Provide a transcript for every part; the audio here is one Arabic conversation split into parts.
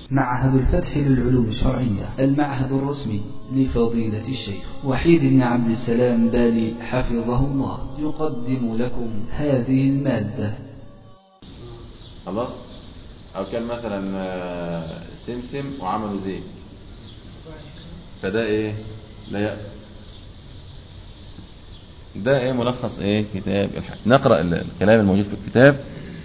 معهد الفتح للعلوم الشرعية، المعهد الرسمي لفضيلة الشيخ وحيد بن عبد السلام بالي حفظه الله، يقدم لكم هذه المادة. خلاص. أو كان مثلا سمسم وعملوا زيت، فده إيه؟ لا يأكل. ده إيه؟ ملخص إيه؟ كتاب الحج. نقرأ الكلام الموجود في الكتاب.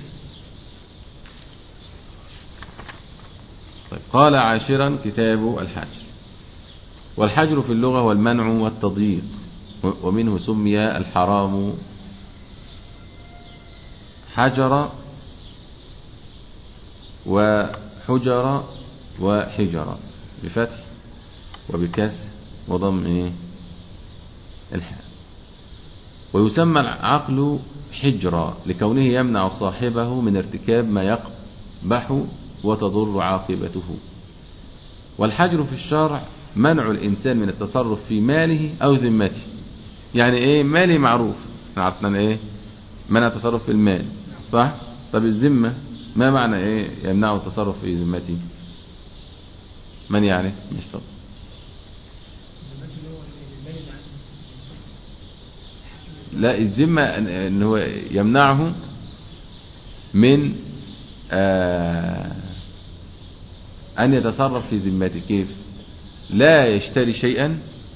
طيب. قال عاشرا: كتاب الحجر. والحجر في اللغة هو المنع والتضييق، ومنه سمي الحرام حجر وحجر وحجر، بفتح وبكسر وضم إيه؟ الحاء. ويسمى العقل حجرا لكونه يمنع صاحبه من ارتكاب ما يقبح وتضر عاقبته. والحجر في الشرع منع الإنسان من التصرف في ماله أو ذمته. يعني إيه مالي؟ معروف، عرفنا إيه منع التصرف في المال، صح؟ طب الذمة ما معنى إيه يمنع التصرف في ذمته؟ من يعني؟ مش طب. لا، الذمة إن هو يمنعه من أن يتصرف في ذمته. كيف؟ لا يشتري شيئا.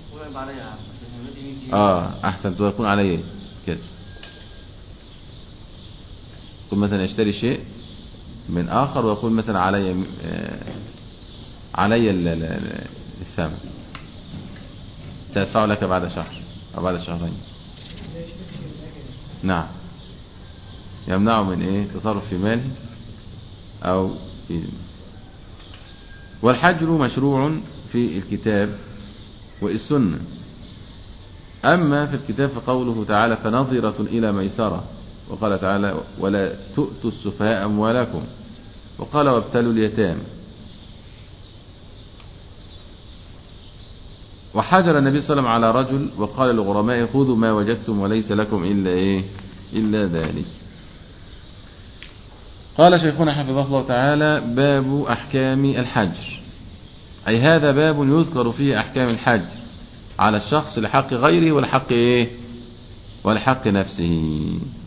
أحسن، يكون عليه كده. يقول مثلا يشتري شيء من آخر ويقول مثلا علي الثمن سأدفع لك بعد شهر أو بعد شهرين. نعم، يمنعه من إيه؟ تصرف في ماله أو في. والحجر مشروع في الكتاب والسنة. أما في الكتاب فقوله تعالى: فنظرة إلى ميسرة. وقال تعالى: ولا تؤتوا السفهاء أموالكم. وقال: وابتلوا اليتامى. وحجر النبي صلى الله عليه وسلم على رجل وقال للغرماء: خذوا ما وجدتم وليس لكم إلا إيه؟ إلا ذلك. قال شيخنا حفظه الله تعالى: باب أحكام الحجر، أي هذا باب يذكر فيه أحكام الحج على الشخص لحق غيره ولحق إيه؟ ولحق نفسه.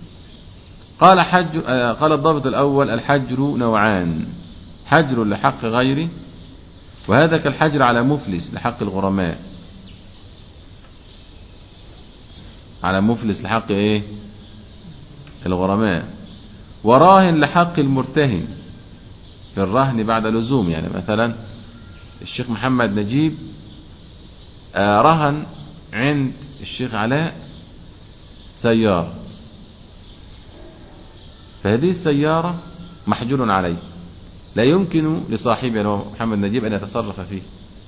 قال الضابط الأول: الحجر نوعان: حجر لحق غيره، وهذا كالحجر على مفلس لحق الغرماء. على مفلس لحق إيه؟ الغرماء. وراهن لحق المرتهن في الرهن بعد لزوم. يعني مثلا الشيخ محمد نجيب رهن عند الشيخ علاء سيارة، فهذه السيارة محجور عليه، لا يمكن لصاحبه اللي هو محمد نجيب أن يتصرف فيه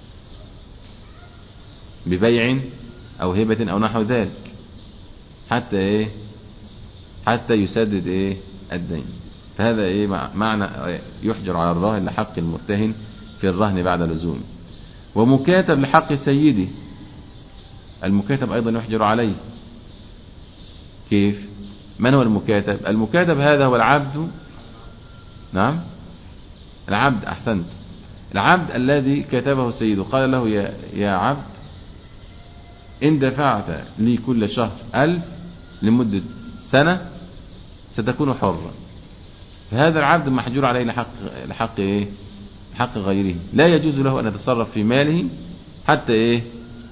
ببيع أو هبة أو نحو ذلك حتى إيه؟ حتى يسدد إيه؟ الدين. فهذا إيه معنى يحجر على الراهن لحق المرتهن في الرهن بعد لزوم. ومكاتب لحق سيده، المكاتب أيضا يحجر عليه. كيف؟ من هو المكاتب؟ المكاتب هذا هو العبد. نعم، العبد. أحسنت، العبد الذي كتبه سيده، قال له: يا عبد، إن دفعت لي كل شهر 1000 لمدة سنة ستكون حرا. فهذا العبد محجور عليه لحق إيه؟ لحق غيره. لا يجوز له أن يتصرف في ماله حتى إيه؟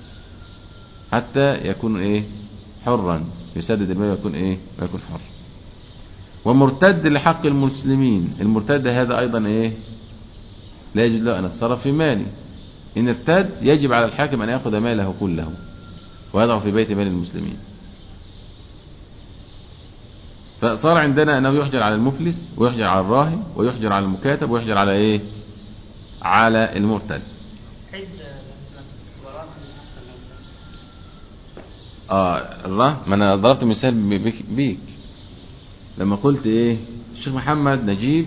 حتى يكون إيه؟ حرا، يسدد المال ويكون إيه؟ ويكون حر. ومرتد لحق المسلمين، المرتد هذا أيضا إيه؟ لا يجوز له أن يتصرف في ماله. إن ارتد يجب على الحاكم أن يأخذ ماله كله ويضعه في بيت مال المسلمين. فصار عندنا أنه يحجر على المفلس ويحجر على الراهن ويحجر على المكاتب ويحجر على إيه؟ على المرتد. الراهن، ما أنا ضربت مثال بيك لما قلت إيه؟ الشيخ محمد نجيب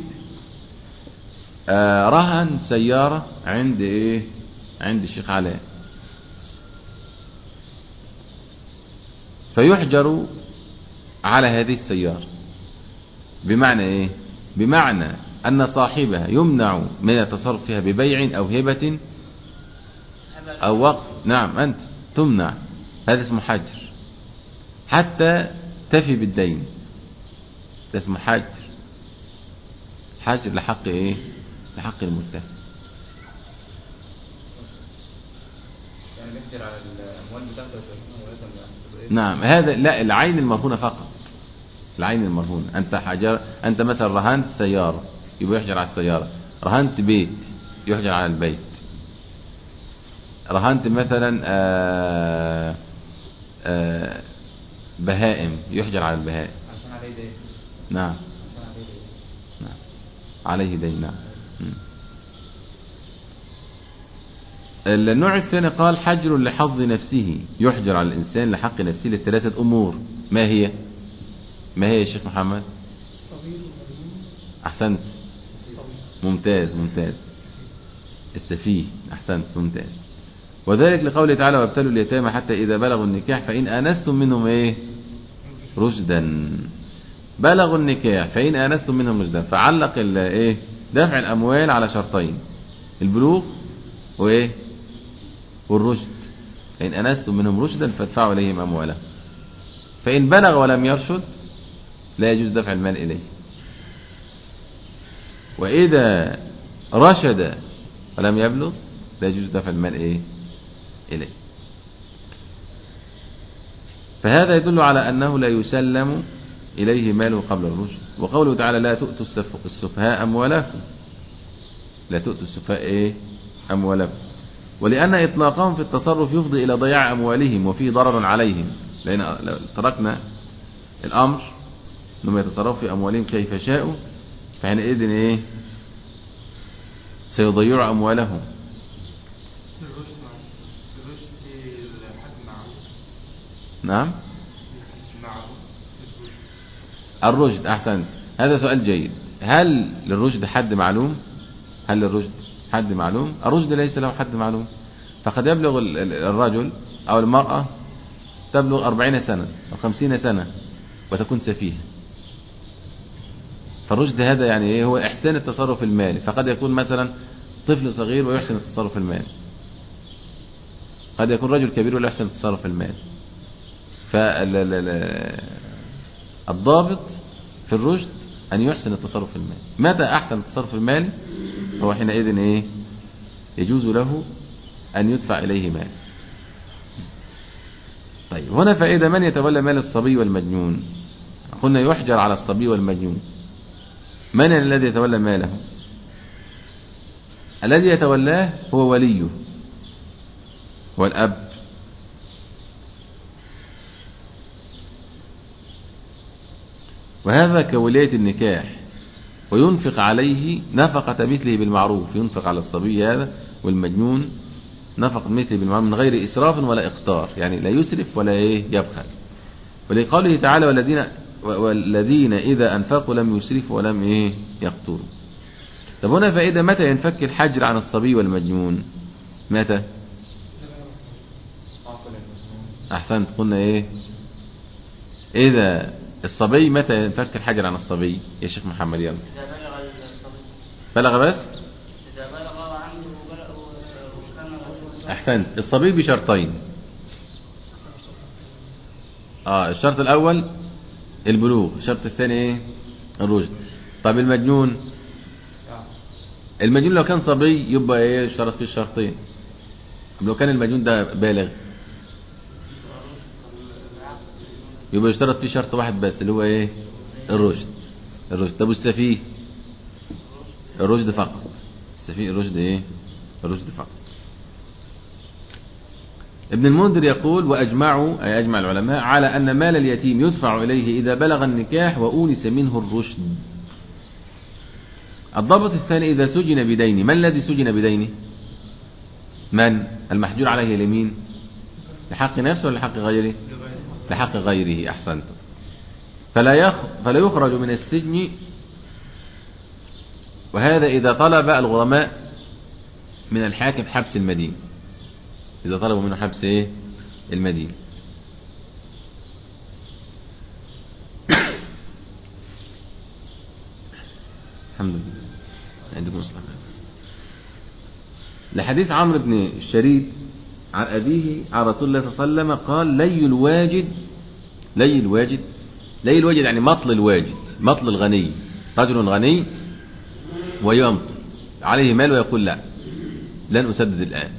رهن سيارة عند إيه؟ عند الشيخ علاء، فيحجر على هذه السيارة. بمعنى إيه؟ بمعنى أن صاحبها يمنع من التصرف فيها ببيع أو هبة أو وقف. نعم، أنت تمنع، هذا اسمه حجر حتى تفي بالدين، ده اسمه حجر. حجر لحق إيه؟ لحق المتهم. يعني بيحجر على الأموال بتاعته نعم، هذا لا، العين المرهونة فقط، العين المرهونة. أنت مثلا رهنت سيارة يبقى يحجر على السيارة، رهنت بيت يحجر على البيت، رهنت مثلا بهائم يحجر على البهائم. عشان عليه دين. نعم. عشان عليه دين. نعم، عليه دين. نعم. النوع الثاني قال حجر لحظ نفسه، يحجر على الإنسان لحق نفسه لثلاثة أمور. ما هي يا شيخ محمد؟ أحسنت، ممتاز. السفيه، أحسنت، ممتاز. وذلك لقوله تعالى وابتلوا اليتامى حتى إذا بلغوا النكاح فإن آنستم منهم إيه؟ رشدا. بلغوا النكاح فإن آنستم منهم رشدا، فعلق إيه؟ دفع الأموال على شرطين، البلوغ وإيه؟ والرشد. فإن أنستم منهم رشدا فادفعوا إليهم أموالهم. فإن بلغ ولم يرشد لا يجوز دفع المال إليه. وإذا رشد ولم يبلغ لا يجوز دفع المال إليه. فهذا يدل على أنه لا يسلم إليه ماله قبل الرشد. وقوله تعالى لا تؤتوا السفهاء أموالكم، لا تؤتوا السفهاء أموالكم، ولأن إطلاقهم في التصرف يفضي إلى ضياع أموالهم وفيه ضرر عليهم، لأن لو تركنا الأمر أنهم يتصرفوا في أموالهم كيف شاءوا فحينئذ سيضيعوا أموالهم. نعم، الرشد، أحسن، هذا سؤال جيد. هل للرشد حد معلوم؟ الرشد ليس له حد معلوم. فقد يبلغ الرجل أو المرأة تبلغ 40 سنة أو 50 سنة وتكون سفيهة. فالرشد هذا يعني هو إحسان التصرف المالي. فقد يكون مثلا طفل صغير ويحسن التصرف المالي، قد يكون رجل كبير ولا يحسن التصرف المالي. فالضابط في الرشد أن يحسن التصرف المالي. متى أحسن التصرف المالي؟ هو حينئذ يجوز له أن يدفع إليه مال. طيب، هنا فائدة: من يتولى مال الصبي والمجنون؟ قلنا يحجر على الصبي والمجنون. من الذي يتولى ماله؟ الذي يتولاه هو وليه، هو الأب. وهذا كولاية النكاح، وينفق عليه نفقة مثله بالمعروف. ينفق على الصبي هذا والمجنون نفقة مثله بالمعروف من غير إسراف ولا إقتار، يعني لا يسرف ولا يبخل. ولقوله تعالى والذين إذا أنفقوا لم يسرفوا ولم يقتروا. طب هنا فائدة: متى ينفك الحجر عن الصبي والمجنون؟ متى؟ أحسنت، قلنا إذا الصبي. متى ينفك الحجر عن الصبي يا شيخ محمد؟ يلا. إذا بلغ الصبي. بلغ بس؟ إذا بلغ عنده وكان. أحسنت. الصبي بشرطين. الشرط الأول البلوغ، الشرط الثاني الرشد. طب المجنون لو كان صبي يبقى يشترط فيه الشرطين. لو كان المجنون ده بالغ يبقى يشترط فيه شرط واحد بس، اللي هو الرشد. طب السفيه الرشد فقط. السفيه الرشد فقط. ابن المنذر يقول وأجمعوا، أي أجمع العلماء، على أن مال اليتيم يدفع إليه إذا بلغ النكاح وأونس منه الرشد. الضابط الثاني: إذا سجن بدين. من الذي سجن بدينه؟ من المحجور عليه اليمين؟ لحق نفسه ولا لحق غيره؟ لحق غيره. أحسنت. فلا يخرج من السجن، وهذا إذا طلب الغرماء من الحاكم حبس المدين. إذا طلبوا منه حبس المدين. الحمد لله. عندكم مصلحة. لحديث عمرو بن الشريد عن أبيه عن رسول الله صلى الله عليه وسلم قال: لي الواجد يعني مطل الواجد، مطل الغني، رجل غني ويمطل عليه مال ويقول لا لن أسدد الآن.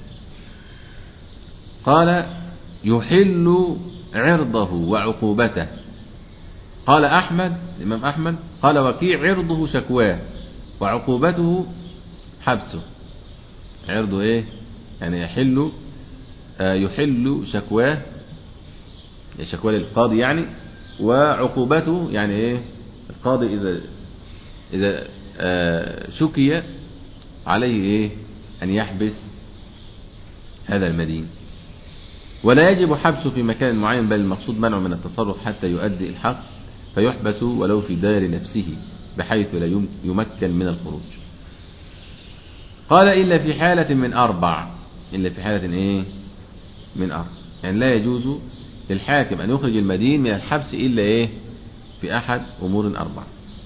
قال: يحل عرضه وعقوبته. قال أحمد، الإمام أحمد، قال وكيع: عرضه شكواه وعقوبته حبسه. عرضه إيه؟ يعني يحل شكواه، شكواه للقاضي يعني، وعقوبته يعني إيه؟ القاضي إذا شكي عليه إيه؟ أن يحبس هذا المدين. ولا يجب حبسه في مكان معين، بل المقصود منعه من التصرف حتى يؤدي الحق، فيحبس ولو في دار نفسه بحيث لا يمكن من الخروج. قال: إلا في حالة من أربع. إلا في حالة إيه؟ من أربع، يعني لا يجوز للحاكم أن يخرج المدين من الحبس إلا إيه؟ في أحد أمور أربع.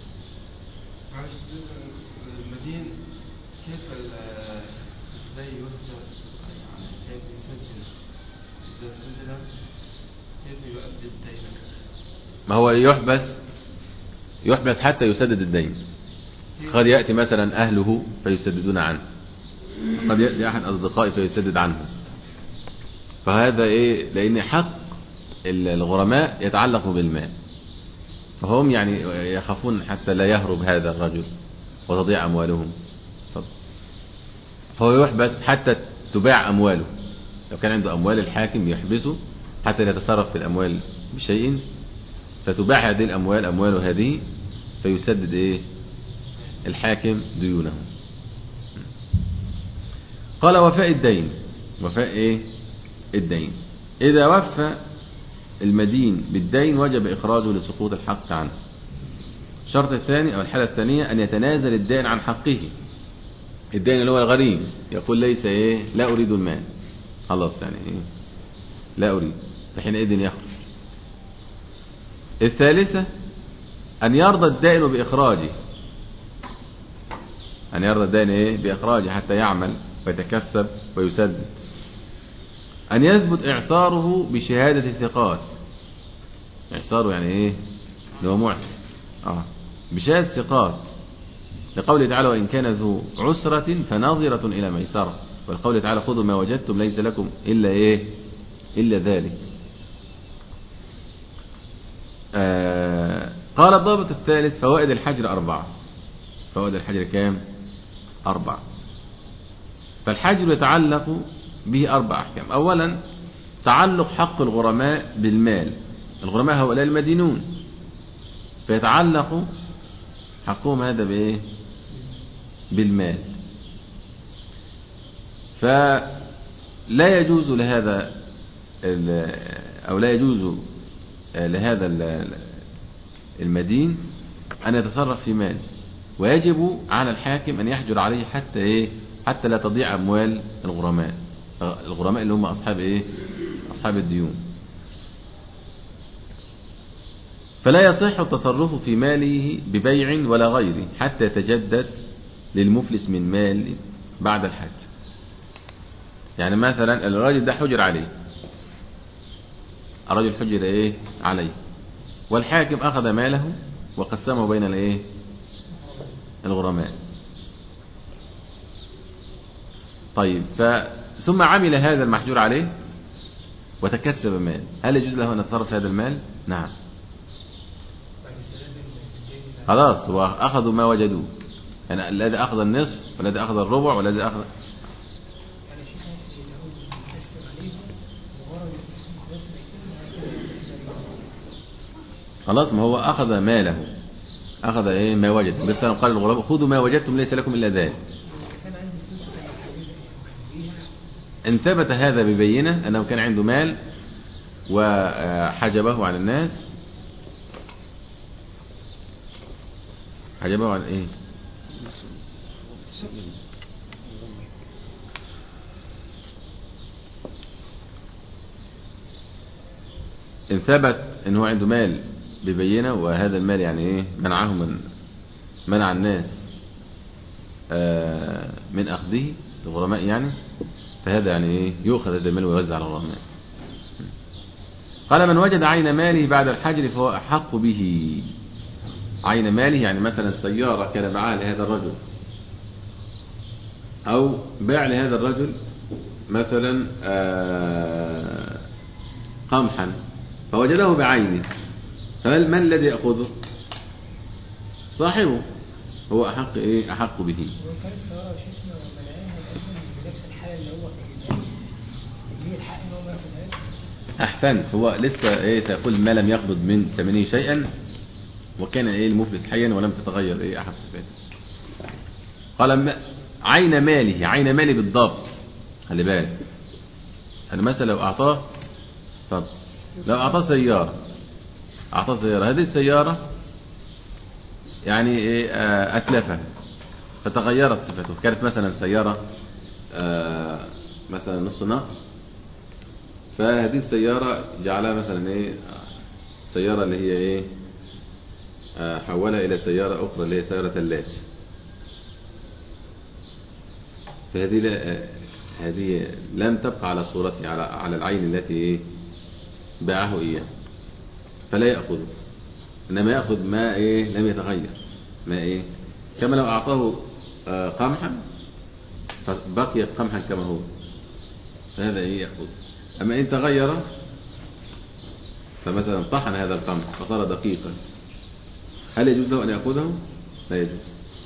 المدين كيف ازاي يهجر، يعني كيف يسجل إذا سجل كيف يؤدي الدين؟ ما هو يحبس حتى يسدد الدين. قد يأتي مثلا أهله فيسددون عنه، قد يأتي أحد أصدقائه فيسدد عنه. فهذا إيه؟ لأن حق الغرماء يتعلق بالمال، فهم يعني يخافون حتى لا يهرب هذا الرجل وتضيع أموالهم. فهو يحبس حتى تباع أمواله. لو كان عنده أموال الحاكم يحبسه حتى لا يتصرف في الأموال بشيء، فتباع هذه الأموال، أمواله هذه، فيسدد إيه؟ الحاكم ديونه. قال: وفاء الدين. وفاء إيه؟ الدين. إذا وفى المدين بالدين وجب إخراجه لسقوط الحق عنه. الشرط الثاني أو الحالة الثانية أن يتنازل الدين عن حقه. الدين اللي هو الغريم يقول ليس إيه؟ لا أريد المال، خلاص يعني إيه؟ لا أريد، فحينئذ يخرج. الثالثة أن يرضى الدائن بإخراجه. أن يرضى الدائن إيه؟ بإخراجه حتى يعمل ويتكسب ويسدد. أن يثبت إعصاره بشهادة الثقات. إعصاره يعني إيه؟ لو معسر بشهادة ثقات، لقوله تعالى: وإن كان ذو عسرة فناظرة إلى ميسرة. والقول تعالى: خذوا ما وجدتم ليس لكم إلا إيه؟ إلا ذلك. قال الضابط الثالث: فوائد الحجر 4. فوائد الحجر كام؟ 4. فالحجر يتعلق به 4 أحكام. أولا تعلق حق الغرماء بالمال. الغرماء هؤلاء المدينون، فيتعلق حقهم هذا بإيه؟ بالمال. فلا يجوز لهذا أو لا يجوز لهذا المدين أن يتصرف في مال، ويجب على الحاكم أن يحجر عليه حتى إيه؟ حتى لا تضيع أموال الغرماء. الغرماء اللي هم أصحاب إيه؟ أصحاب الديون. فلا يصح التصرف في ماله ببيع ولا غيره حتى يتجدد للمفلس من مال بعد الحج. يعني مثلا الراجل ده حجر عليه، الرجل حجر إيه؟ عليه، والحاكم أخذ ماله وقسمه بين الإيه؟ الغرماء. طيب، ثم عمل هذا المحجور عليه وتكسب مال، هل يجوز له أن يتصرف هذا المال؟ نعم. خلاص، هو أخذوا ما وجدوه، يعني الذي أخذ النصف والذي أخذ الربع والذي أخذ، خلاص، ما هو أخذ ماله، أخذ إيه؟ ما وجد. بس قال الغرباء: خذوا ما وجدتم ليس لكم إلا ذلك. إن ثبت هذا ببينة أنه كان عنده مال وحجبه عن الناس، حجبه عن إيه؟ إن ثبت أنه عنده مال ببينة، وهذا المال يعني إيه؟ منع الناس من أخذه الغرماء يعني، فهذا يعني إيه يؤخذ هذا المال ويوزع على الغرماء. قال من وجد عين ماله بعد الحجر فهو أحق به. عين ماله يعني مثلا سيارة كان باعها لهذا الرجل، أو باع لهذا الرجل مثلا قمحا فوجده بعينه، فهل من الذي يأخذه؟ صاحبه، هو أحق إيه أحق به. وكانت سيارة شفنا ومنعها بنفس الحالة اللي هو كان ليه الحق إن هو ما ياخدهاش. أحسن، هو لسه إيه سيقول ما لم يقبض من ثمنه شيئا وكان إيه المفلس حيا ولم تتغير إيه أحد صفاته. قال عين ماله، عين مالي بالضبط، خلي بالك أنا مثلا لو أعطاه لو أعطاه سيارة، أعطاه سيارة، هذه السيارة يعني إيه أتلفها فتغيرت صفته، كانت مثلا سيارة مثلا نص نقل، فهذه السيارة جعلها مثلا إيه سيارة اللي هي إيه حولها إلى سيارة أخرى اللي هي سيارة ثلاج، هذه لم تبقى على صورتها على العين التي إيه باعه إياه، فلا يأخذه، إنما يأخذ ما إيه لم يتغير، ما إيه كما لو أعطاه قمحا فبقي قمحا كما هو، فهذا إيه يأخذ. أما إن تغير فمثلا طحن هذا القمح فصار دقيقا، هل يجوز له أن يأخذه؟ لا يجوز.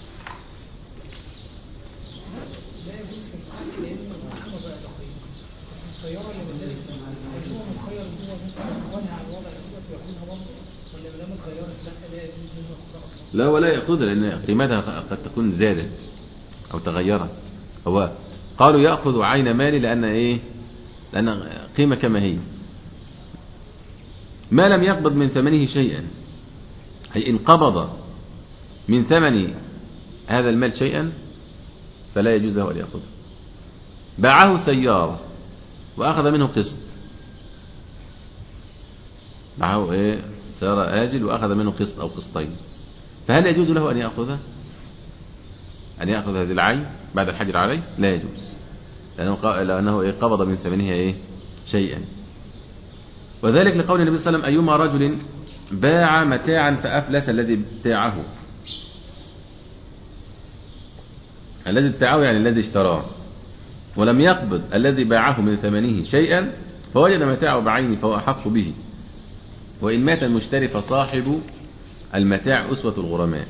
لا يجوز في الحق لأنه محمد بقى دقيق. السيارة اللي بدلت هل هو مخير إن هو ممكن يقولها على الوضع الأول ويأخذها برضه، ولا ما دام اتغيرت لا يجوز منه يأخذها أصلا؟ لا ولا يأخذها لأن قيمتها قد تكون زادت أو تغيرت. هو قالوا يأخذ عين مالي لأن إيه لأن قيمة كما هي، ما لم يقبض من ثمنه شيئا، أي إن قبض من ثمن هذا المال شيئا فلا يجوز له أن يأخذه. باعه سيارة وأخذ منه قسط، باعه إيه سيارة آجل وأخذ منه قسط أو قسطين، فهل يجوز له أن يأخذه؟ أن يأخذ هذه العين بعد الحجر عليه؟ لا يجوز، لأنه إيه قبض من ثمنها إيه شيئا. وذلك لقول النبي صلى الله عليه وسلم أيما رجل باع متاعا فأفلس الذي ابتاعه، الذي ابتاعه يعني الذي اشتراه، ولم يقبض الذي باعه من ثمنه شيئا فوجد متاعه بعينه فهو أحق به، وإن مات المشتري فصاحب المتاع أسوة الغرماء.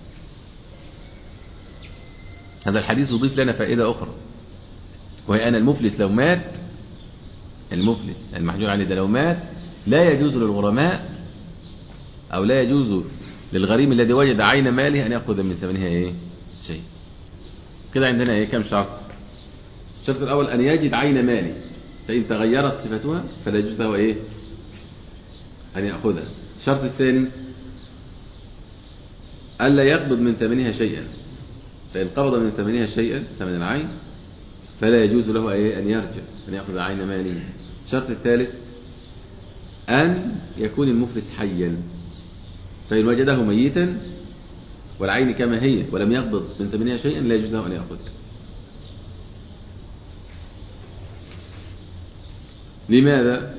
هذا الحديث يضيف لنا فائدة أخرى، وهي أن المفلس لو مات، المفلس المحجور عليه ده لو مات لا يجوز للغرماء أو لا يجوز للغريم الذي وجد عين ماله أن يأخذ من ثمنها إيه شيء. كده عندنا إيه كم شرط؟ الشرط الأول أن يجد عين ماله، فإن تغيرت صفتها فلا يجوز له إيه أن يأخذها. الشرط الثاني ألا يقبض من ثمنها شيئا، فإن قبض من ثمنها شيئا ثمن العين فلا يجوز له إيه أن يرجع أن يأخذ عين ماله. الشرط الثالث أن يكون المفلس حيا، فإن وجده ميتا والعين كما هي ولم يقبض من ثمنها شيئا لا يجوز له أن يأخذها. لماذا؟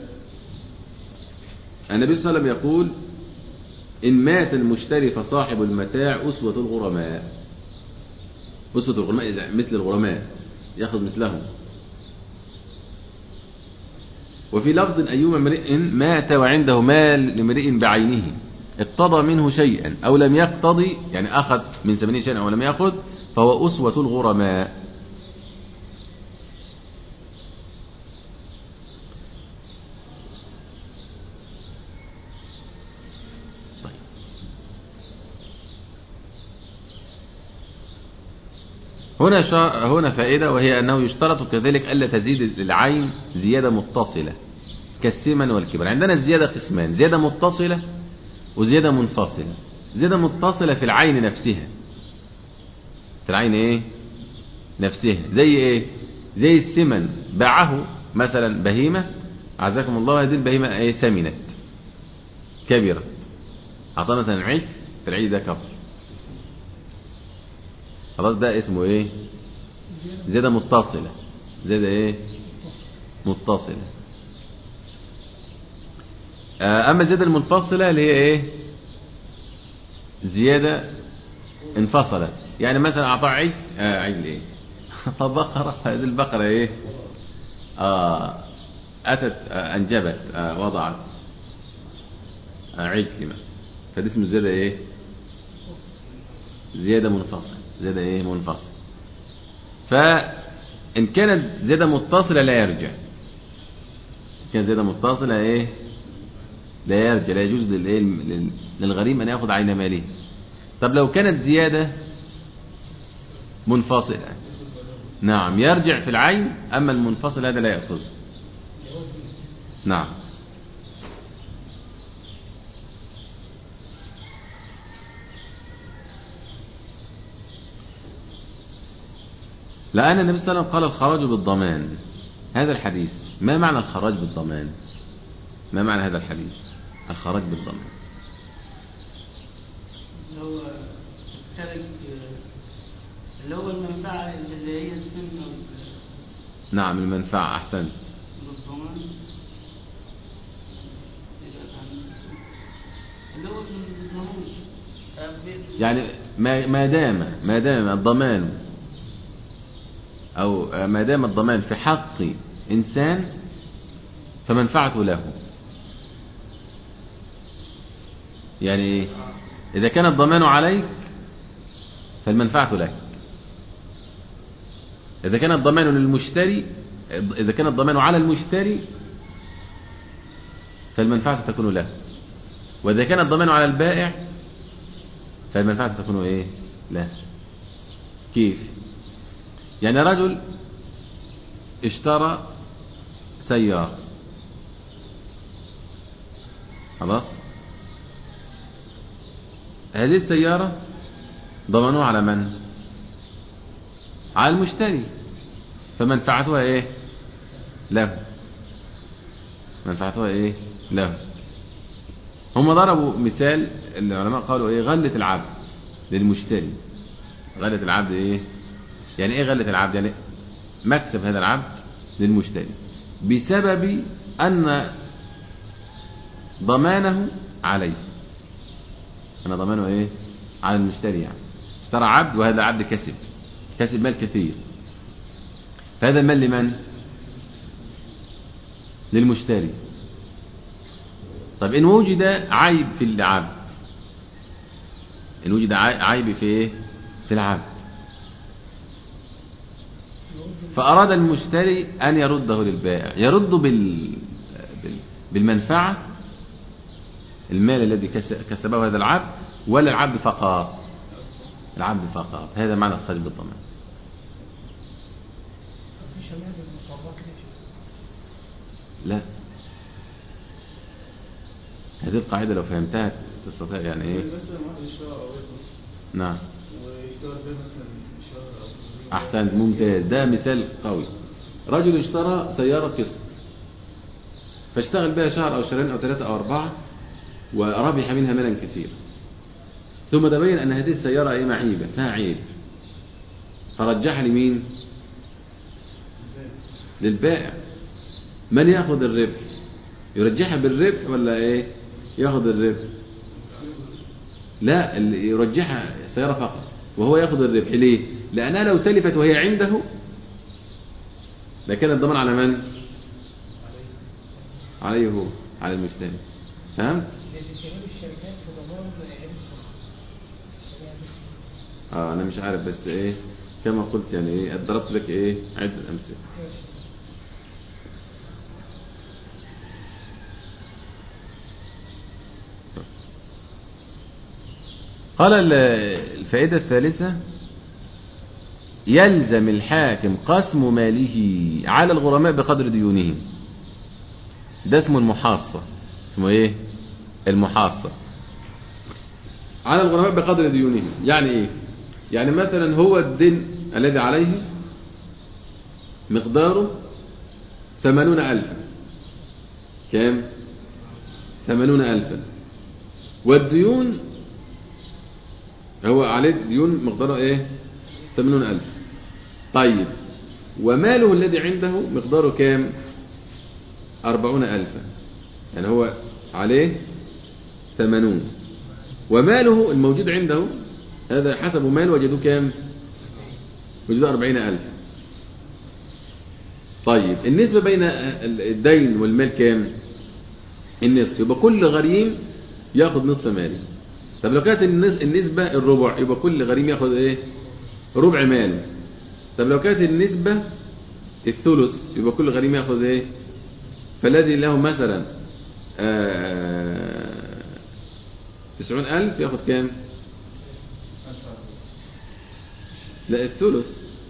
النبي صلى الله عليه وسلم يقول إن مات المشتري فصاحب المتاع أسوة الغرماء. أسوة الغرماء مثل الغرماء يأخذ مثلهم. وفي لفظ أيما امرئ مات وعنده مال لامرئ بعينه اقتضى منه شيئا أو لم يقتضي، يعني أخذ من ثمنه شيئا أو لم يأخذ، فهو أسوة الغرماء. هنا فائدة، وهي أنه يشترط كذلك ألا تزيد العين زيادة متصلة كالثمن والكبر. عندنا الزيادة قسمان، زيادة متصلة وزيادة منفصلة. زيادة متصلة في العين نفسها، في العين إيه نفسها، زي إيه؟ زي الثمن باعه مثلا بهيمة عزكم الله، هذه البهيمة إيه ثمنت كبيرة، أعطى مثلا عيد، في العيد ده كبر، خلاص ده اسمه ايه؟ زيادة متصلة. زيادة ايه؟ متصلة. اما الزيادة المنفصلة اللي هي ايه؟ زيادة انفصلت. يعني مثلا اعطاه عجل، عجل ايه؟ بقرة، هذه البقرة ايه؟ اتت، انجبت، وضعت عجل مثلا، فدي اسمه زيادة ايه؟ زيادة منفصلة. زيادة ايه؟ منفصلة. فإن كانت زيادة متصلة لا يرجع. كانت زيادة متصلة ايه؟ لا يرجع، لا يجوز للغريم أن يأخذ عين ماله. طب لو كانت زيادة منفصلة، نعم يرجع في العين، أما المنفصل هذا لا يأخذ. نعم. لأن النبي صلى الله عليه وسلم قال الخراج بالضمان. هذا الحديث ما معنى الخراج بالضمان؟ ما معنى هذا الحديث الخراج بالضمان؟ اللي هو خارج، اللي هو المنفعة اللي هي السنة. نعم المنفعة، أحسنت. بالضمان اللي هو بالضمان يعني ما دام الضمان، أو ما دام الضمان في حق إنسان فمنفعته له. يعني إيه؟ إذا كان الضمان عليك فالمنفعة لك. إذا كان الضمان للمشتري، إذا كان الضمان على المشتري فالمنفعة تكون له. وإذا كان الضمان على البائع فالمنفعة تكون إيه؟ له. كيف؟ يعني رجل اشترى سيارة، خلاص، هذه السيارة ضمنوها على من؟ على المشتري، فمنفعتها ايه؟ له. منفعتها ايه؟ له. هم ضربوا مثال، العلماء قالوا ايه؟ غلة العبد للمشتري. غلة العبد ايه؟ يعني ايه غلة العبد؟ يعني مكسب هذا العبد للمشتري بسبب ان ضمانه عليه. أنا ضمانه إيه؟ على المشتري. يعني اشترى عبد، وهذا العبد كسب مال كثير، فهذا المال لمن؟ للمشتري. طيب إن وجد عيب في العبد، إن وجد عيب في إيه؟ في العبد، فأراد المشتري أن يرده للبائع، يرد بالمنفعة، المال الذي كسبه هذا العبد، ولا العبد فقط؟ العبد فقط. هذا معنى الخراج بالضمان. لا، هذه القاعدة لو فهمتها تستطيع يعني ايه؟ نعم، احسنت، ممتاز. ده مثال قوي. رجل اشترى سيارة قسط، فاشتغل بها شهر او شهرين او ثلاثة او اربعة، وربح منها مالا كثير، ثم تبين ان هذه السيارة ايه؟ معيبة، فيها عيب، فرجحها لمين؟ للبائع. من ياخذ الربح؟ يرجحها بالربح ولا ايه؟ ياخذ الربح؟ لا، اللي يرجحها السيارة فقط وهو ياخذ الربح. ليه؟ لانها لو تلفت وهي عنده لكان الضمان على من؟ عليه هو، على المشتري. فهمت؟ انا مش عارف، بس ايه كما قلت يعني ايه، ضربت لك ايه عدة امثله. قال الفائدة الثالثة: يلزم الحاكم قسم ماله على الغرماء بقدر ديونهم. ده اسمه المحاصة. اسمه ايه؟ المحاصة على الغرماء بقدر ديونهم. يعني ايه؟ يعني مثلا هو الدين الذي عليه مقداره 80,000. كام؟ 80,000. والديون، هو عليه ديون مقداره ايه؟ 80,000. طيب وماله الذي عنده مقداره كام؟ 40,000، يعني هو عليه 80، وماله الموجود عنده هذا حسب مال وجدوه كام؟ وجدوه 40,000. طيب النسبة بين الدين والمال كام؟ النصف، يبقى كل غريم ياخد نصف ماله. طب لو كانت النسبة الربع، يبقى كل غريم ياخد ايه؟ ربع ماله. طب لو كانت النسبة الثلث، يبقى كل غريم ياخد ايه؟ فالذي له مثلا 90,000 ياخد كام؟ لا الثلث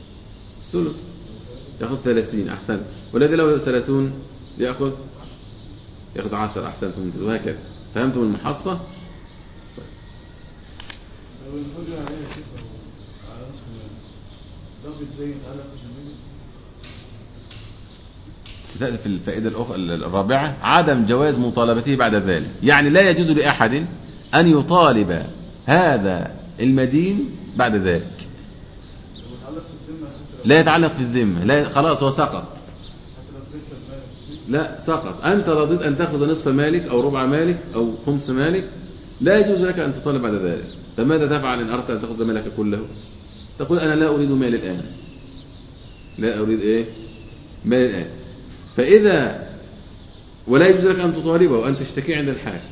ياخد 30. احسنت. والذي له 30 ياخد 10. احسنتم. وهكذا. فهمتم المحصة؟ لو الحجة عليها شيء على نصف المال ضابط زي يتعلق تأتي في الفائدة الرابعة عدم جواز مطالبته بعد ذلك. يعني لا يجوز لأحد أن يطالب هذا المدين بعد ذلك. لا يتعلق في الذمة، لا خلاص هو سقط. لا سقط. أنت رضيت أن تأخذ نصف مالك أو ربع مالك أو خمس مالك، لا يجوز لك أن تطالب بعد ذلك. فماذا تفعل إن أردت أن تأخذ مالك كله؟ تقول أنا لا أريد مال الآن، لا أريد إيه؟ مال الآن. فإذا ولا يجوز لك أن تطالبه وأن تشتكي عند الحاكم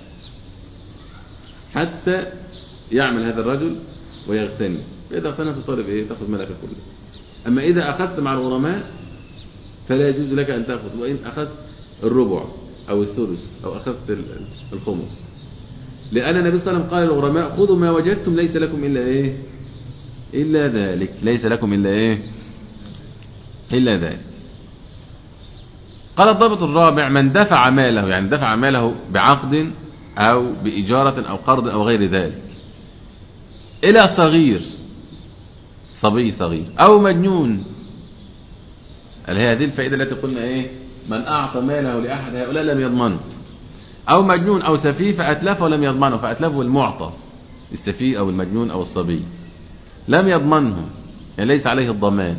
حتى يعمل هذا الرجل ويغتني. فإذا اغتنى تطالب إيه؟ تأخذ مالك كله. أما إذا أخذت مع الغرماء فلا يجوز لك أن تأخذ، وإن أخذت الربع أو الثلث أو أخذت الخمس، لأن النبي صلى الله عليه وسلم قال للغرماء خذوا ما وجدتم ليس لكم إلا إيه؟ إلا ذلك. ليس لكم إلا إيه؟ إلا ذلك. قال الضابط الرابع من دفع ماله، يعني دفع ماله بعقد أو بإجارة أو قرض أو غير ذلك إلى صغير، صبي صغير أو مجنون. هذه الفائدة التي قلنا إيه؟ من أعطى ماله لأحد هؤلاء لم يضمنه، أو مجنون أو سفيه فأتلفه ولم يضمنه. فأتلفه المعطى، السفيه أو المجنون أو الصبي، لم يضمنه، يعني ليس عليه الضمان.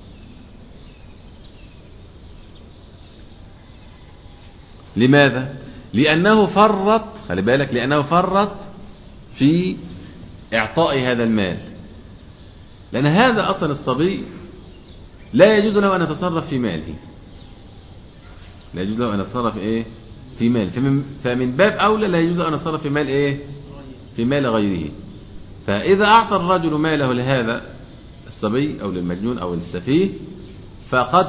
لماذا؟ لأنه فرط، خلي بالك، لأنه فرط في إعطاء هذا المال. لأن هذا أصلا الصبي لا يجوز له أن يتصرف في ماله، لا يجوز له أن يتصرف إيه؟ في مال. فمن باب أولى لا يجوز أن يتصرف في مال إيه؟ في مال غيره. فإذا أعطى الرجل ماله لهذا الصبي أو للمجنون أو للسفيه فقد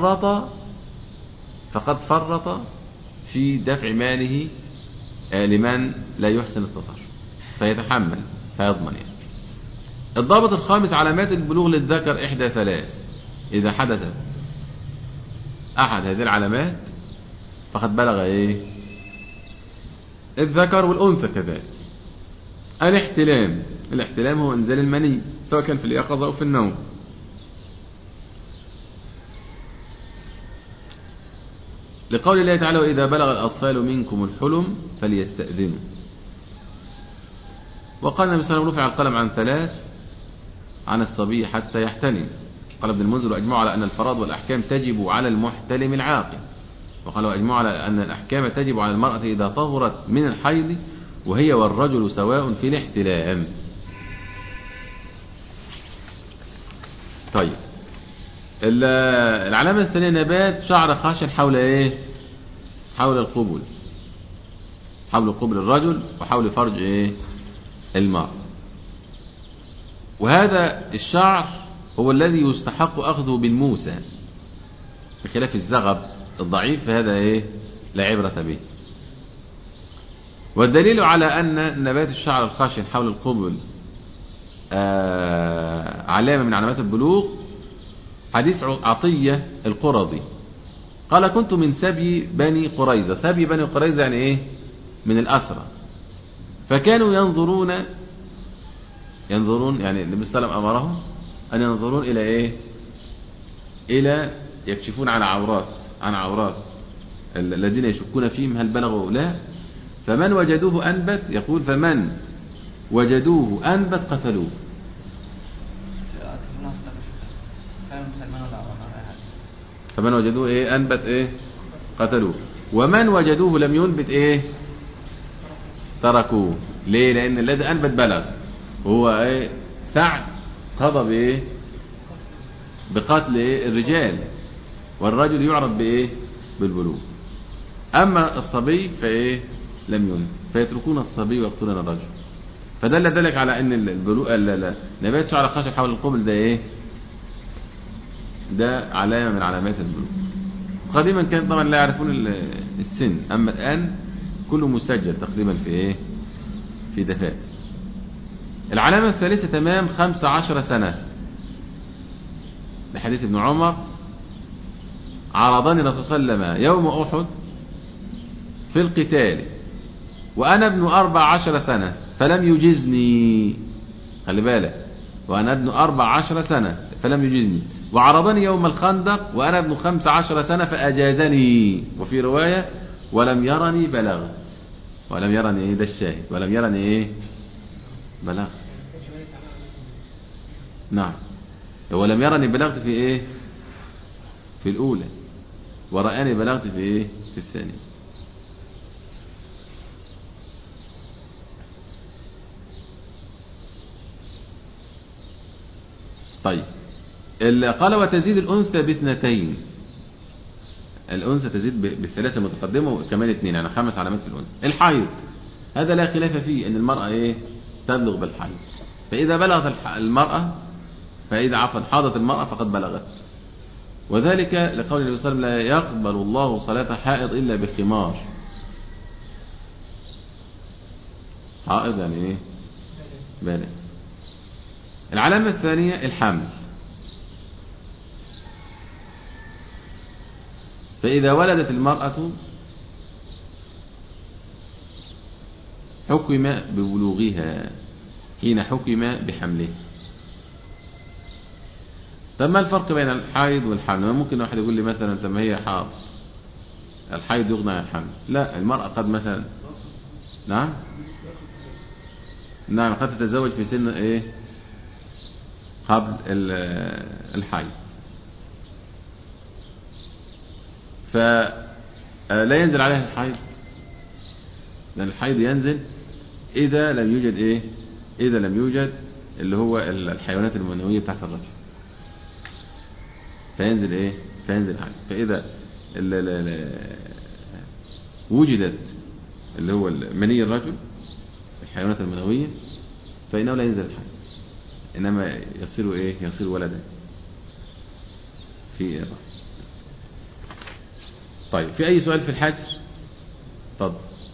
فرط في دفع ماله لمن لا يحسن التصرف، فيتحمل فيضمن. يعني الضابط الخامس علامات البلوغ للذكر إحدى ثلاث. إذا حدثت أحد هذه العلامات فقد بلغ إيه؟ الذكر والأنثى كذلك. الاحتلام هو إنزال المني سواء كان في اليقظة أو في النوم. لقول الله تعالى وإذا بلغ الأطفال منكم الحلم فليستأذنوا. وقال النبي صلى الله عليه وسلم رفع القلم عن ثلاث عن الصبي حتى يحتلم. قال ابن المنذر وأجمعوا على أن الفرائض والأحكام تجب على المحتلم العاقل. وقال وأجمعوا على أن الأحكام تجب على المرأة إذا طهرت من الحيض وهي والرجل سواء في الاحتلام. طيب العلامة الثانية نبات شعر خاشن حول ايه؟ حول القبل، حول قبل الرجل وحول فرج ايه؟ المرأة. وهذا الشعر هو الذي يستحق أخذه بالموسى بخلاف الزغب الضعيف، فهذا ايه؟ لا عبرة به. والدليل على أن نبات الشعر الخاشن حول القبل علامة من علامات البلوغ حديث عطية القرظي قال كنت من سبي بني قريظة. سبي بني قريظة يعني ايه؟ من الأسرى. فكانوا ينظرون يعني النبي صلى الله عليه وسلم أمرهم أن ينظرون إلى ايه؟ إلى يكشفون عن عورات الذين يشكون فيهم هل بلغوا أو لا. فمن وجدوه أنبت، يقول فمن وجدوه أنبت قتلوه. فمن وجدوه ايه انبت ايه قتلوه، ومن وجدوه لم ينبت ايه تركوه. ليه؟ لان الذي انبت بلغ، وهو ايه سعد قضى بايه بقتل ايه الرجال، والرجل يعرف بايه بالبلوغ. اما الصبي فايه لم ينبت، فيتركون الصبي ويقتلون الرجل. فدل ذلك على ان البلوغ نبات شعر الخشب حول القبل ده ايه ده علامة من علامات البلوغ. قديما كان طبعا لا يعرفون السن، اما الان كله مسجل تقريبا في ايه في دفاتر. العلامة الثالثة تمام 15 سنة، لحديث ابن عمر: عرضني الرسول صلى الله عليه وسلم يوم أحد في القتال وأنا ابن 14 سنة فلم يجزني. خلي بالك، وأنا ابن 14 سنة فلم يجزني، وعرضني يوم الخندق وأنا ابن 15 سنة فأجازني. وفي رواية: ولم يرني بلغ. ولم يرني ايه ده الشاهد، ولم يرني ايه بلغ. نعم، ولم يرني بلغت في ايه في الاولى، ورآني بلغت في ايه في الثانية. طيب قال: وتزيد الأنثى باثنتين. الأنثى تزيد بالثلاثة المتقدمة وكمان اثنين، يعني 5 علامات في الأنثى. الحيض هذا لا خلاف فيه، ان المرأة ايه تبلغ بالحيض، فإذا بلغت المرأة فإذا حاضت المرأة فقد بلغت. وذلك لقول النبي صلى الله عليه وسلم: لا يقبل الله صلاة حائض إلا بخمار. حائض يعني ايه بالغ. العلامة الثانية الحمل، فإذا ولدت المرأة حكم ببلوغها حين حكم بحمله. طب ما الفرق بين الحيض والحمل؟ ممكن واحد يقول لي مثلا: طب ما هي حاض، الحيض يغنى عن الحمل. لا، المرأة قد مثلا نعم قد تتزوج في سن ايه قبل الحيض، فلا ينزل عليها الحيض، لأن الحيض ينزل إذا لم يوجد إيه إذا لم يوجد اللي هو الحيوانات المنوية بتاعت الرجل، فينزل إيه فينزل الحيض. فإذا وجدت اللي هو مني الرجل الحيوانات المنوية فإنه لا ينزل الحيض، إنما يصير إيه يصير ولدا في الرحم. طيب في أي سؤال في الحج؟ اتفضل.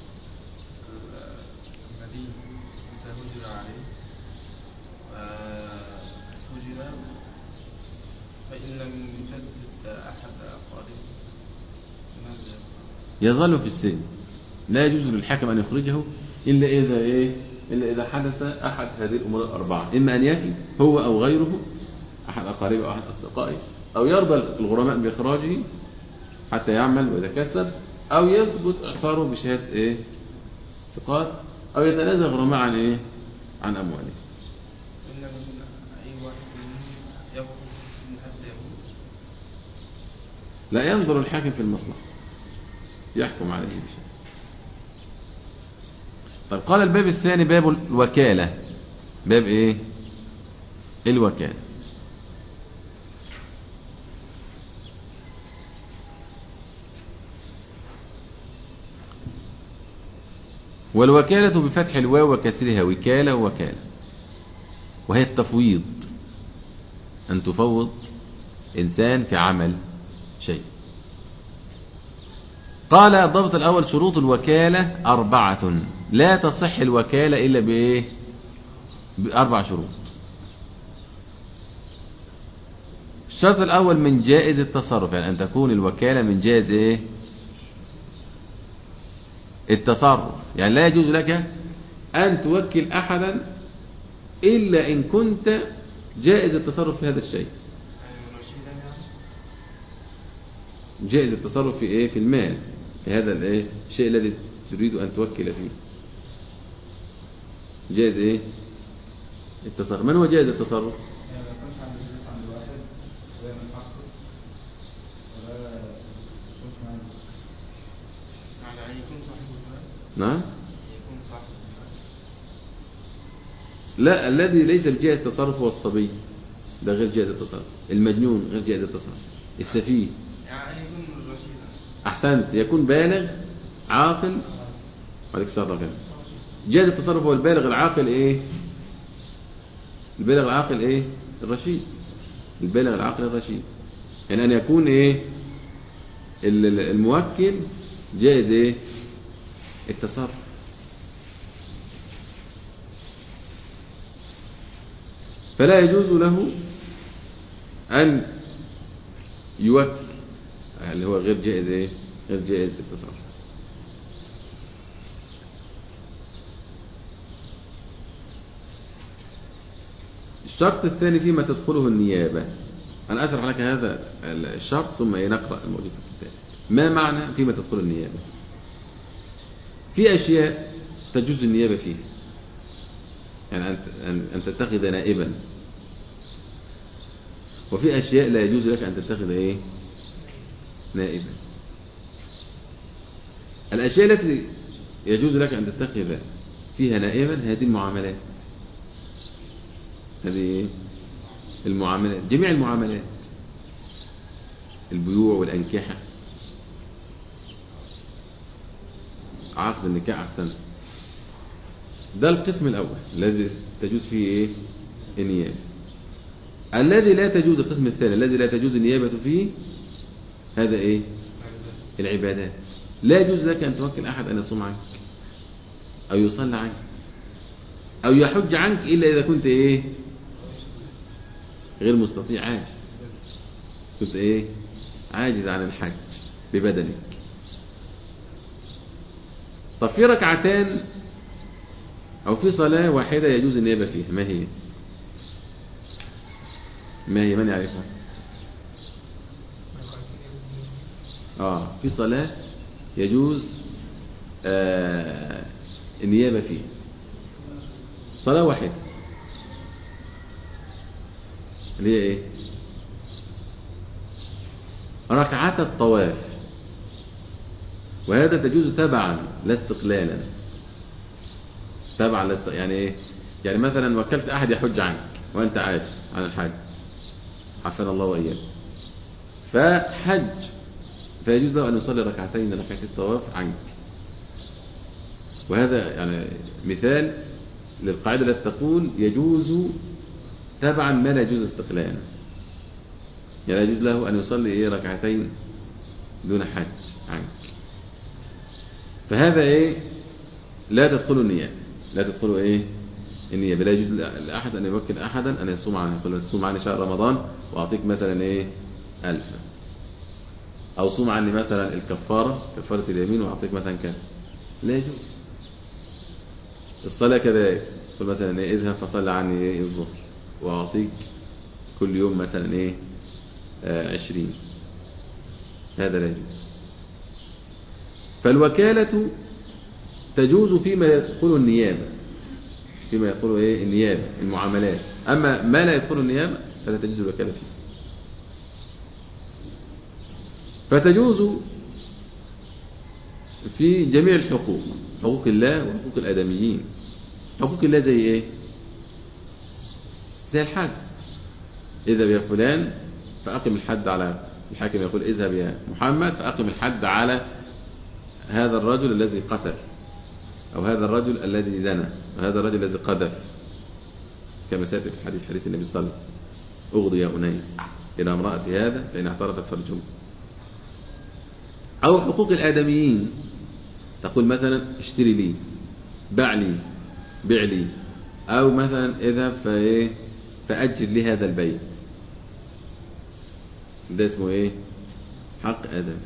الذي هجر عليه هجر فإن لم يجدد أحد أقاربه يظل في السجن، لا يجوز للحاكم أن يخرجه إلا إذا حدث أحد هذه الأمور الأربعة: إما أن يفي هو أو غيره، أحد أقاربه أو أحد أصدقائه، أو يرضى الغرماء بإخراجه حتى يعمل وإذا كسب، أو يثبت إعصاره بشهادة ثقات، أو يتنازل الغرماء عن عن أمواله. إن من أي واحد يخرج من حتى يموت. لا ينظر الحاكم في المصلحة، يحكم عليه بشيء. طيب قال الباب الثاني باب الوكالة. باب الوكالة. والوكالة بفتح الواو وكسرها وكالة ووكالة، وهي التفويض، أن تفوض إنسان في عمل شيء. قال الضابط الأول: شروط الوكالة 4، لا تصح الوكالة إلا ب4 شروط. الشرط الأول من جائز التصرف، يعني أن تكون الوكالة من جائز التصرف، يعني لا يجوز لك أن توكل أحدا إلا إن كنت جائز التصرف في هذا الشيء. جائز التصرف في في المال، في هذا الشيء الذي تريد أن توكل فيه. جائز التصرف. من هو جائز التصرف؟ يعني ما يكونش عند الواحد زي من حقه ولا نعم. يكون صح. لا، الذي ليس بجهة التصرف هو الصبي، ده غير جهة التصرف. المجنون غير جهة التصرف. السفيه يعني يكون رشيدا. أحسنت، يكون بالغ عاقل. عليك صار كده. جهة التصرف هو البالغ العاقل ايه؟ البالغ العاقل ايه؟ الرشيد. البالغ العاقل الرشيد، يعني أن يكون ايه؟ الموكل جائز ايه؟ التصرف. فلا يجوز له أن يوكل، اللي هو غير جائز ايه؟ غير جائز التصرف. الشرط الثاني فيما تدخله النيابة. أنا أشرح لك هذا الشرط ثم نقرأ الموجود في الكتاب. ما معنى فيما تدخل النيابة؟ في أشياء تجوز النيابة فيها، يعني أن تتخذ نائبا، وفي أشياء لا يجوز لك أن تتخذ إيه؟ نائبا. الأشياء التي يجوز لك أن تتخذ فيها نائبا هذه المعاملات، هذه المعاملات، جميع المعاملات، البيوع والأنكحة، عقد النكاح أحسن. ده القسم الأول الذي تجوز فيه إيه؟ النيابة. الذي لا تجوز، القسم الثاني الذي لا تجوز النيابة فيه، هذا إيه؟ العبادات. لا يجوز لك أن توكل أحد أن يصوم عنك أو يصلي عنك أو يحج عنك إلا إذا كنت إيه؟ غير مستطيع، عاجز. كنت إيه؟ عاجز عن الحج ببدنك. طب في ركعتان أو في صلاة واحدة يجوز النيابة فيها، ما هي؟ ما هي؟ من يعرفها؟ في صلاة يجوز النيابة فيها، صلاة واحدة، اللي هي ايه؟ ركعات الطواف. وهذا تجوز تبعا لا استقلالا. تبعا يعني ايه؟ يعني مثلا وكلت احد يحج عنك وانت عاجز عن الحج، عافانا الله واياك، فحج، فيجوز له ان يصلي ركعتين الطواف عنك. وهذا يعني مثال للقاعدة التي تقول يجوز تبعا ما لا يجوز استقلالا. يعني لا يجوز له أن يصلي إيه؟ ركعتين دون حج عنك. فهذا إيه؟ لا تدخل النيابة، لا تدخل إيه؟ النيابة. لا يجوز لأحد أن يوكل أحدا أن يصوم عنه، يقول تصوم عني شهر رمضان وأعطيك مثلا إيه؟ 1000، أو صوم عني مثلا الكفارة، كفارة اليمين، وأعطيك مثلا كذا. لا يجوز. الصلاة كذلك، يقول مثلا إيه؟ اذهب فصلي عني إيه؟ الظهر وأعطيك كل يوم مثلا إيه؟ 20. هذا لا يجوز. فالوكالة تجوز فيما يدخل النيابة، فيما يدخل إيه؟ النيابة، المعاملات. أما ما لا يدخل النيابة فلا تجوز الوكالة فيه. فتجوز في جميع الحقوق، حقوق الله وحقوق الآدميين. حقوق الله زي إيه؟ زي الحد. اذهب يا فلان فأقم الحد على، الحاكم يقول اذهب يا محمد فأقم الحد على هذا الرجل الذي قتل، أو هذا الرجل الذي زنى، وهذا الرجل الذي قذف، كما سيأتي في حديث النبي صلى الله عليه وسلم: اغضي يا أنيس إلى امرأة هذا فإن اعترفت فرجمه. أو حقوق الآدميين، تقول مثلا اشتري لي، باع لي، بيع لي، أو مثلا اذهب فأجل لي هذا البيت. ده اسمه ايه؟ حق آدم.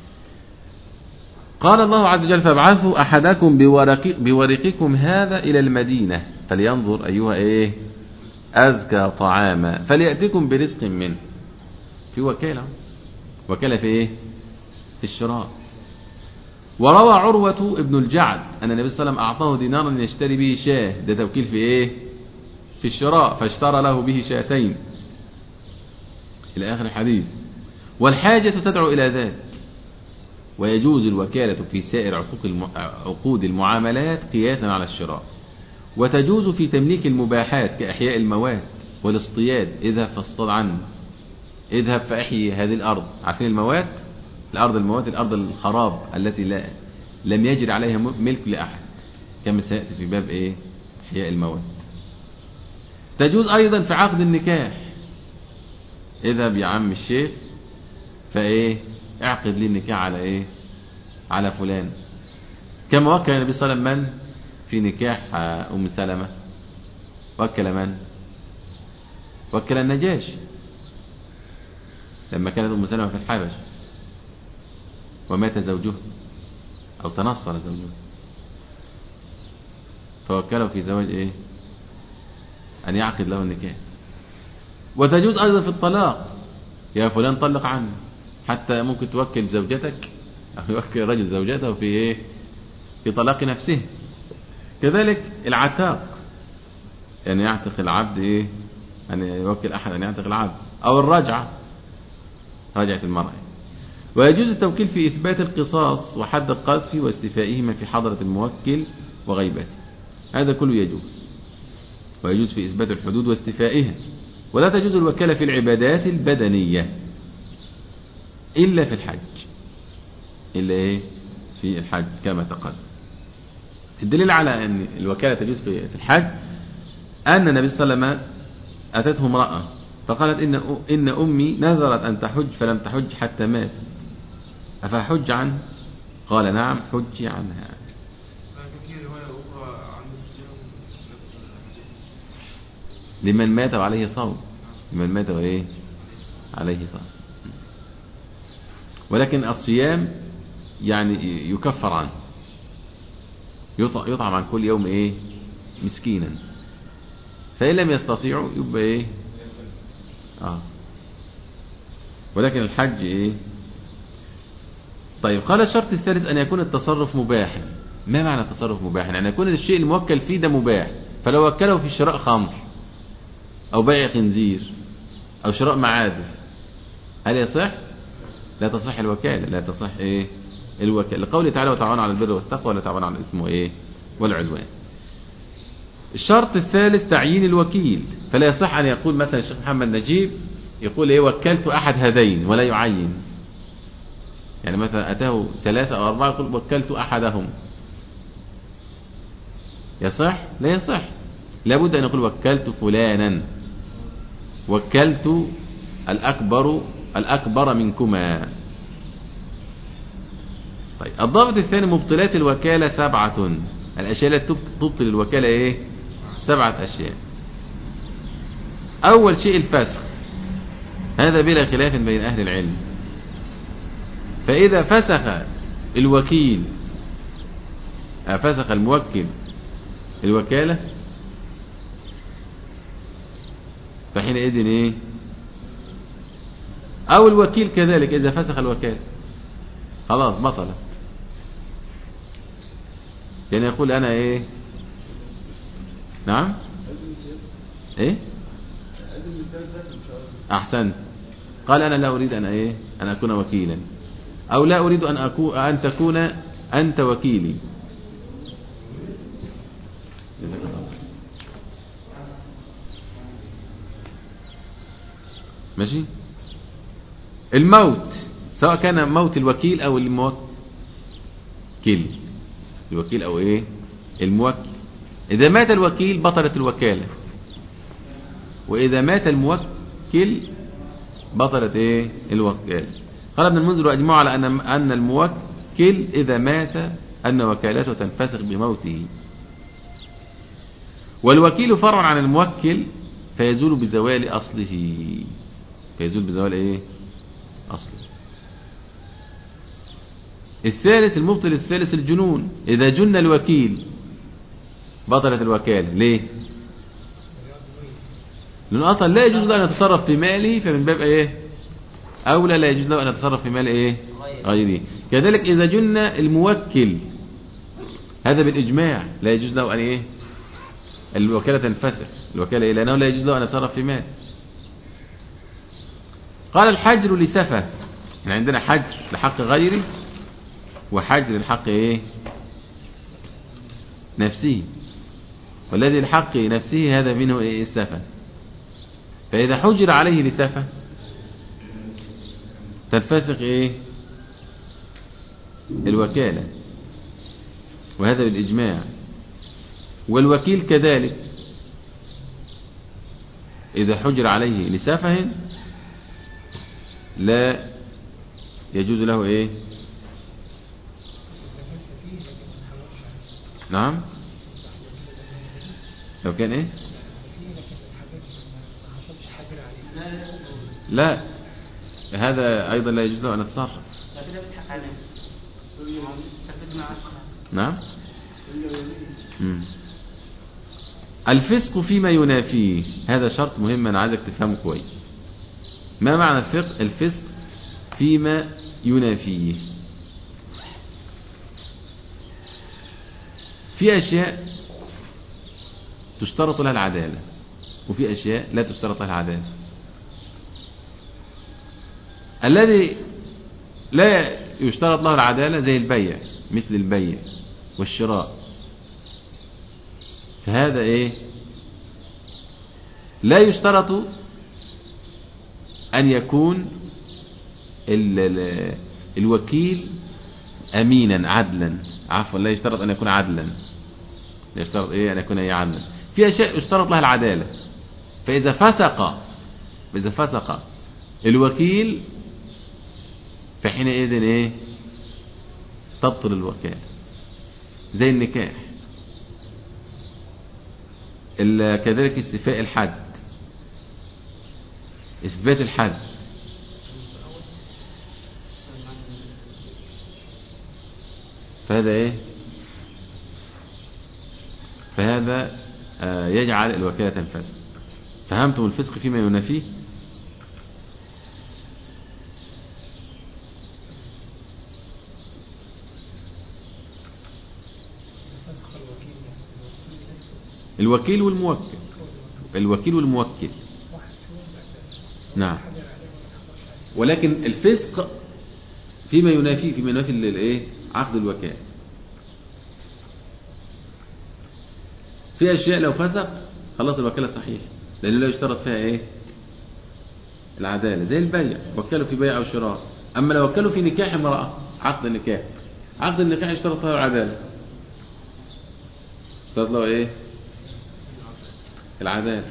قال الله عز وجل: فابعثوا أحدكم بورقكم هذا إلى المدينة فلينظر أيها ايه أزكى طعاما فليأتكم برزق منه. في وكالة في ايه؟ في الشراء. وروى عروة ابن الجعد أن النبي صلى الله عليه وسلم أعطاه دينارا يشتري به شاه. ده توكيل في ايه؟ في الشراء. فاشترى له به شاتين إلى آخر الحديث. والحاجة تدعو إلى ذلك. ويجوز الوكالة في سائر عقود المعاملات قياسا على الشراء، وتجوز في تمليك المباحات كإحياء المواد والاصطياد. اذهب فاصطاد عني، اذهب فأحيي هذه الأرض. عارفين المواد؟ المواد الأرض الخراب التي لم يجري عليها ملك لأحد، كما سيأتي في باب إيه؟ إحياء المواد. تجوز أيضا في عقد النكاح. اذهب يا عم الشيخ فإيه؟ اعقد لي النكاح على إيه؟ على فلان. كما وكل النبي صلى الله عليه وسلم من في نكاح أم سلمة؟ وكل من؟ وكل النجاشي لما كانت أم سلمة في الحبش ومات زوجها أو تنصر زوجها، فوكله في زواج إيه؟ أن يعقد له النكاح. وتجوز أيضا في الطلاق، يا فلان طلق عني، حتى ممكن توكل زوجتك أو يوكل الرجل زوجته في إيه؟ في طلاق نفسه. كذلك العتاق، يعني يعتق العبد إيه؟ أن يوكل أحد أن يعتق العبد، أو الرجعة، رجعة المرأة. ويجوز التوكيل في إثبات القصاص وحد القذف واستيفائهما في حضرة الموكل وغيبته، هذا كله يجوز. ويجوز في إثبات الحدود واستيفائها. ولا تجوز الوكالة في العبادات البدنية إلا في الحج، إلا إيه؟ في الحج كما تقدم. الدليل على أن الوكالة تجوز في الحج أن النبي صلى الله عليه وسلم أتته امرأة فقالت إن أمي نذرت أن تحج فلم تحج حتى مات، أفحج عنه؟ قال نعم حجي عنها. لمن مات وعليه صوم، لمن مات وإيه؟ عليه صوم. ولكن الصيام يعني يكفر عنه، يطعم عن كل يوم إيه؟ مسكينا. فإن لم يستطيعوا يبقى إيه؟ ولكن الحج إيه؟ طيب، قال الشرط الثالث أن يكون التصرف مباحا. ما معنى التصرف مباحا؟ يعني يكون الشيء الموكل فيه ده مباح. فلو وكله في شراء خمر أو بيع خنزير أو شراء معادن، هل يصح؟ لا تصح الوكالة، لا تصح إيه؟ الوكالة، لقوله تعالى وتعاونوا على البر والتقوى ولا تعاونوا على الإثم وإيه؟ والعدوان. الشرط الثالث تعيين الوكيل. فلا يصح أن يقول مثلا الشيخ محمد نجيب يقول إيه؟ وكلت أحد هذين، ولا يعين. يعني مثلا أتاه 3 أو 4 يقول وكلت أحدهم، يصح؟ لا يصح. لابد أن يقول وكلت فلانا، وكلت الأكبر منكما. طيب، الضابط الثاني مبطلات الوكالة 7. الأشياء التي تبطل الوكالة إيه؟ 7 أشياء. أول شيء الفسخ، هذا بلا خلاف بين أهل العلم. فإذا فسخ الوكيل فسخ الموكل الوكالة فحينئذ إيه؟ أو الوكيل كذلك إذا فسخ الوكالة خلاص بطلت. يعني يقول أنا إيه؟ نعم؟ إيه؟ أحسنت. قال أنا لا أريد أن إيه؟ أن أكون وكيلا، أو لا أريد أن تكون أنت وكيلي. ماشي. الموت، سواء كان موت الوكيل أو الموكل، الوكيل أو إيه؟ الموكل. إذا مات الوكيل بطلت الوكالة، وإذا مات الموكل بطلت إيه؟ الوكالة. قال ابن المنذر وأجمعوا على أن الموكل إذا مات أن وكالته تنفسخ بموته. والوكيل فرع عن الموكل فيزول بزوال أصله، فيزول بزوال إيه؟ أصله. الثالث المبطل الثالث الجنون. إذا جن الوكيل بطلت الوكالة. ليه؟ لأنه أصلا لا يجوز له أن يتصرف في ماله، فمن باب إيه؟ أولى لا يجوز له أن يتصرف في مال إيه؟ غيره. كذلك إذا جن الموكل، هذا بالإجماع لا يجوز له أن إيه؟ الوكالة تنفسخ، الوكالة إيه؟ لأنه لا يجوز له أن يتصرف في مال. قال الحجر لسفه، يعني عندنا حجر لحق غيره وحجر الحق ايه نفسه، والذي الحق نفسه هذا منه ايه السفة. فإذا حجر عليه لسفة تنفسخ ايه الوكالة، وهذا بالإجماع. والوكيل كذلك إذا حجر عليه لسفه لا يجوز له ايه نعم لو كان ايه لا هذا ايضا لا يجوز له ان يتصرف. نعم. الفسق فيما ينافيه هذا شرط مهم انا عايزك تفهمه كويس. ما معنى الفسق فيما ينافيه؟ في اشياء تشترط لها العدالة وفي اشياء لا تشترط لها العدالة. الذي لا يشترط له العدالة زي البيع، مثل البيع والشراء، فهذا ايه لا يشترط ان يكون الوكيل امينا عدلا، عفوا لا يشترط ان يكون عدلا، لا يشترط ايه ان يكون ايه عدلا. في اشياء يشترط لها العدالة، فاذا فسق الوكيل فحينئذ ايه تبطل الوكالة، زي النكاح. كذلك استيفاء الحد، اثبات الحد، فهذا ايه فهذا يجعل الوكالة تنفسخ. فهمتم الفسق فيما ينافيه؟ الوكيل والموكل، الوكيل والموكل نعم. ولكن الفسق فيما ينافي الايه عقد الوكالة. في اشياء لو فسق خلاص الوكالة صحيحة لانه لا يشترط فيها ايه العدالة، زي البيع، وكلوا في بيع او شراء. اما لو وكلوا في نكاح امرأة، عقد النكاح يشترط له العدالة، يشترط له ايه العدالة.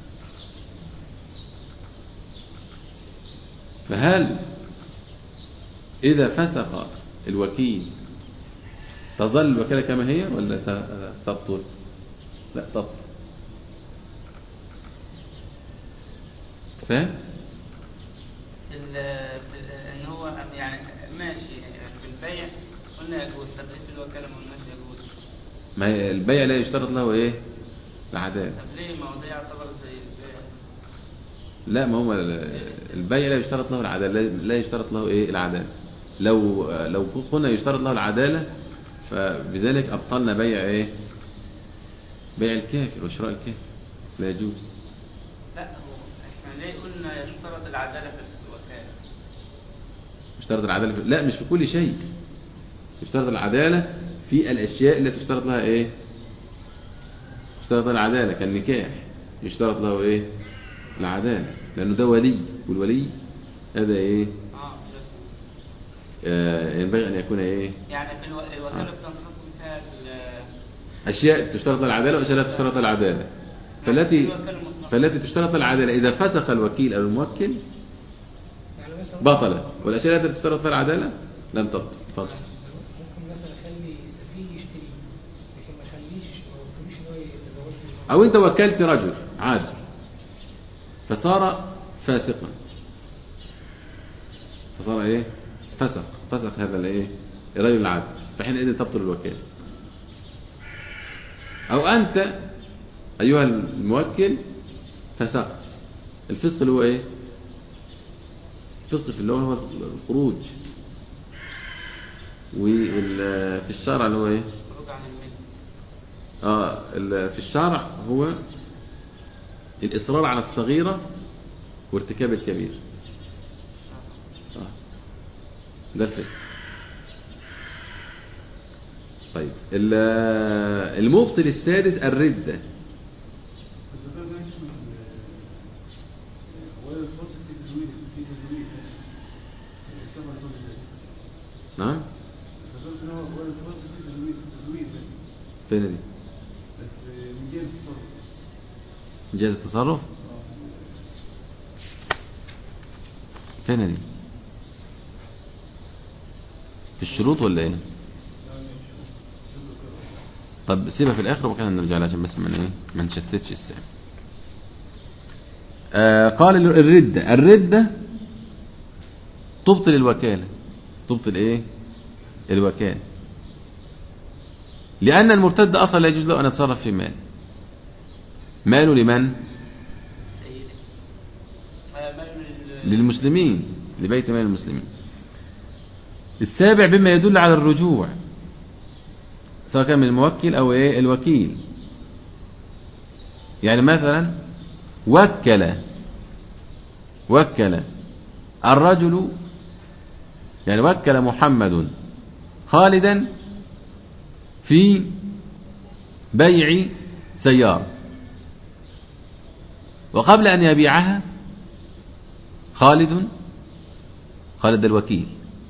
فهل إذا فسق الوكيل تظل الوكالة كما هي ولا تبطل؟ لا تبطل. فاهم؟ ان هو يعني ماشي في البيع قلنا يجوز، طب ليه في الوكالة ما قلناش يجوز؟ ما هي البيع لا يشترط له ايه العدالة. طب ليه؟ ما هو ده يعتبر زي البيع. لا ما هو البيع لا يشترط له العدالة، لا يشترط له ايه العدالة. لو قلنا يشترط له العدالة فبذلك ابطلنا بيع ايه بيع الكافر وشراء الكافر، لا يجوز. لا هو احنا ليه قلنا يشترط العدالة في الوكالة؟ يشترط العدالة لا مش في كل شيء، يشترط العدالة في الاشياء التي تشترط لها ايه يشترط لها العدالة، كالنكاح يشترط له ايه العدالة لانه ده ولي، والولي هذا ايه ينبغي ان يكون ايه يعني في الوكالة بتنقسم فيها اشياء تشترط العدالة واشياء لا تشترط العدالة. فالتي تشترط العدالة اذا فسخ الوكيل او الموكل بطلت، والاشياء التي تشترط فيها العدالة لم تبطل. ممكن مثلا اخلي سفيه يشتري لكن ما اخليش ان هو يتزوج، او انت وكلت رجل عادي فصار فاسقا، فصار ايه فسق هذا الايه الرجل العادي، فحينئذ تبطل الوكالة. او انت ايها الموكل فسق. الفسق اللي هو ايه الفسق اللي هو الخروج، وفي الشرع اللي هو ايه في الشرع هو الإصرار على الصغيرة وارتكاب الكبير، ده الفسق. طيب المبطل السادس الردة. الزكاة ده يشمل ولا الفاصل في تزويد سبع زوجة. نعم الزكاة ده ولا الفاصل في تزويد فين دي؟ من جهة التصرف. جهاز التصرف فين دي؟ في الشروط ولا ايه؟ طب سيبها في الاخر وكان نرجع لها عشان بس من ايه ما نشتتش السهم. قال الردة تبطل الوكالة. تبطل ايه الوكالة، لأن المرتد أصلا لا يجوز له أن يتصرف في ماله لمن؟ للمسلمين، لبيت مال المسلمين. السابع بما يدل على الرجوع سواء كان من الموكل أو إيه الوكيل. يعني مثلا وكل الرجل، يعني وكل محمد خالدا في بيع سيارة، وقبل أن يبيعها خالد الوكيل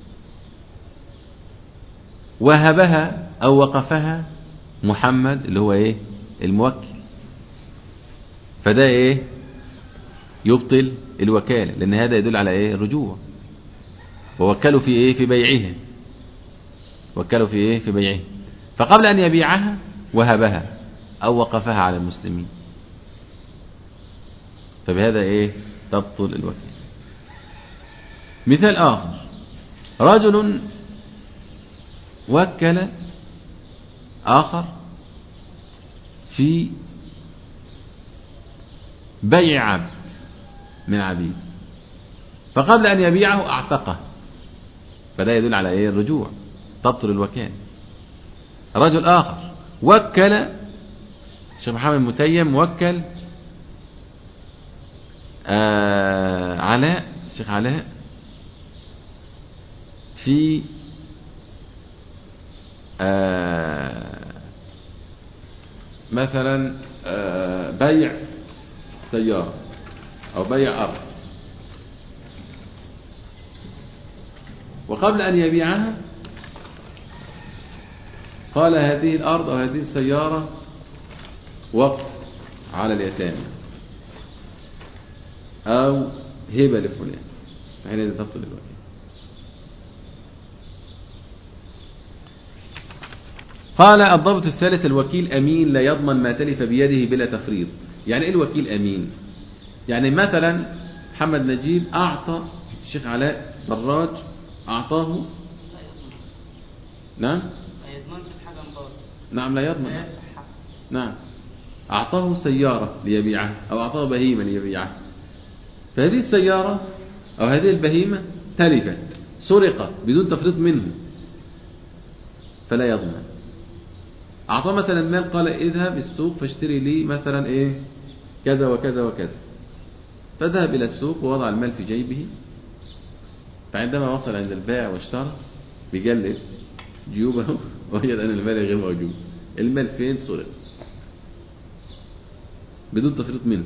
وهبها أو وقفها محمد اللي هو إيه الموكل، فده إيه يبطل الوكالة، لأن هذا يدل على إيه الرجوع. ووكلوا في إيه في بيعها، وكلوا في إيه في بيعها، فقبل أن يبيعها وهبها أو وقفها على المسلمين، فبهذا إيه تبطل الوكالة. مثال آخر، رجل وكل آخر في بيع عبد من عبيد، فقبل أن يبيعه أعتقه، فده يدل على إيه الرجوع، تبطل الوكالة. رجل آخر وكل الشيخ محمد متيم وكل علاء، الشيخ علاء في مثلا بيع سيارة أو بيع أرض، وقبل أن يبيعها قال هذه الأرض أو هذه السيارة وقف على اليتامى أو هبة لفلان، فهنا تبطل الوكالة. قال الضابط الثالث الوكيل أمين لا يضمن ما تلف بيده بلا تفريط. يعني إيه الوكيل أمين؟ يعني مثلا محمد نجيب أعطى الشيخ علاء دراج، أعطاه، نعم نعم لا يضمن، نعم أعطاه سيارة ليبيعها أو أعطاه بهيمة ليبيعها، فهذه السيارة أو هذه البهيمة تلفت سرقت بدون تفريط منه فلا يضمن. أعطاه مثلا مال، قال اذهب السوق فاشتري لي مثلا إيه كذا وكذا وكذا، فذهب إلى السوق ووضع المال في جيبه، فعندما وصل عند البائع واشترى بيجلد جيوبه وجد أن المال غير موجود. المال فين؟ سرق بدون تفريط منه،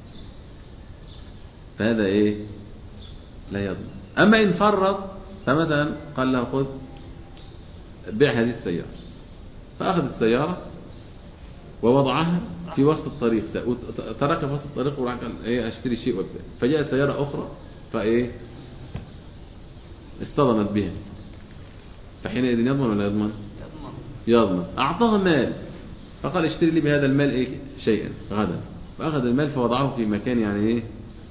فهذا إيه لا يضمن. أما إن فرط فمثلا قال له خذ بيع هذه السيارة، فأخذ السيارة ووضعها في وسط الطريق، تركها في وسط الطريق وراح قال ايه اشتري شيء وابدأ، فجاءت سيارة أخرى فايه اصطدمت بها، فحينئذ يضمن ولا يضمن؟ يضمن. أعطاه مال فقال اشتري لي بهذا المال ايه شيئا غدا، فأخذ المال فوضعه في مكان يعني ايه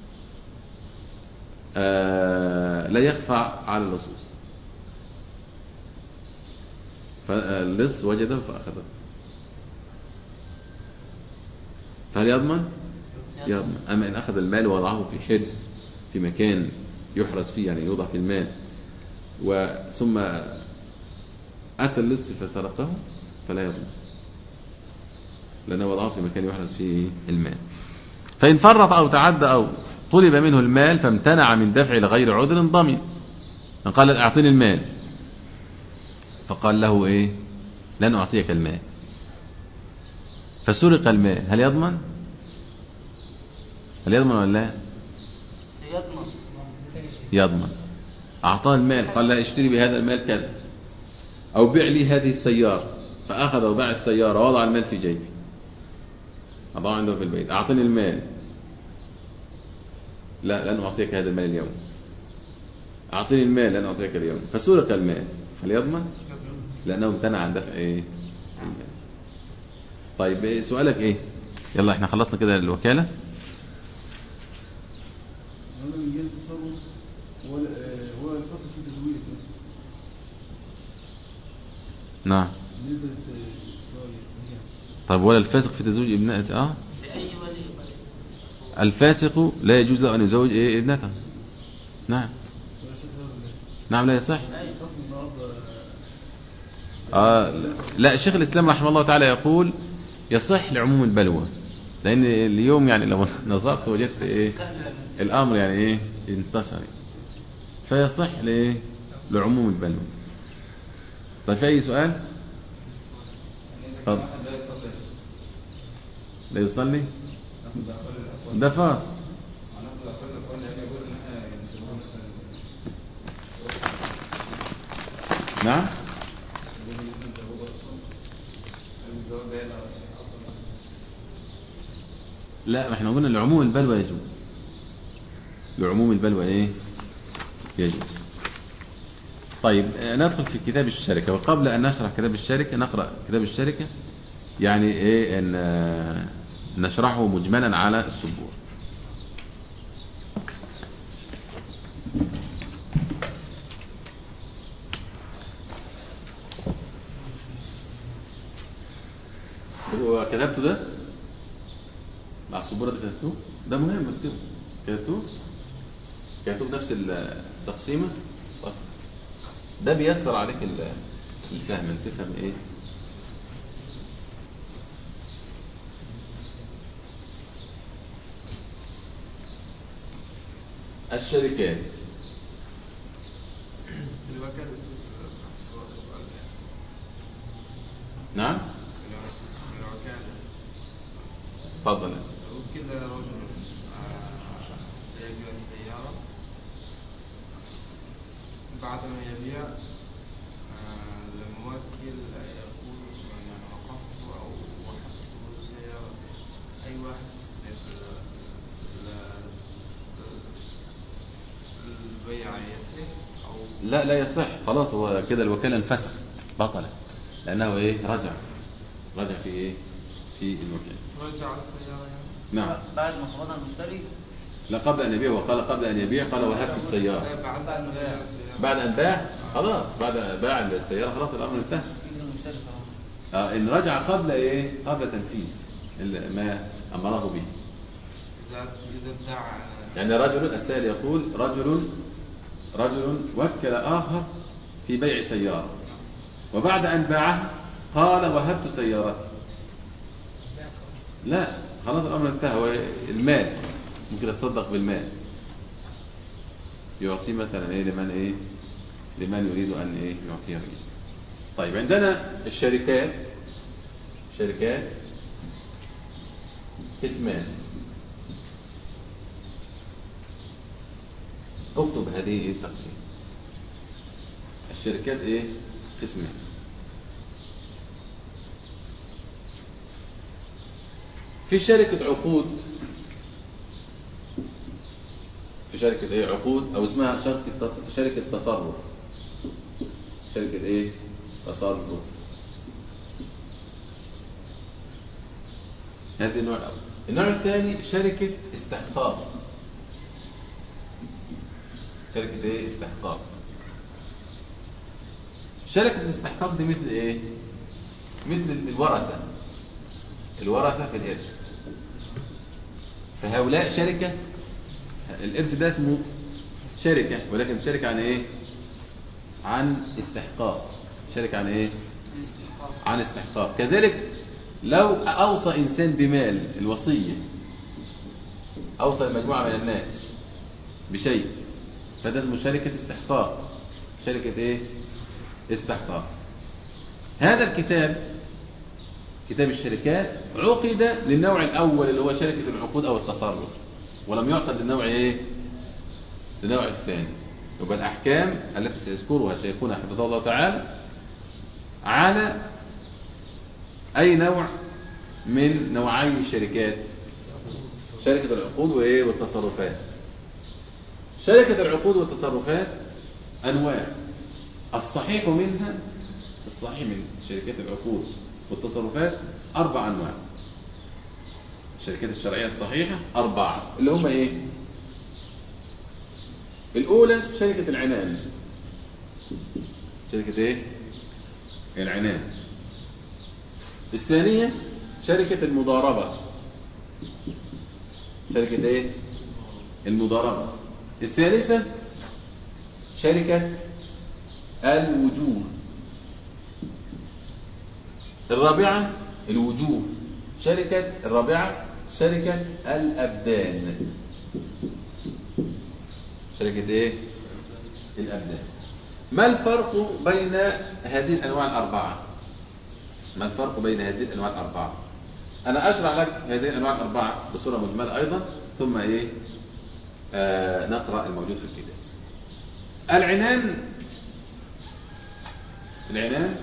لا يخفى على اللصوص، فاللص وجده فأخذه، فهل يضمن؟ يضمن. أما إن أخذ المال ووضعه في حرز في مكان يحرز فيه، يعني يوضع في المال، ثم أتى اللص فسرقه فلا يضمن، لأنه وضعه في مكان يحرز فيه المال. فإن فرط أو تعدى أو طلب منه المال فامتنع من دفع لغير عذر ضمن. قال أعطيني المال، فقال له إيه لن أعطيك المال، فسرق المال، هل يضمن؟ هل يضمن ولا لا؟ يضمن. يضمن. أعطاه المال، قال لا اشتري بهذا المال كذا، أو بيع لي هذه السيارة، فأخذ وباع السيارة ووضع المال في جيبه، أضعه عنده في البيت، أعطني المال، لا لن أعطيك هذا المال اليوم، أعطني المال لن أعطيك اليوم، فسرق المال، هل يضمن؟ لأنه امتنع عن دفع إيه؟ المال. طيب إيه سؤالك إيه؟ يلا إحنا خلصنا كده الوكالة. هذا من جهة التصرف هو الفصل في تزويد. نعم. بالنسبة طيب ولا الفاسق في تزويج ابنته؟ لأي ولي. الفاسق لا يجوز له أن يزوج إيه ابنته. نعم. نعم لا يصح. لا شيخ الإسلام رحمه الله تعالى يقول يصح لعموم البلوى، لأن اليوم يعني لو نظرت وجدت إيه الأمر يعني إيه انتشر، فيصح لعموم البلوى. طيب في أي سؤال؟ لا يصلي ده فاس. نعم. لا ما احنا قلنا لعموم البلوى يجوز، لعموم البلوى ايه يجوز. طيب ندخل في كتاب الشركة، وقبل ان نشرح كتاب الشركة نقرأ كتاب الشركة يعني ايه ان نشرحه مجملا على السبورة. وكتبته ده مع السبورة ده كتبتوه، ده مهم اكتبه، كتبتوه نفس التقسيمة. ده بيسر عليك الفهم، انت تفهم ايه. الشركات نعم. تفضل. كده رجل يبيع السيارة، بعد ما يبيع الموكل يقول يعني وقفت أو وحدت السيارة أي واحد البيع يصح أو لا يصح، خلاص هو كده الوكالة انفسخ بطلت، لأنه ايه رجع في ايه في الوكالة، رجع السيارة يعني. نعم. بعد ما خبطها المشتري. لا قبل أن يبيع، وقال قبل أن يبيع قال وهبت السيارة. بعد أن باع خلاص، بعد باع السيارة خلاص الأمر انتهى. إن رجع قبل إيه قبل تنفيذ ما أمره به. إذا ادعى يعني رجل، السائل يقول رجل وكل آخر في بيع سيارة، وبعد أن باعها قال وهبت سيارتي. لا خلاص الأمر انتهى، هو المال ممكن يتصدق بالمال يعطيه مثلا لمن يريد أن يعطيه. طيب عندنا الشركات قسمان، اكتب هذه التقسيم. الشركات قسمان. في شركة عقود، في شركة عقود، او اسمها شركة تصرف. شركة تصرف. هذا النوع الاول. النوع الثاني شركة استحقاق. شركة استحقاق. شركة الاستحقاق دي مثل مثل الورثة في الإرث. فهؤلاء شركة، الإرث ده اسمه شركة، ولكن شركة عن عن استحقاق. شركة عن عن استحقاق. كذلك لو أوصى إنسان بمال، الوصية أوصى مجموعة من الناس بشيء، فده اسمه شركة استحقاق. شركة استحقاق. هذا الكتاب كتاب الشركات عقد للنوع الأول اللي هو شركة العقود أو التصرف، ولم يعقد للنوع إيه؟ للنوع الثاني. يبقى الأحكام التي سيذكرها شيخنا حفظه الله تعالى على أي نوع من نوعي الشركات؟ شركة العقود وإيه؟ والتصرفات. شركة العقود والتصرفات أنواع، الصحيح منها، الصحيح من شركات العقود والتصرفات 4 أنواع. الشركات الشرعية الصحيحة 4 اللي هم إيه؟ الأولى شركة العنان. شركة إيه؟ العنان. الثانية شركة المضاربة. شركة إيه؟ المضاربة. الثالثة شركة الوجوه. الرابعة الوجوه. الرابعة شركة الأبدان. شركة إيه؟ الأبدان. ما الفرق بين هذه الأنواع الأربعة؟ ما الفرق بين هذه الأنواع الأربعة؟ أنا أشرح لك هذه الأنواع الأربعة بصورة مجملة أيضا، ثم إيه؟ نقرأ الموجود في الكتاب. العنان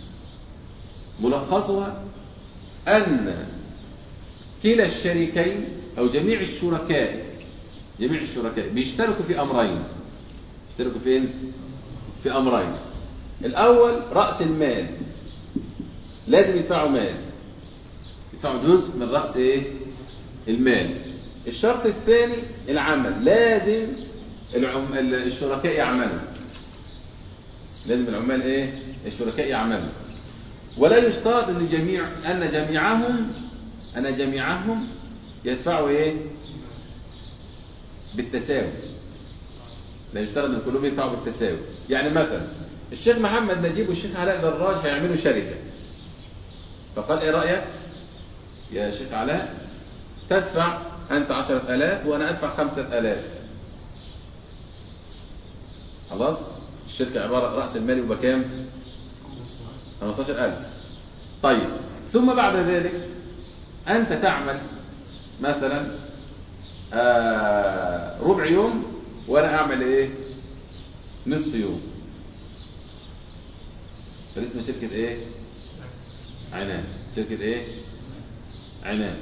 ملخصها أن كلا الشريكين أو جميع الشركاء بيشتركوا في أمرين. يشتركوا فين؟ في أمرين. الأول رأس المال، لازم يدفعوا مال، يدفعوا جزء من رأس إيه؟ المال. الشرط الثاني العمل، لازم الشركاء يعملوا، لازم العمال إيه؟ الشركاء يعملوا. ولا يشترط أن جميعهم يدفعوا إيه؟ بالتساوي. لا يشترط أن كلهم يدفعوا بالتساوي. يعني مثلا الشيخ محمد نجيب والشيخ علاء دراج هيعملوا شركة، فقال إيه رأيك يا شيخ علاء؟ تدفع أنت 10,000 وأنا أدفع 5,000. خلاص؟ الشركة عبارة رأس المال يبقى كام؟ 15,000. طيب ثم بعد ذلك أنت تعمل مثلا ربع يوم وأنا أعمل إيه؟ نصف يوم. فاسمه شركة إيه؟ عنان. شركة إيه؟ عنان.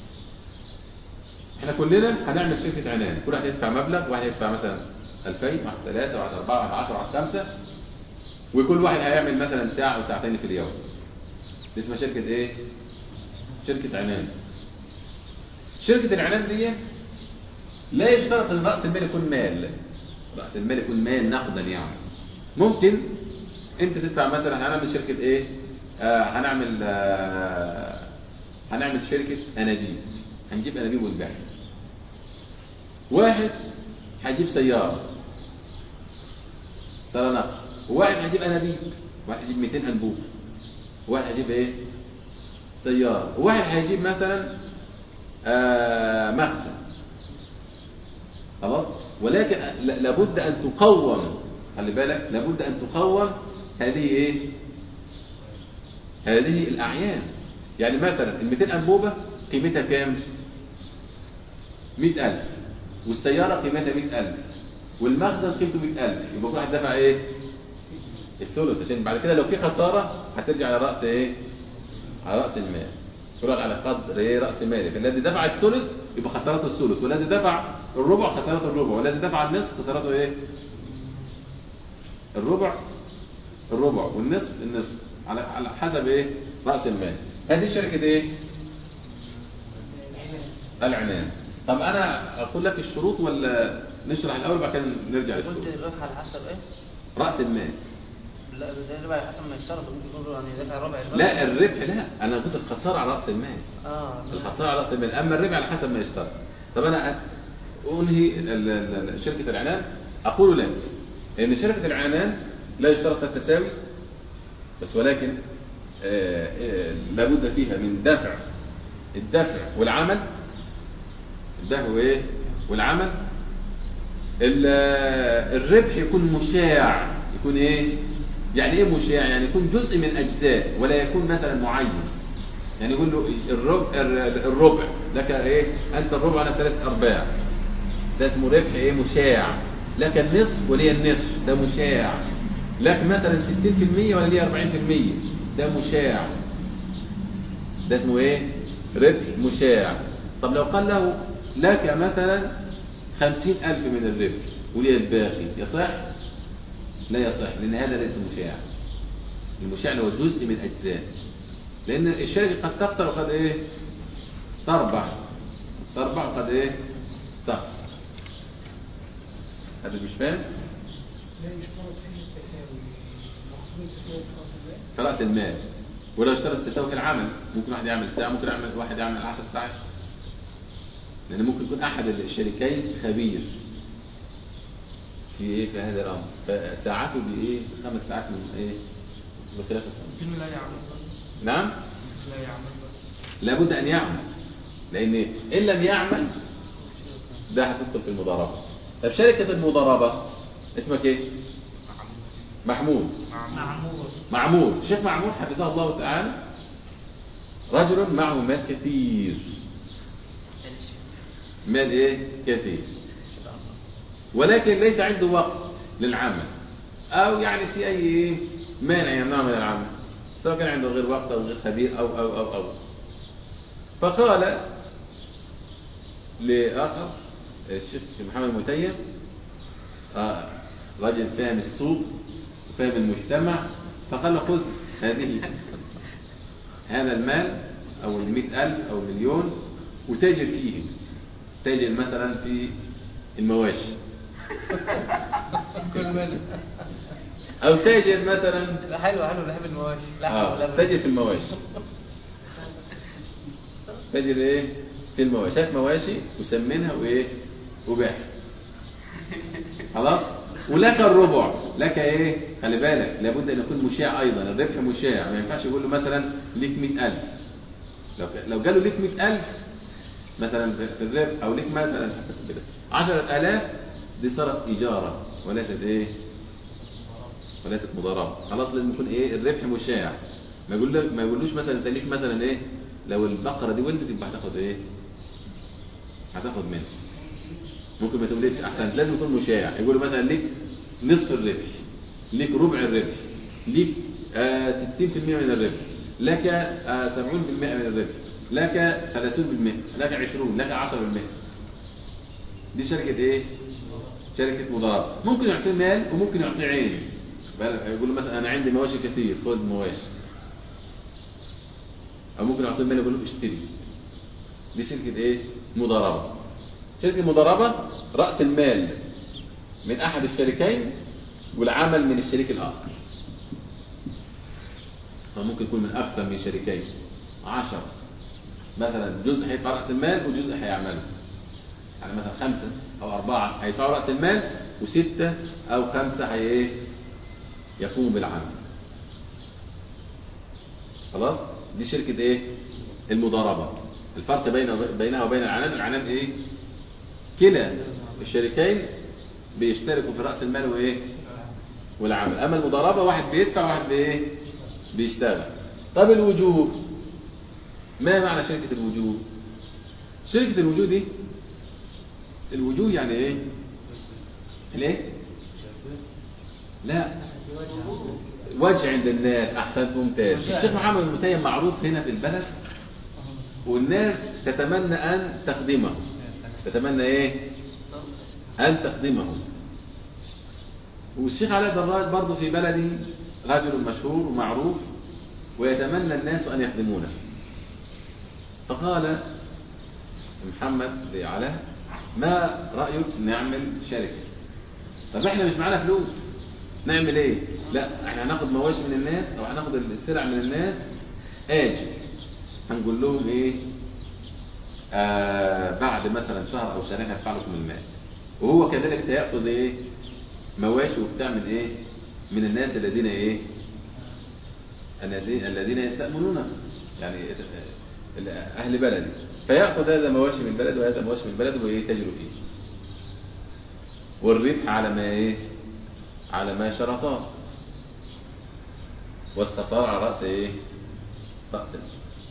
احنا كلنا هنعمل شركة عنان، كل واحد يدفع مبلغ، واحد يدفع مثلا 2000، واحد 3، واحد 4، واحد 10، واحد 5، وكل واحد هيعمل مثلا ساعة أو ساعتين في اليوم. دي اسمها شركة إيه؟ شركة عنان. شركة العنان دي لا يشترط ان رأس المال يكون مال، رأس المال يكون مال نقدا. يعني ممكن انت تدفع مثلا، هنعمل شركة ايه؟ هنعمل شركة انابيب، هنجيب انابيب ونبيعها. واحد هيجيب سيارة نقل، وواحد هيجيب انابيب، واحد هيجيب 200 انبوب، وواحد هيجيب ايه؟ سيارة، وواحد هيجيب مثلا مخزن. خلاص؟ ولكن لابد أن تقوم، خلي بالك، لابد أن تقوم هذه إيه؟ هذه الأعيان. يعني مثلا 200 أنبوبة قيمتها كام؟ 100,000، والسيارة قيمتها 100,000، والمخزن قيمته 100,000. يبقى كل واحد دفع إيه؟ الثلث، عشان بعد كده لو في خسارة هترجع على رأس إيه؟ على رأس المال. تراجع على قدر ايه؟ رأس مالك. الذي دفع الثلث يبقى خسارته الثلث، والذي دفع الربع خسارته الربع، والذي دفع النصف خسارته ايه؟ الربع والنصف النصف، على حسب ايه؟ رأس المال. هذه شركة ايه؟ العنان. طب انا اقول لك الشروط ولا نشرح الاول بعد كده نرجع للشروط؟ قلت الربح على حسب ايه؟ رأس المال. لا ده الربح على حسب ما يشترط، ممكن يقولوا يعني دفع ربع الربح. لا الربح لا، انا قلت الخسارة على رأس المال. الخسارة على رأس المال، اما الربح على حسب ما يشترط. طب انا انهي شركة العنان، اقول لك ان شركة العنان لا يشترط التساوي بس، ولكن لابد فيها من الدفع والعمل. الدفع وايه؟ والعمل. الربح يكون مشاع، يكون ايه؟ يعني ايه مشاع؟ يعني يكون جزء من اجزاء ولا يكون مثلا معين. يعني يقول له الربع لك ايه، انت الربع انا 3/4، ده اسمه ربح ايه، مشاع. لك النصف ولي النصف، ده مشاع. لك مثلا 60% ولا لي 40%، ده مشاع. ده اسمه ايه، ربح مشاع. طب لو قال له لك مثلا 50,000 من الربح ولي الباقي، يصح؟ لا يصح، لان هذا ليس مشاع. المشاع هو جزء من اجزاء، لان الشركه قد تخسر وقد ايه تربح وقد ايه تخسر. هذا مش فاهم؟ لا يشترط فيه التساوي، مقصود التساوي في رأس المال. ولو اشترط التساوي في العمل، ممكن واحد يعمل ساعة، ممكن واحد يعمل 10 ساعات، لأن ممكن يكون أحد الشريكين خبير في إيه، في هذا الأمر، فساعته بإيه 5 ساعات من إيه بخلاف الخمس. ممكن لا يعمل. نعم؟ لا يعمل. لابد أن يعمل، لأن إن لم يعمل ده هتدخل في المضاربة. طب شركة المضاربة اسمك إيه؟ محمود. معمور. الشيخ معمور حفظه الله تعالى رجل معه مال كثير. مال ايه كثير، ولكن ليس عنده وقت للعمل، او يعني في اي مانع يمنعه من العمل، سواء كان عنده غير وقت او غير خبير او فقال لاخر الشيخ محمد المتيم، رجل فاهم السوق وفاهم المجتمع، فقال له خذ هذا المال او 100,000 او مليون وتاجر فيه. تاجر مثلا في المواشي او تاجر مثلا، حلو بحب المواشي. تاجر في المواشي. تاجر ايه في المواشي، هات مواشي وسمنها وايه وبيعها، خلاص. ولك الربع، لك ايه، خلي بالك لابد ان يكون مشاع ايضا. الربح مشاع، ما ينفعش يقول له مثلا ليك 100,000. لو قال له ليك 100,000 مثلا في الربح، او ليك مثلا 10,000، دي صارت اجاره وليست ايه، وليست مضاربه. خلاص لازم يكون ايه الربح مشاع. ما يقولوش مثلا انت ليك مثلا ايه، لو البقره دي ولدت يبقى هتاخد ايه، هتاخد منها. ممكن ما تولدش، احسن لازم يكون مشاع. يقول له مثلا ليك نصف الربح، ليك ربع الربح، ليك 60% من الربح، لك 70% من الربح، لك 30%، لك 20%، لك 10%. دي شركة ايه، شركة مضاربة. ممكن يعطيه مال وممكن يعطيه عين. يقول له مثلا انا عندي مواشي كثير، خذ مواشي. او ممكن يعطيه مال يقول له اشتري. دي شركة ايه، مضاربة. شركة المضاربة رأس المال من أحد الشريكين والعمل من الشريك الآخر. فممكن يكون من أكثر من شريكين، 10 مثلا، جزء هيدفع رأس المال وجزء هيعمله. يعني مثلا 5 أو 4 هيدفعوا رأس المال، و6 أو 5 هي يقوموا بالعمل. خلاص، دي شركة ايه، المضاربة. الفرق بينها وبين العنان ايه، كلا الشريكين بيشتركوا في رأس المال وايه والعمل. اما المضاربة واحد بيدفع واحد بايه بيشتغل. طب الوجوه، ما معنى شركة الوجوه؟ شركة الوجوه دي، الوجوه يعني ايه، ليه لا وجه عند الناس. احسنت، ممتاز. الشيخ محمد المتيم معروف هنا في البلد، والناس تتمنى ان تخدمه. تتمنى ايه، ان تخدمه. والشيخ علاء دراج برضه في بلده رجل مشهور ومعروف، ويتمنى الناس ان يخدمونه. فقال محمد لعلاء ما رأيك نعمل شركة؟ طب احنا مش معانا فلوس، نعمل ايه؟ لا احنا هناخد مواشي من الناس او هناخد السلع من الناس اجل. هنقول لهم ايه، بعد مثلا شهر او شهرين هدفع لكم المال. وهو كذلك سيأخذ ايه، مواشي وبتاع من ايه، من الناس الذين ايه، الذين يستأمنونه، يعني اهل بلدي. فيأخذ هذا مواشي من بلد وهذا مواشي من بلد ويتاجر فيه، والربح على ما ايه، على ما شرطاه. والخسارة على رأس ايه؟ رأس المال.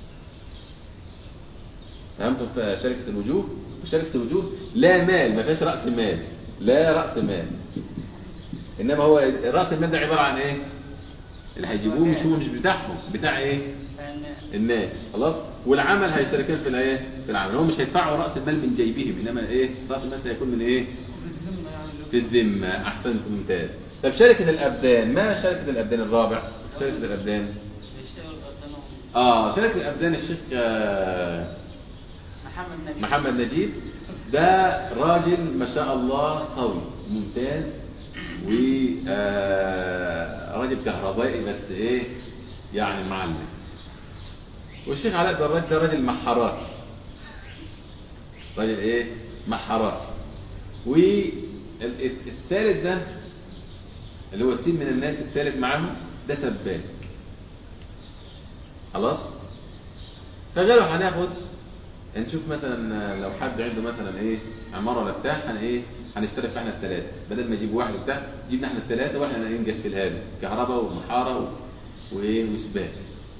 فهمتم في شركة الوجوه؟ وشركة الوجوه لا مال، ما فيهاش رأس مال، لا رأس مال، انما هو رأس المال ده عبارة عن ايه؟ اللي هيجيبوه مش هو، مش بتاعهم، بتاع ايه؟ الناس. خلاص. والعمل هيشتركان في الايه؟ في العمل. هو مش هيدفعوا رأس المال من جيبهم، انما ايه؟ رأس المال هيكون من ايه؟ في الذمة. احسنتم، ممتاز. طب شركة الابدان، ما شركة الابدان الرابع؟ شركة الابدان شركة الابدان الشيخ محمد نجيب ده راجل ما شاء الله قوي ممتاز، وراجل كهربائي بس ايه يعني معلم. والشيخ علاء دراج ده راجل محارات، راجل ايه محارات. والثالث ده اللي هو السين من الناس، الثالث معاهم ده سباك. خلاص. فقالوا هناخد نشوف مثلا لو حد عنده مثلا ايه عماره ولا بتاع، هنشترك احنا الثلاثه، بدل ما يجيب واحد وبتاع جبنا احنا الثلاثه واحنا نقفلها له كهرباء ومحاره وايه وسباك،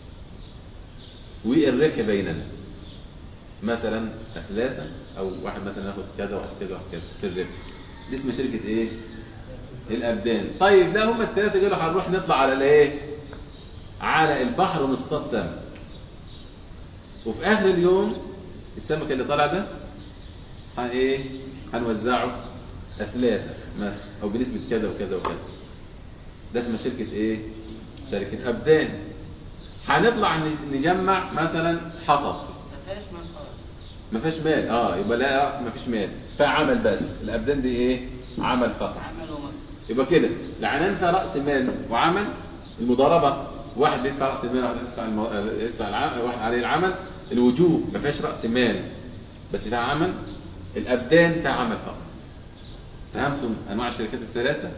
والربح بيننا مثلا ثلاثه، او واحد مثلا ياخد كذا واحد كذا واحد كذا في الربح. دي اسمها شركه ايه؟ الابدان. طيب لا، هم الثلاثه قالوا هنروح نطلع على الايه؟ على البحر ونصطاد سمك، وفي اخر اليوم السمك اللي طالع ده هنوزعه ثلاثة مثلا، او بنسبة كذا وكذا وكذا. ده اسمها شركة ايه؟ شركة ابدان. هنطلع نجمع مثلا حطب، ما فيهاش مال. يبقى لا، ما فيش مال، فعمل بس. الابدان دي ايه؟ عمل فقط. يبقى كده لا ننفع رأس مال وعمل. المضاربة واحد يدفع رأس المال، واحد يدفع واحد عليه العمل. الوجوه ما فيهاش رأس مال بس ده عمل. الابدان ده عمل فقط. فهمتم انواع الشركات الثلاثه؟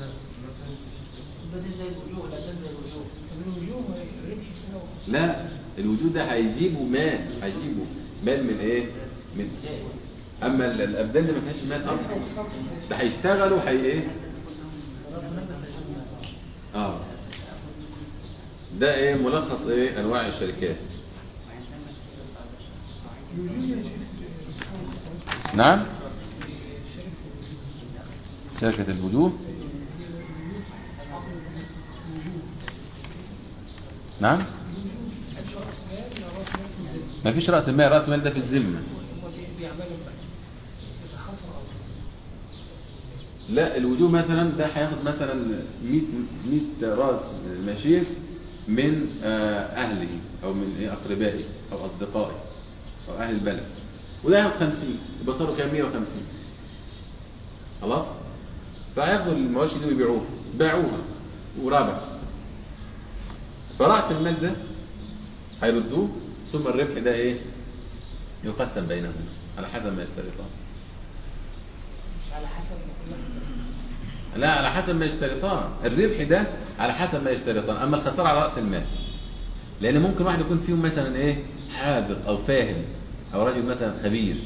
لا، الوجود ده هيجيبوا مال من ايه؟ من اما الابدان ده ما فيهاش مال اصلا، ده هيشتغلوا ايه؟ ده ايه ملخص ايه انواع الشركات. نعم، شركة الوجوه. نعم، ما فيش رأس المال. رأس المال ده في الذمة. لا، الوجوه مثلا ده هياخد مثلا 100 راس ماشين من أهله أو من أقربائه أو أصدقائه أو أهل البلد، وده هياخد 50، يبقى صاروا كام؟ 150. خلاص. فهياخدوا المواشي دي ويبيعوها وربح. فرأس المال ده هيردوه، ثم الربح ده ايه؟ يقسم بينهم على حسب ما يشترطان. مش على حسب لا، على حسب ما يشترطان. الربح ده على حسب ما يشترطان، اما الخسارة على رأس المال. لان ممكن واحد يكون فيهم مثلا ايه حاذق او فاهم او رجل مثلا خبير.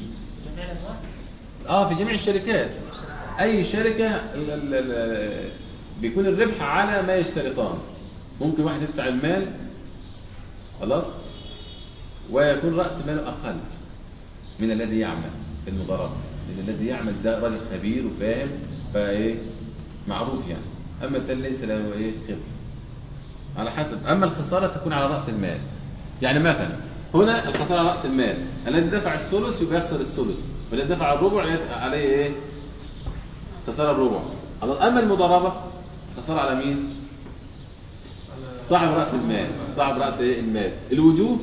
في جميع الشركات، اي شركة بيكون الربح على ما يشترطان. ممكن واحد يدفع المال خلاص ويكون رأس ماله اقل من الذي يعمل في المضاربة، لان الذي يعمل ده راجل خبير وفاهم فايه معروف يعني. اما الثاني ليس له ايه خبر. على حسب. اما الخسارة تكون على رأس المال. يعني مثلا هنا الخسارة على رأس المال، الذي دفع الثلث يبقى يخسر الثلث، والذي دفع الربع عليه ايه؟ خسارة الربع. اما المضاربة خسارة على مين؟ صاحب رأس المال، صاحب رأس ايه المال. الوجوه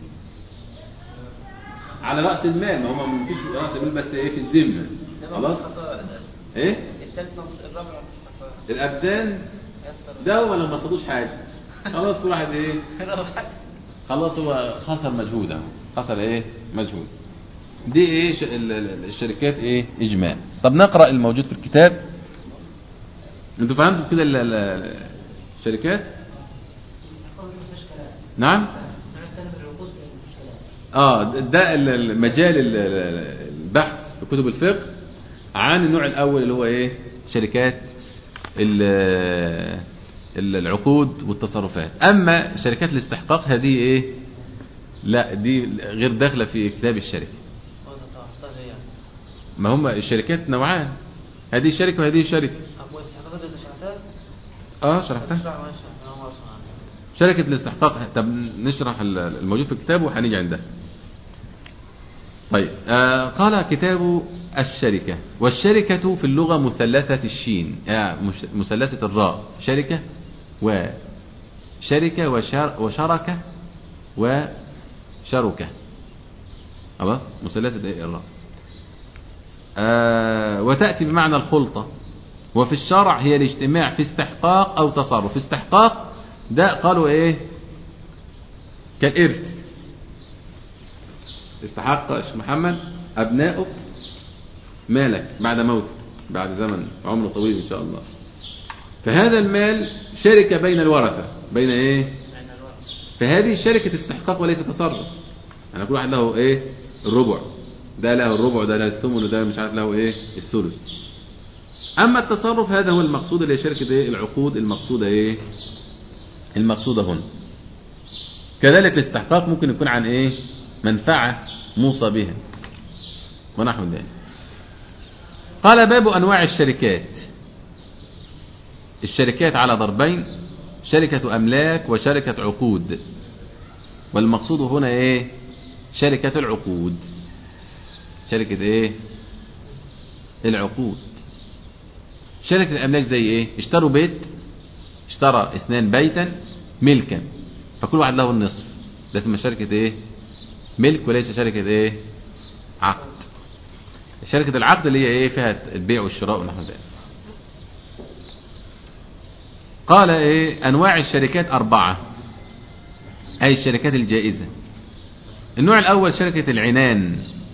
على رأس المال، ما هم مفيش رأس المال بس ايه في الذمة. خلاص. ايه الابدان ده هو لما صدوش حاجة خلاص كل واحد ايه خلاص هو خسر مجهوده، خسر ايه مجهود. دي ايه الشركات ايه اجماع. طب نقرأ الموجود في الكتاب. انتوا فهمتوا كده الشركات؟ نعم. ده المجال البحث في كتب الفقه عن النوع الاول اللي هو ايه شركات العقود والتصرفات. أما شركات الاستحقاق هذه إيه؟ لا، دي غير داخلة في كتاب الشركة. ما هم الشركات نوعان، هذه شركة وهذه شركة. شرحتها. شركة الاستحقاق. طب نشرح الموجود في الكتاب وهنيجي عندها. طيب قال كتاب الشركة. والشركة في اللغة مثلثة الشين، مثلثة الراء، شركة وشركة وشركة وشركة، خلاص، مثلثة الراء. وتأتي بمعنى الخلطة. وفي الشرع هي الاجتماع في استحقاق أو تصرف. استحقاق ده قالوا إيه؟ كالإرث. استحق الشيخ محمد أبنائك مالك بعد موت، بعد زمن عمر طويل إن شاء الله. فهذا المال شركة بين الورثة، بين إيه؟ فهذه شركة استحقاق وليس تصرف. يعني كل واحد له إيه؟ الربع، ده له الربع، ده له الثمن، وده مش عارف له إيه؟ الثلث. أما التصرف هذا هو المقصود، اللي هي شركة إيه؟ العقود المقصودة إيه؟ المقصودة هنا. كذلك الاستحقاق ممكن يكون عن إيه؟ منفعة موصى بها ونحو ذلك. قال باب أنواع الشركات. الشركات على ضربين: شركة أملاك وشركة عقود. والمقصود هنا إيه؟ شركة العقود. شركة إيه؟ العقود. شركة الأملاك زي إيه؟ اشتروا بيت، اشترى 2 بيتا ملكا، فكل واحد له النصف. ده اسمها شركة إيه؟ ملك، وليس شركة إيه؟ عقد. شركة العقد اللي هي إيه؟ فيها البيع والشراء ونحو ذلك. قال إيه؟ أنواع الشركات 4، أي الشركات الجائزة. النوع الأول شركة العنان.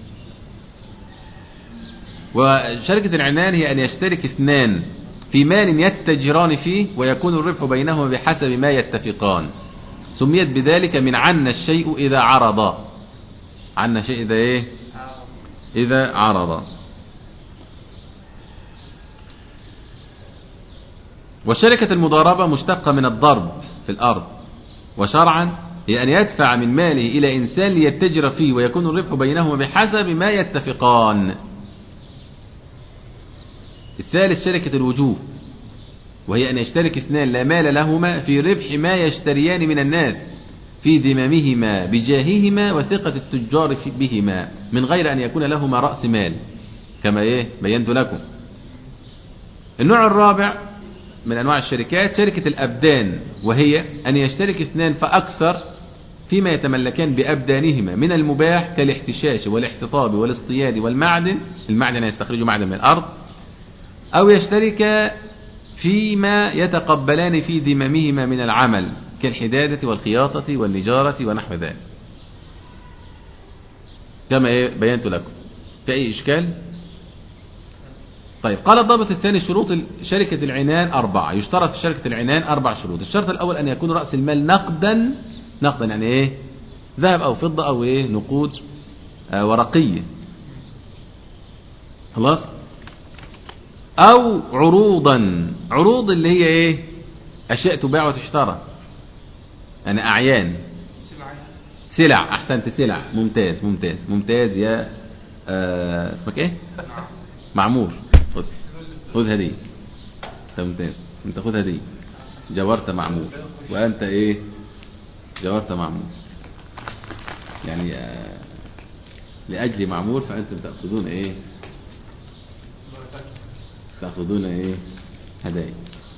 وشركة العنان هي أن يشترك 2 في مال يتجران فيه، ويكون الربح بينهما بحسب ما يتفقان. سميت بذلك من عنا الشيء إذا عرض. عنا شيء إذا إيه؟ إذا عرض. والشركة المضاربة مشتقة من الضرب في الأرض، وشرعا هي أن يدفع من ماله إلى إنسان ليتجر فيه، ويكون الربح بينهما بحسب ما يتفقان. الثالث شركة الوجوه، وهي أن يشترك 2 لا مال لهما في ربح ما يشتريان من الناس في ذممهما بجاههما وثقة التجار بهما، من غير أن يكون لهما رأس مال، كما إيه بينت لكم. النوع الرابع من أنواع الشركات شركة الأبدان، وهي أن يشترك 2 فأكثر فيما يتملكان بأبدانهما من المباح كالاحتشاش والاحتطاب والاصطياد والمعدن. المعدن يستخرج معدن من الأرض. أو يشترك فيما يتقبلان في ذممهما من العمل كالحدادة والخياطة والنجارة ونحو ذلك، كما إيه بينت لكم. في أي إشكال؟ طيب، قال الضابط الثاني: شروط شركة العنان 4. يشترط في شركة العنان 4 شروط. الشرط الأول أن يكون رأس المال نقدا. نقدا يعني إيه؟ ذهب أو فضة أو إيه؟ نقود ورقية، خلاص. أو عروضا. عروض اللي هي إيه؟ أشياء تباع وتشترى، يعني أعيان، سلع. أحسنت، سلع. ممتاز ممتاز ممتاز يا اسمك إيه؟ معمور. خذ هدية. ممتاز، أنت خذ هدية. جاورت معمور، وأنت إيه؟ جاورت معمور، يعني لأجل معمور فأنتم تأخذون إيه؟ تأخذون إيه؟ هدايا.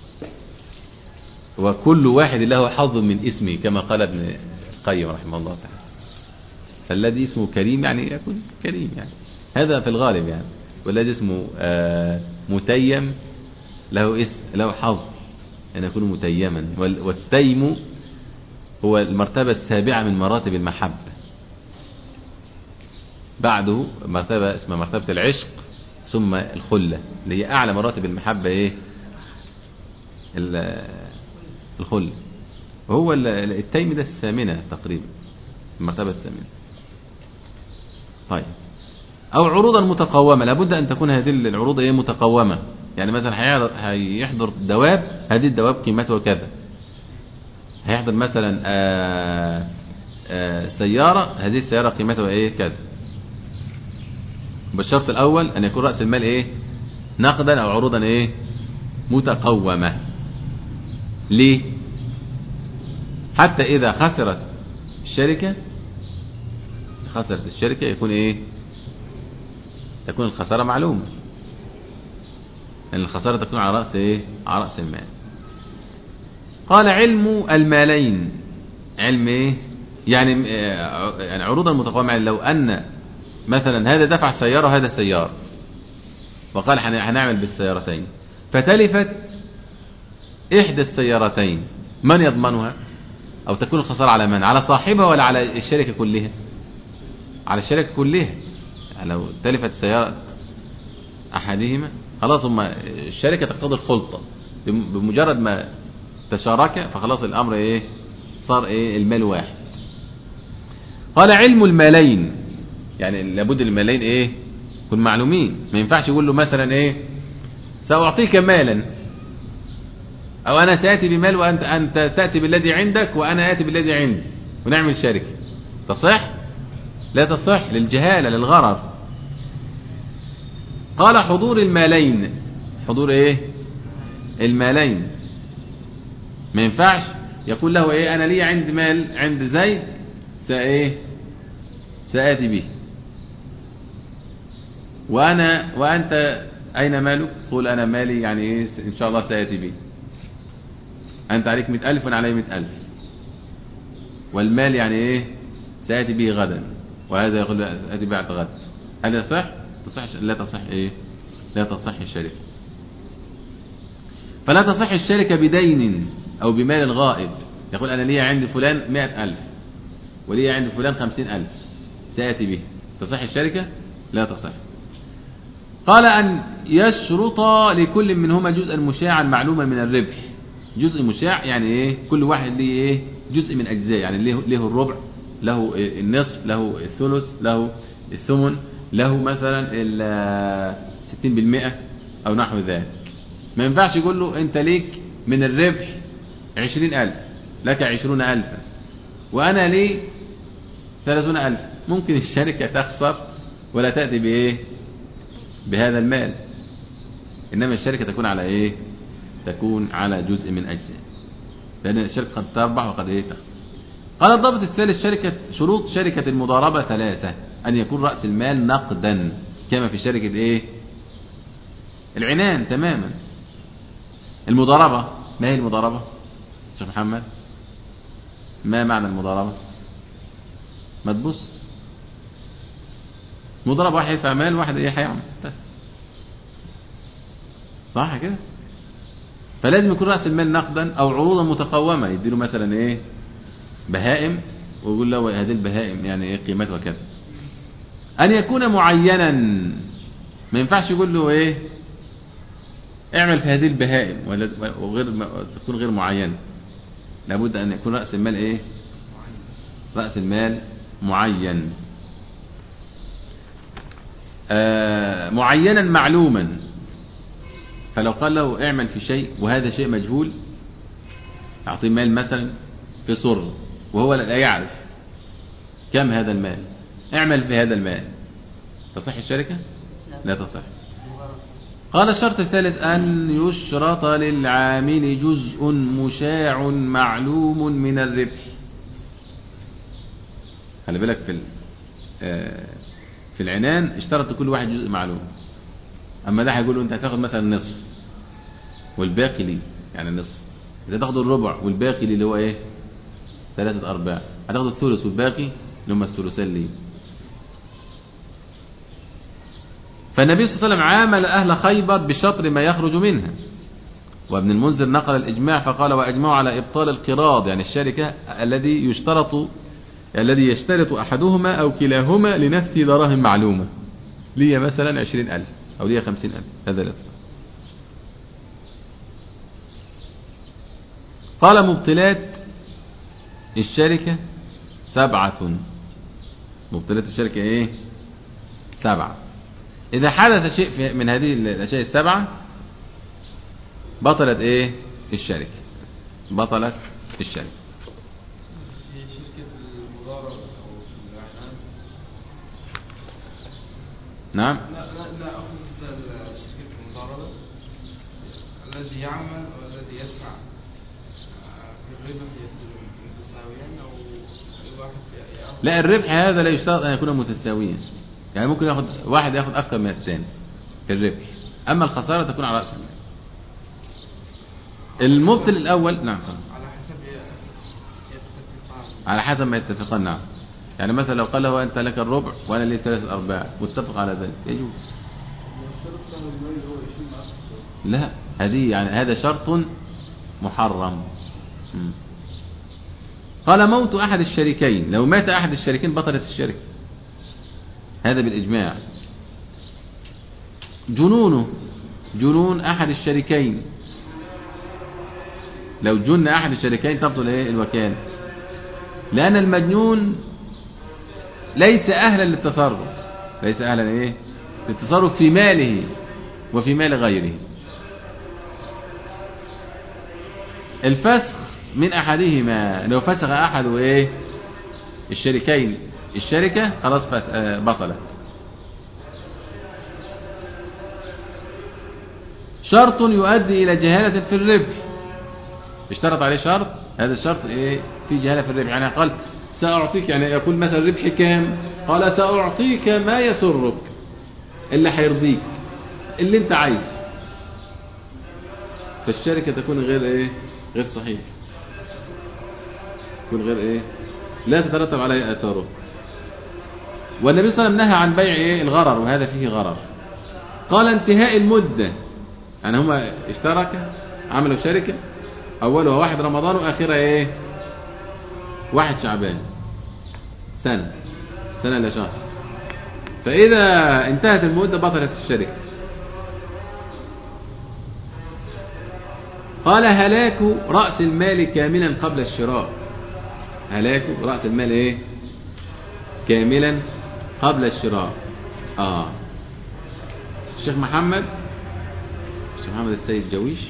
وكل واحد له حظ من اسمه، كما قال ابن القيم رحمه الله تعالى. فالذي اسمه كريم يعني يكون كريم، يعني هذا في الغالب يعني. والذي اسمه متيم له اسم، له حظ أن يكون متيما. والتيم هو المرتبة السابعة من مراتب المحبة. بعده مرتبة اسمها مرتبة العشق، ثم الخلة اللي هي أعلى مراتب المحبة. إيه؟ الخلة. وهو التيم ده 8 تقريبا، المرتبة 8. طيب، أو عروضا متقومة. لابد أن تكون هذه العروض إيه؟ متقومة، يعني مثلا هيحضر دواب، هذه الدواب قيمتها كذا. هيحضر مثلا سيارة، هذه السيارة قيمتها ايه كذا. بالشرط الأول أن يكون رأس المال ايه نقدا أو عروضا ايه متقومة. ليه؟ حتى إذا خسرت الشركة يكون ايه، تكون الخسارة معلومة، لأن الخسارة تكون على رأس ايه، على رأس المال. قال علم المالين، علم ايه يعني عروضا متقومة. يعني لو أن مثلا هذا دفع سيارة وهذا سيارة، وقال هنعمل بالسيارتين، فتلفت إحدى السيارتين، من يضمنها؟ أو تكون الخسارة على من؟ على صاحبها ولا على الشركة كلها؟ على الشركة كلها. يعني لو تلفت سيارة أحدهما خلاص الشركة تقتضي الخلطة، بمجرد ما تشارك فخلاص الأمر إيه صار إيه المال واحد. قال علم المالين، يعني لابد المالين إيه يكون معلومين. ما ينفعش يقول له مثلا إيه سأعطيك مالا، أو أنا سأتي بمال وأنت تأتي بالذي عندك وأنا آتي بالذي عندي ونعمل شركة. تصح؟ لا تصح، للجهالة للغرر. قال حضور المالين، حضور إيه المالين. ما ينفعش يقول له إيه أنا لي عند مال عند زيد سآتي به، وأنت أين مالك؟ قول أنا مالي يعني إيه إن شاء الله سآتي به. أنت عليك 100,000 وأنا علي 100,000، والمال يعني إيه سآتي به غدا، وهذا يقول سآتي بعد غد. هل يصح؟ لا تصح إيه، لا تصح الشركة. فلا تصح الشركة بدين أو بمال غائب. يقول أنا لي عند فلان 100,000 ولي عند فلان 50,000 سآتي به، تصح الشركة؟ لا تصح. قال أن يشرط لكل منهما جزءا مشاعا معلوما من الربح. جزء مشاع يعني إيه؟ كل واحد ليه إيه جزء من أجزاء، يعني له الربع، له النصف، له الثلث، له الثمن، له مثلا 60% أو نحو ذلك. ما ينفعش يقول له أنت ليك من الربح 20,000، لك 20,000 وأنا لي 30,000. ممكن الشركة تخسر ولا تأتي بإيه بهذا المال، إنما الشركة تكون على إيه، تكون على جزء من أجزاء، لأن الشركة قد تربح وقد إيه تخسر. قال الضابط الثالث شروط شركة المضاربة 3: أن يكون رأس المال نقدا كما في شركة إيه العنان تماما. المضاربة، ما هي المضاربة شيخ محمد؟ ما معنى المضاربة؟ ما تبص، مضاربة واحد يدفع مال واحد إيه هيعمل بس، صح كده؟ فلازم يكون رأس المال نقدا أو عروضا متقومة. يديله مثلا إيه بهائم ويقول له هذه البهائم يعني إيه قيمتها كذا. أن يكون معينا، ما ينفعش يقول له إيه اعمل في هذه البهائم وغير تكون غير معينة. لابد أن يكون رأس المال إيه رأس المال معين، معينا معلوما. فلو قال له اعمل في شيء وهذا شيء مجهول، أعطيه مال مثلا في صر وهو لا يعرف كم هذا المال، اعمل في هذا المال، تصح الشركة؟ لا تصح. قال الشرط الثالث أن يشرط للعامل جزء مشاع معلوم من الربح. خلي بالك في العنان اشترط كل واحد جزء معلوم. أما ده هيقول له أنت هتاخد مثلا نصف والباقي لي، يعني النصف. إذا تاخد الربع والباقي لي اللي هو إيه 3/4، هتاخد الثلث والباقي اللي هم الثلثين لي. فالنبي صلى الله عليه وسلم عامل أهل خيبر بشطر ما يخرج منها. وابن المنذر نقل الإجماع فقال وأجمعوا على إبطال القراض، يعني الشركة الذي يشترط أحدهما أو كلاهما لنفسه دراهم معلومة، لي مثلا 20,000 أو لي 50,000، هذا لا تصح. قال مبطلات الشركة 7. مبطلات الشركة إيه 7. إذا حدث شيء من هذه الأشياء 7 بطلت ايه الشركة، بطلت الشركة. في شركة المضاربة أو في الإعلان. نعم. لا أقصد شركة المضاربة الذي يعمل والذي يدفع في الربح يكون متساويان أو الواحد يأخذ. لا، الربح هذا لا يشترط أن يكون متساويا، يعني ممكن ياخد واحد ياخد أكثر من الثاني في الربح، أما الخسارة تكون على رأس المال. المبطل الأول نعم على حسب ما يتفقان. نعم، يعني مثلا لو قال له أنت لك الربع وأنا لي 3/4 متفق على ذلك يجوز. لا، هذه يعني هذا شرط محرم. قال موت أحد الشريكين، لو مات أحد الشريكين بطلت الشركة، هذا بالإجماع. جنون أحد الشريكين، لو جن أحد الشريكين تبطل إيه الوكالة، لأن المجنون ليس أهلا للتصرف، ليس أهلا إيه للتصرف في ماله وفي مال غيره. الفسخ من أحدهما، لو فسخ أحد وإيه الشريكين الشركة خلاص بطلت. شرط يؤدي إلى جهالة في الربح، اشترط عليه شرط، هذا الشرط إيه في جهالة في الربح. يعني قال سأعطيك، يعني يقول مثلا ربح كام، قال سأعطيك ما يسرك، اللي هيرضيك اللي انت عايزه، فالشركة تكون غير ايه غير صحيح، تكون غير ايه لا تترتب عليه اثاره. والنبي صلى الله عليه وسلم نهى عن بيع ايه الغرر، وهذا فيه غرر. قال انتهاء المدة، يعني هما اشتركا عملوا شركة، اولها 1 رمضان واخرها ايه 1 شعبان، سنة لا شهر، فإذا انتهت المدة بطلت الشركة. قال هلاك رأس المال كاملا قبل الشراء، هلاك رأس المال ايه كاملا قبل الشراء. الشيخ محمد السيد جويش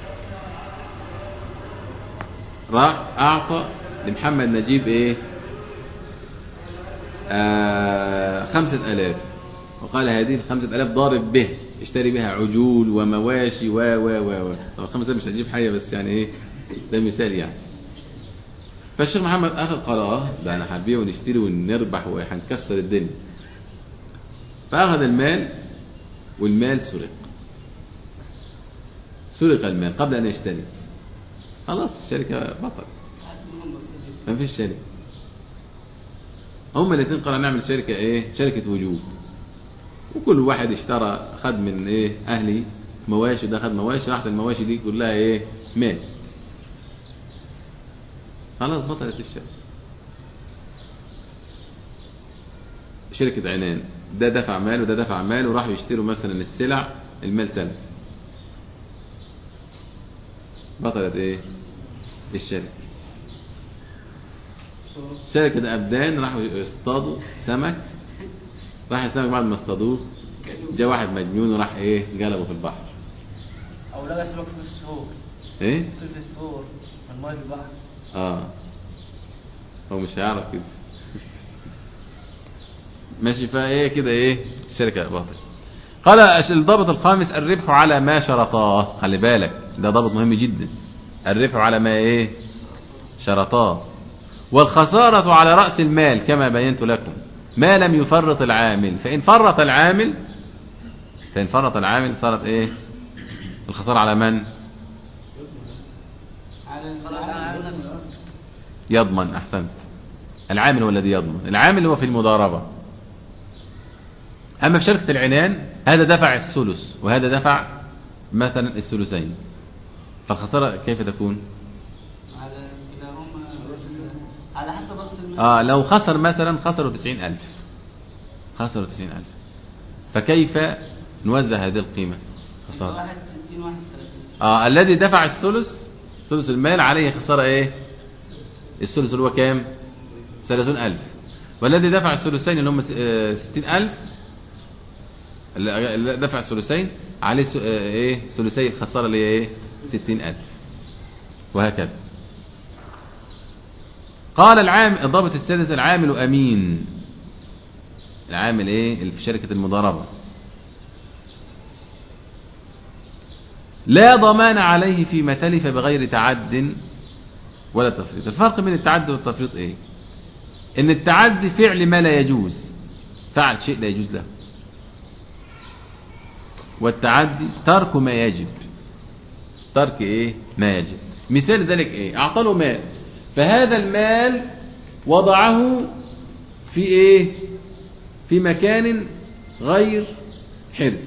راح أعطى لمحمد نجيب ايه 5000، وقال هذه 5000 ضارب به اشتري بها عجول ومواشي و طبعا 5000 مش هتجيب حاجة، بس يعني ايه ده مثال يعني. فالشيخ محمد اخذ قال ده انا هنبيع ونشتري ونربح وهنكسر الدنيا، فاخذ المال والمال سرق المال قبل ان يشتري، خلاص الشركة بطل، ما فيش شركة. هما الاثنين قالوا نعمل شركة ايه شركة وجوب، وكل واحد اشترى خد من ايه اهلي مواشي، ده خد مواشي، راحت المواشي دي كلها ايه مال، خلاص بطلت الشركة. شركة عنان، ده دفع مال وده دفع مال، وراحوا يشتروا مثلا السلع، المال سلف، بطلت ايه الشركة. شركة أبدان راحوا يصطادوا سمك، راح السمك بعد ما اصطادوه جاء واحد مجنون وراح ايه جلبه في البحر، او لقى سمك في السهول ايه في السهول من ميه البحر. هو مش هيعرف كده ماشي، فايه كده ايه الشركة باطل. قال الضابط الخامس الربح على ما شرطاه، خلي بالك ده ضابط مهم جدا، الربح على ما ايه شرطاه، والخسارة على رأس المال كما بينت لكم ما لم يفرط العامل، فإن فرط العامل صارت ايه الخسارة على من يضمن. احسنت، العامل هو الذي يضمن، العامل هو في المضاربة. اما في شركة العنان هذا دفع الثلث وهذا دفع مثلا الثلثين، فالخسارة كيف تكون على حسب رأس المال. لو خسر مثلا خسروا 90,000 فكيف نوزع هذه القيمة خسارة؟ الذي دفع الثلث ثلث المال عليه خسارة ايه الثلث اللي هو كام 30,000، والذي دفع الثلثين اللي هم 60,000 اللي دفع الثلثين عليه ايه ثلثي الخسارة اللي هي ايه 60,000 وهكذا. قال العامل الضابط السادس: العامل أمين. العامل اللي في شركة المضاربة لا ضمان عليه فيما تلف بغير تعد ولا تفريط. الفرق بين التعدي والتفريط ان التعدي فعل ما لا يجوز، فعل شيء لا يجوز له، والتعدي ترك ما يجب، ترك ما يجب. مثال ذلك اعطى له مال، فهذا المال وضعه في في مكان غير حرز،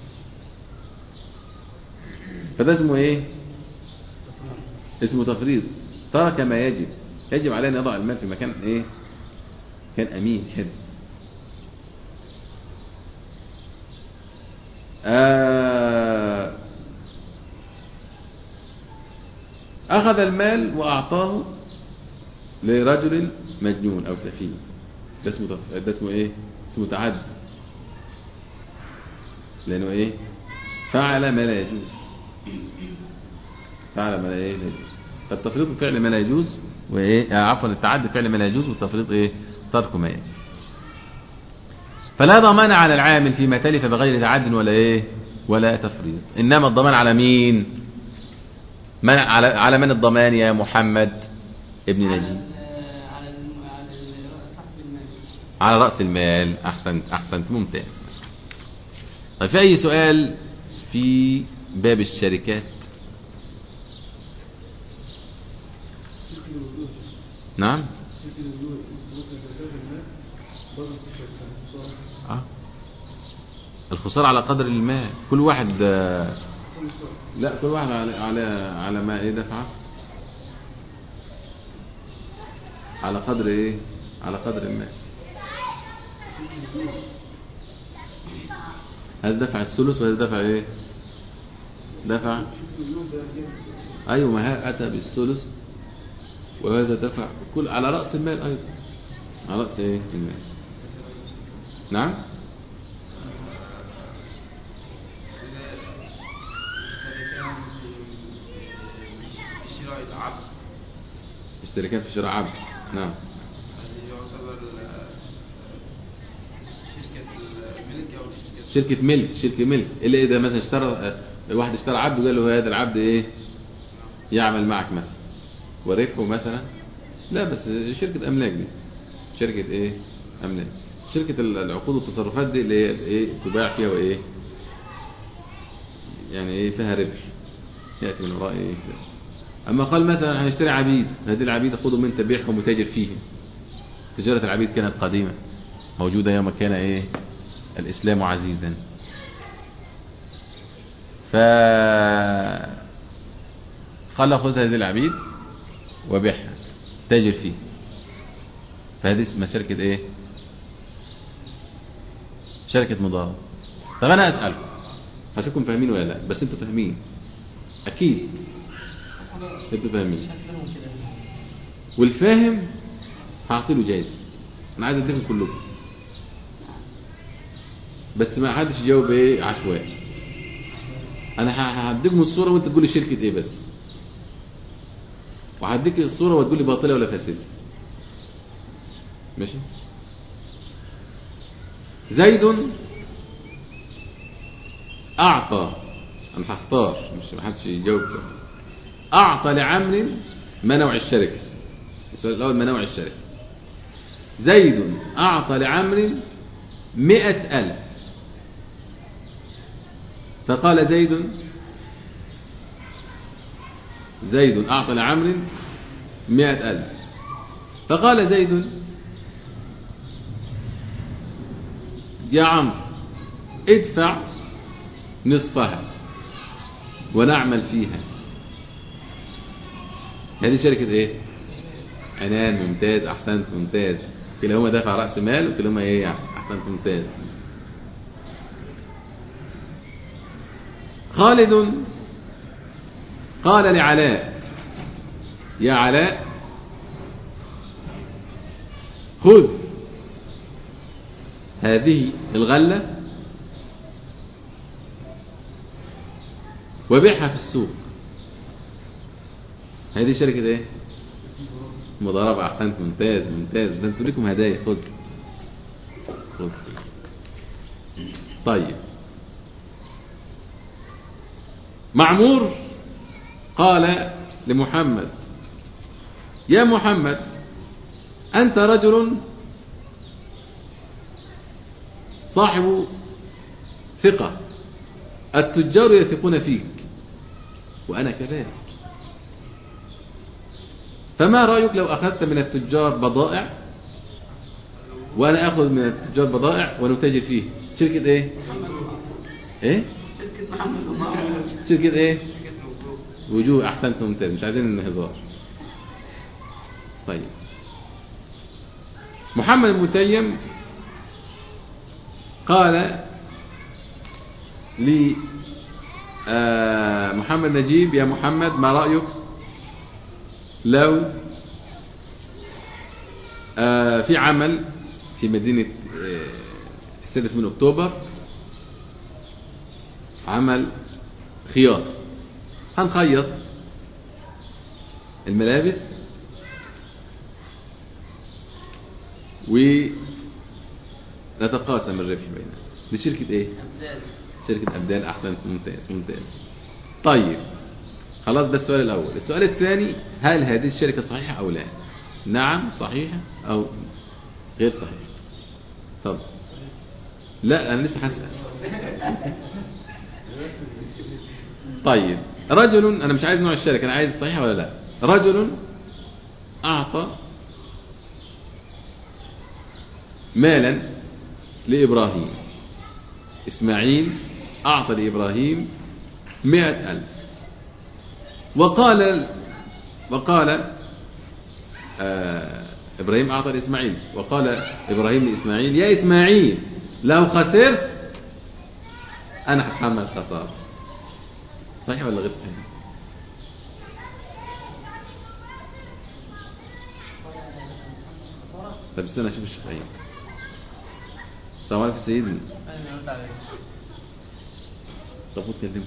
فده اسمه اسمه تفريط، ترك ما يجب. يجب عليه ان يضع المال في مكان كان امين حرز. اخذ المال واعطاه لرجل مجنون او سفيه، ده اسمه اسمه تعدي، لانه فعل ما لا يجوز، فعل ما لا يجوز. فالتفريط فعل ما لا يجوز، عفوا التعدي فعل ما لا يجوز، والتفريط ترك ما يجوز. فلا ضمان على العامل فيما تلف بغير تعد ولا تفريط. انما الضمان على مين؟ على من الضمان يا محمد ابن نجيب؟ على رأس المال. احسنت ممتاز. طيب في اي سؤال في باب الشركات؟ نعم. الخسارة على قدر المال، كل واحد لا كل واحد على ما دفعه، على قدر على قدر المال. هذا دفع الثلث وهذا دفع دفع ايوه، ما اتى بالثلث وهذا دفع كل على رأس المال ايضا، على رأس المال. نعم. اشتراكات في شراء عبد. نعم. يعتبر شركة ملك اللي إذا مثلا اشترى واحد اشترى عبد وقال له هذا العبد يعمل معك مثلا وربحه مثلا، لا بس شركة أملاك دي شركة أملاك. شركة العقود والتصرفات دي اللي هي تباع فيها يعني فيها ربح يأتي من وراء أما قال مثلا هنشتري عبيد، هذه العبيد خذوا من تبيعهم وتاجر فيهم. تجارة العبيد كانت قديمة موجودة يوم كان الإسلام عزيزا، قال له خذ هذه العبيد وبيعها تاجر فيه، فهذه اسمها شركة شركة مضاربة. طب أنا أسألكم، هسيبكم فاهمين ولا لا؟ بس أنتوا فاهمين أكيد، أنتوا فاهمين، والفاهم هعطيله جايزة. أنا عايز أديكم كلكم، بس ما حدش يجاوب عشوائي. أنا هديكم الصورة وأنت تقول لي شركة بس، وهديك الصورة وتقول لي باطلة ولا فاسدة. ماشي؟ زيد أعطى، أنا هختار مش ما حدش يجاوب. أعطى لعمرو، ما نوع الشركة؟ السؤال الأول ما نوع الشركة؟ زيد أعطى لعمرو 100,000، فقال زيد أعطى لعمرو 100,000، فقال زيد يا عمرو ادفع نصفها ونعمل فيها. هذه شركة عنان. ممتاز، أحسنت، ممتاز. كلاهما دفع رأس مال وكلاهما أحسنت، ممتاز. خالد قال لعلاء يا علاء خذ هذه الغلة وبيعها في السوق هذه شركة ايه؟ مضاربة. احسنت، ممتاز ممتاز، ده انتوا ليكم هدايا. خد خد. طيب، معمور قال لمحمد: يا محمد، أنت رجل صاحب ثقة، التجار يثقون فيك وأنا كذلك، فما رأيك لو أخذت من التجار بضائع وأنا أخذ من التجار بضائع ونتاجر فيه؟ شركة إيه؟ إيه؟ شركة محمد ومعمر. شركة إيه؟ وجوه. أحسنت، ممتاز، مش عايزين الهزار. طيب، محمد المتيم قال لي محمد نجيب: يا محمد، ما رأيك لو في عمل في مدينة 6 من أكتوبر، عمل خياط، هنخيط الملابس ونتقاسم الربح بيننا. دي شركة ايه؟ شركة أبدال. أحسنت، ممتاز ممتاز. طيب خلاص، ده السؤال الأول. السؤال الثاني: هل هذه الشركة صحيحة أو لا؟ نعم صحيحة أو غير صحيحة؟ طب لا، أنا لسه هسأل. طيب، رجل، أنا مش عايز نوع الشركة، أنا عايز صحيحة ولا لا. رجل أعطى مالا لإبراهيم، إسماعيل أعطى لإبراهيم 100,000، وقال إبراهيم أعطى لإسماعيل، وقال إبراهيم لإسماعيل: يا إسماعيل، لو خسرت أنا هتحمل خسارة. صحيح ولا غير صحيح؟ طب استنى أشوف الشافعي. السلام عليكم سيدنا. طب خد كلمه.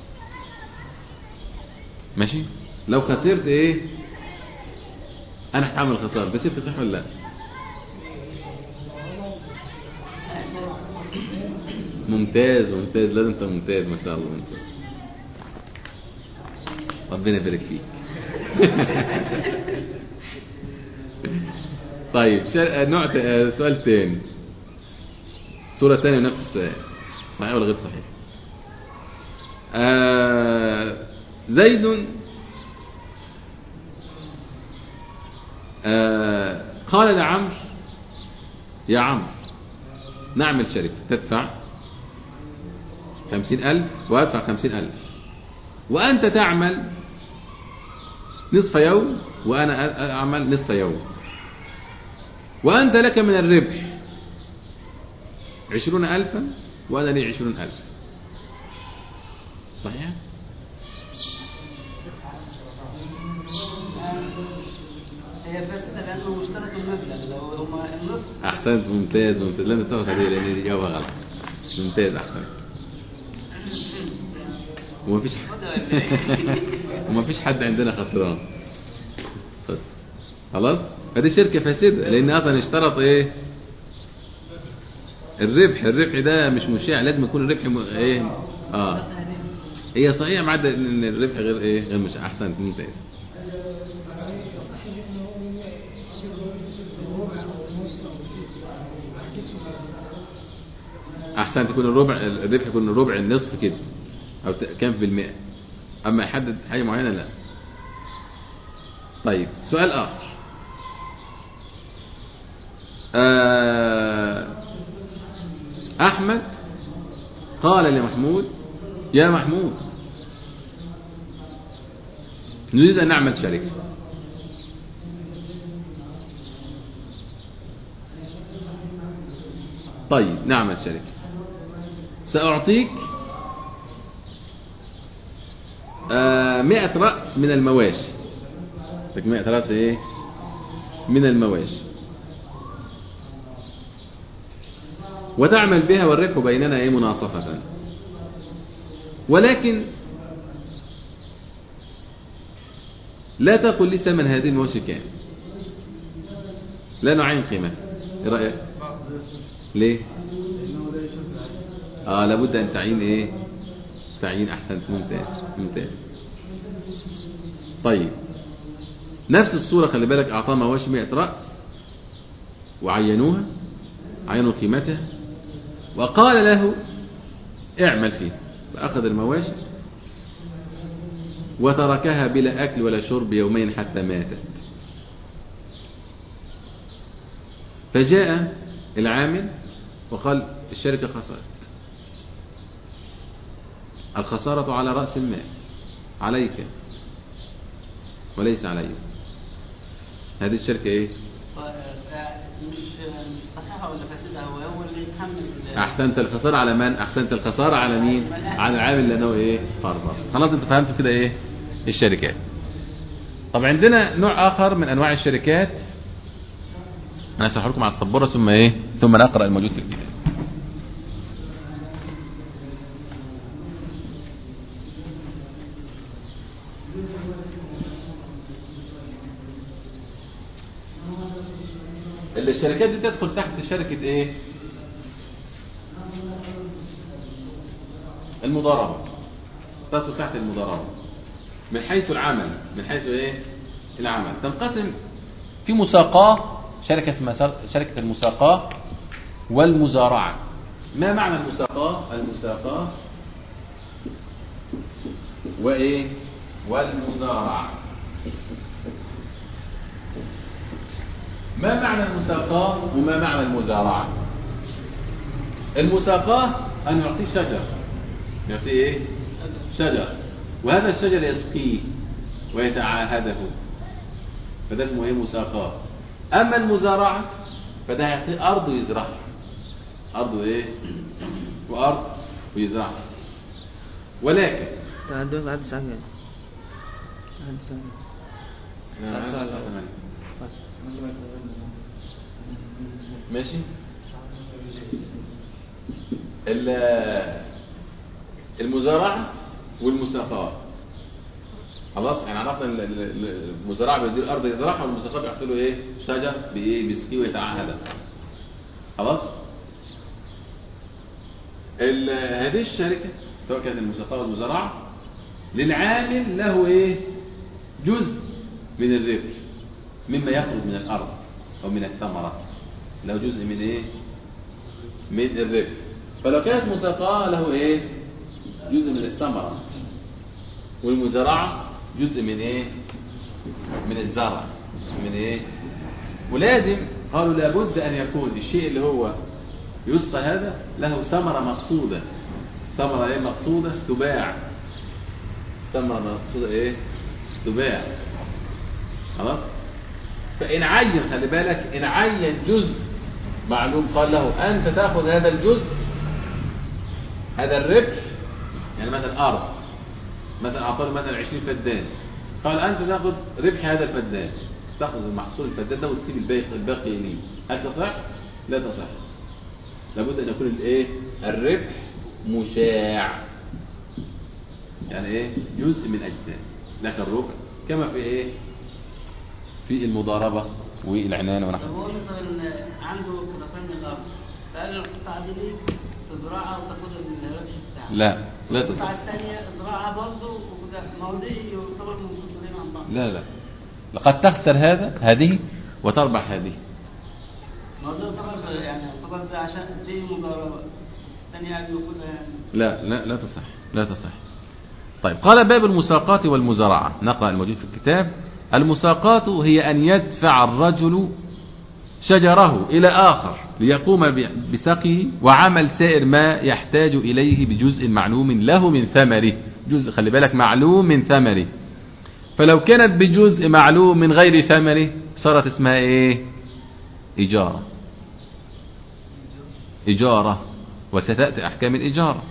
ماشي. لو خسرت ايه؟ انا هتحمل خسارة. بس انت صح ولا لا؟ ممتاز ممتاز، لا انت ممتاز ما شاء الله، ممتاز، ربنا يبارك فيك. طيب، نوع سؤال ثاني، صورة ثانية نفس السؤال، صحيح ولا غير صحيح؟ زيد قال لعمرو: يا عمرو، نعمل شركة، تدفع 50,000 وأدفع 50,000، وأنت تعمل نصف يوم وأنا أعمل نصف يوم، وأنت لك من الربح 20,000 وأنا لي 20,000. صحيح؟ هي فاسدة لأنه مشترك المبلغ، لو هما النصف. أحسنت، ممتاز ممتاز، لن تاخذ هذه لأن دي إجابة غلط. ممتاز، أحسنت. وما فيش حد عندنا خسران. خلاص، هذه شركة فاسدة لأن أصلا اشترط إيه؟ الربح ده مش مشيع، لازم يكون الربح إيه؟ هي صحيحة، ما عدا إن الربح غير إيه؟ غير مشيع. أحسنت، ممتاز. أحسنت، يكون الربح يكون ربع النصف كده، أو كام في المئة، أما يحدد حاجة معينة لا. طيب، سؤال آخر. أحمد قال لمحمود: يا محمود، نريد أن نعمل شركة. طيب، نعمل شركة، سأعطيك 100 رأس من المواشي. 100 رأس إيه؟ من المواشي، وتعمل بها والربح بيننا إيه؟ مناصفة. ولكن لا تقل لي ثمن هذه المواشي كام، لا نعين قيمتها. ايه رأيك؟ ليه؟ لابد ان تعين ايه؟ تعيين. احسنت، ممتاز ممتاز. طيب نفس الصورة خلي بالك، اعطاه مواشي 100 رأس وعينوها، عينوا قيمتها، وقال له اعمل فيها، فأخذ المواشي وتركها بلا أكل ولا شرب يومين حتى ماتت. فجاء العامل وقال الشركة خسرت، الخسارة على رأس المال، عليك وليس علي. هذه الشركة ايه؟ مش صحيحة ولا فاسدة، هو اللي يتحمل. احسنت، الخسارة على من؟ احسنت، الخسارة على مين؟ على العامل لانه ايه؟ خربان. خلاص انت فهمتوا كده ايه الشركات. طب عندنا نوع اخر من انواع الشركات، انا هشرح لكم على السبورة ثم ايه؟ ثم نقرأ الموجود في الكتاب. الشركات دي تدخل تحت شركة ايه؟ المضاربة. تدخل تحت المضاربة من حيث العمل، من حيث ايه؟ العمل. تنقسم في مساقاه، شركة المساقاه والمزارعة. ما معنى المساقاه؟ المساقاه وايه؟ والمزارعة. ما معنى المساقاه وما معنى المزارعة؟ المساقاه أن يعطيه شجر، يعطيه إيه؟ شجر، وهذا الشجر يسقيه ويتعاهده، فده اسمه إيه؟ مساقاه. أما المزارعة فده يعطيه أرض ويزرعها، أرض إيه؟ وأرض ويزرعها. ولكن ماشي. المزارعة والمساقاه خلاص، يعني عرفنا المزارعة بيدير الأرض يزرعها، والمساقاه بيحط له ايه؟ شجر بايه؟ بيسقيه ويتعهد. خلاص. هذه الشركة سواء كانت المساقاه والمزارعة للعامل له ايه؟ جزء من الربح مما يخرج من الأرض أو من الثمرة، له جزء من ايه؟ من الربح. فلو كانت مساقاه له ايه؟ جزء من الثمرة، والمزارعة جزء من ايه؟ من الزرع، من ايه؟ ولازم قالوا لابد ان يكون الشيء اللي هو يسقى هذا له ثمرة مقصودة. ثمرة ايه مقصودة؟ تباع. ثمرة مقصودة ايه؟ تباع. خلاص. فإن عين، خلي بالك، إن عين جزء معلوم قال له أنت تأخذ هذا الجزء، هذا الربح، يعني مثلا أرض، مثلا أعطاه مثلا 20 فدان، قال أنت تأخذ ربح هذا الفدان، تأخذ محصول الفدان ده وتسيب الباقي لي، هل تصح؟ لا تصح. لابد أن يكون الإيه؟ الربح مشاع، يعني إيه؟ جزء من أجزاء لك الربع، كما في إيه؟ في المضاربة والعنان ونحن. هو مثلا عنده قطعتين من الأرض، فقال القطعة دي ليك تزرعها وتاخد الربح بتاعها. لا تصح. القطعة الثانية ازرعها برضه، وده موضوع يعتبر منفصلين عن بعض. لا لقد تخسر هذه وتربح هذه. موضوع طبعا يعني طبعا ده عشان دي مضاربة، الثانية قاعد ياخدها يعني. لا تصح. طيب قال باب المساقات والمزارعة، نقرأ الموجود في الكتاب. المساقات هي أن يدفع الرجل شجره إلى آخر ليقوم بسقيه وعمل سائر ما يحتاج إليه بجزء معلوم له من ثمره. جزء، خلي بالك، معلوم من ثمره. فلو كانت بجزء معلوم من غير ثمره صارت اسمها ايه؟ إجارة، وستأتي أحكام الإجارة.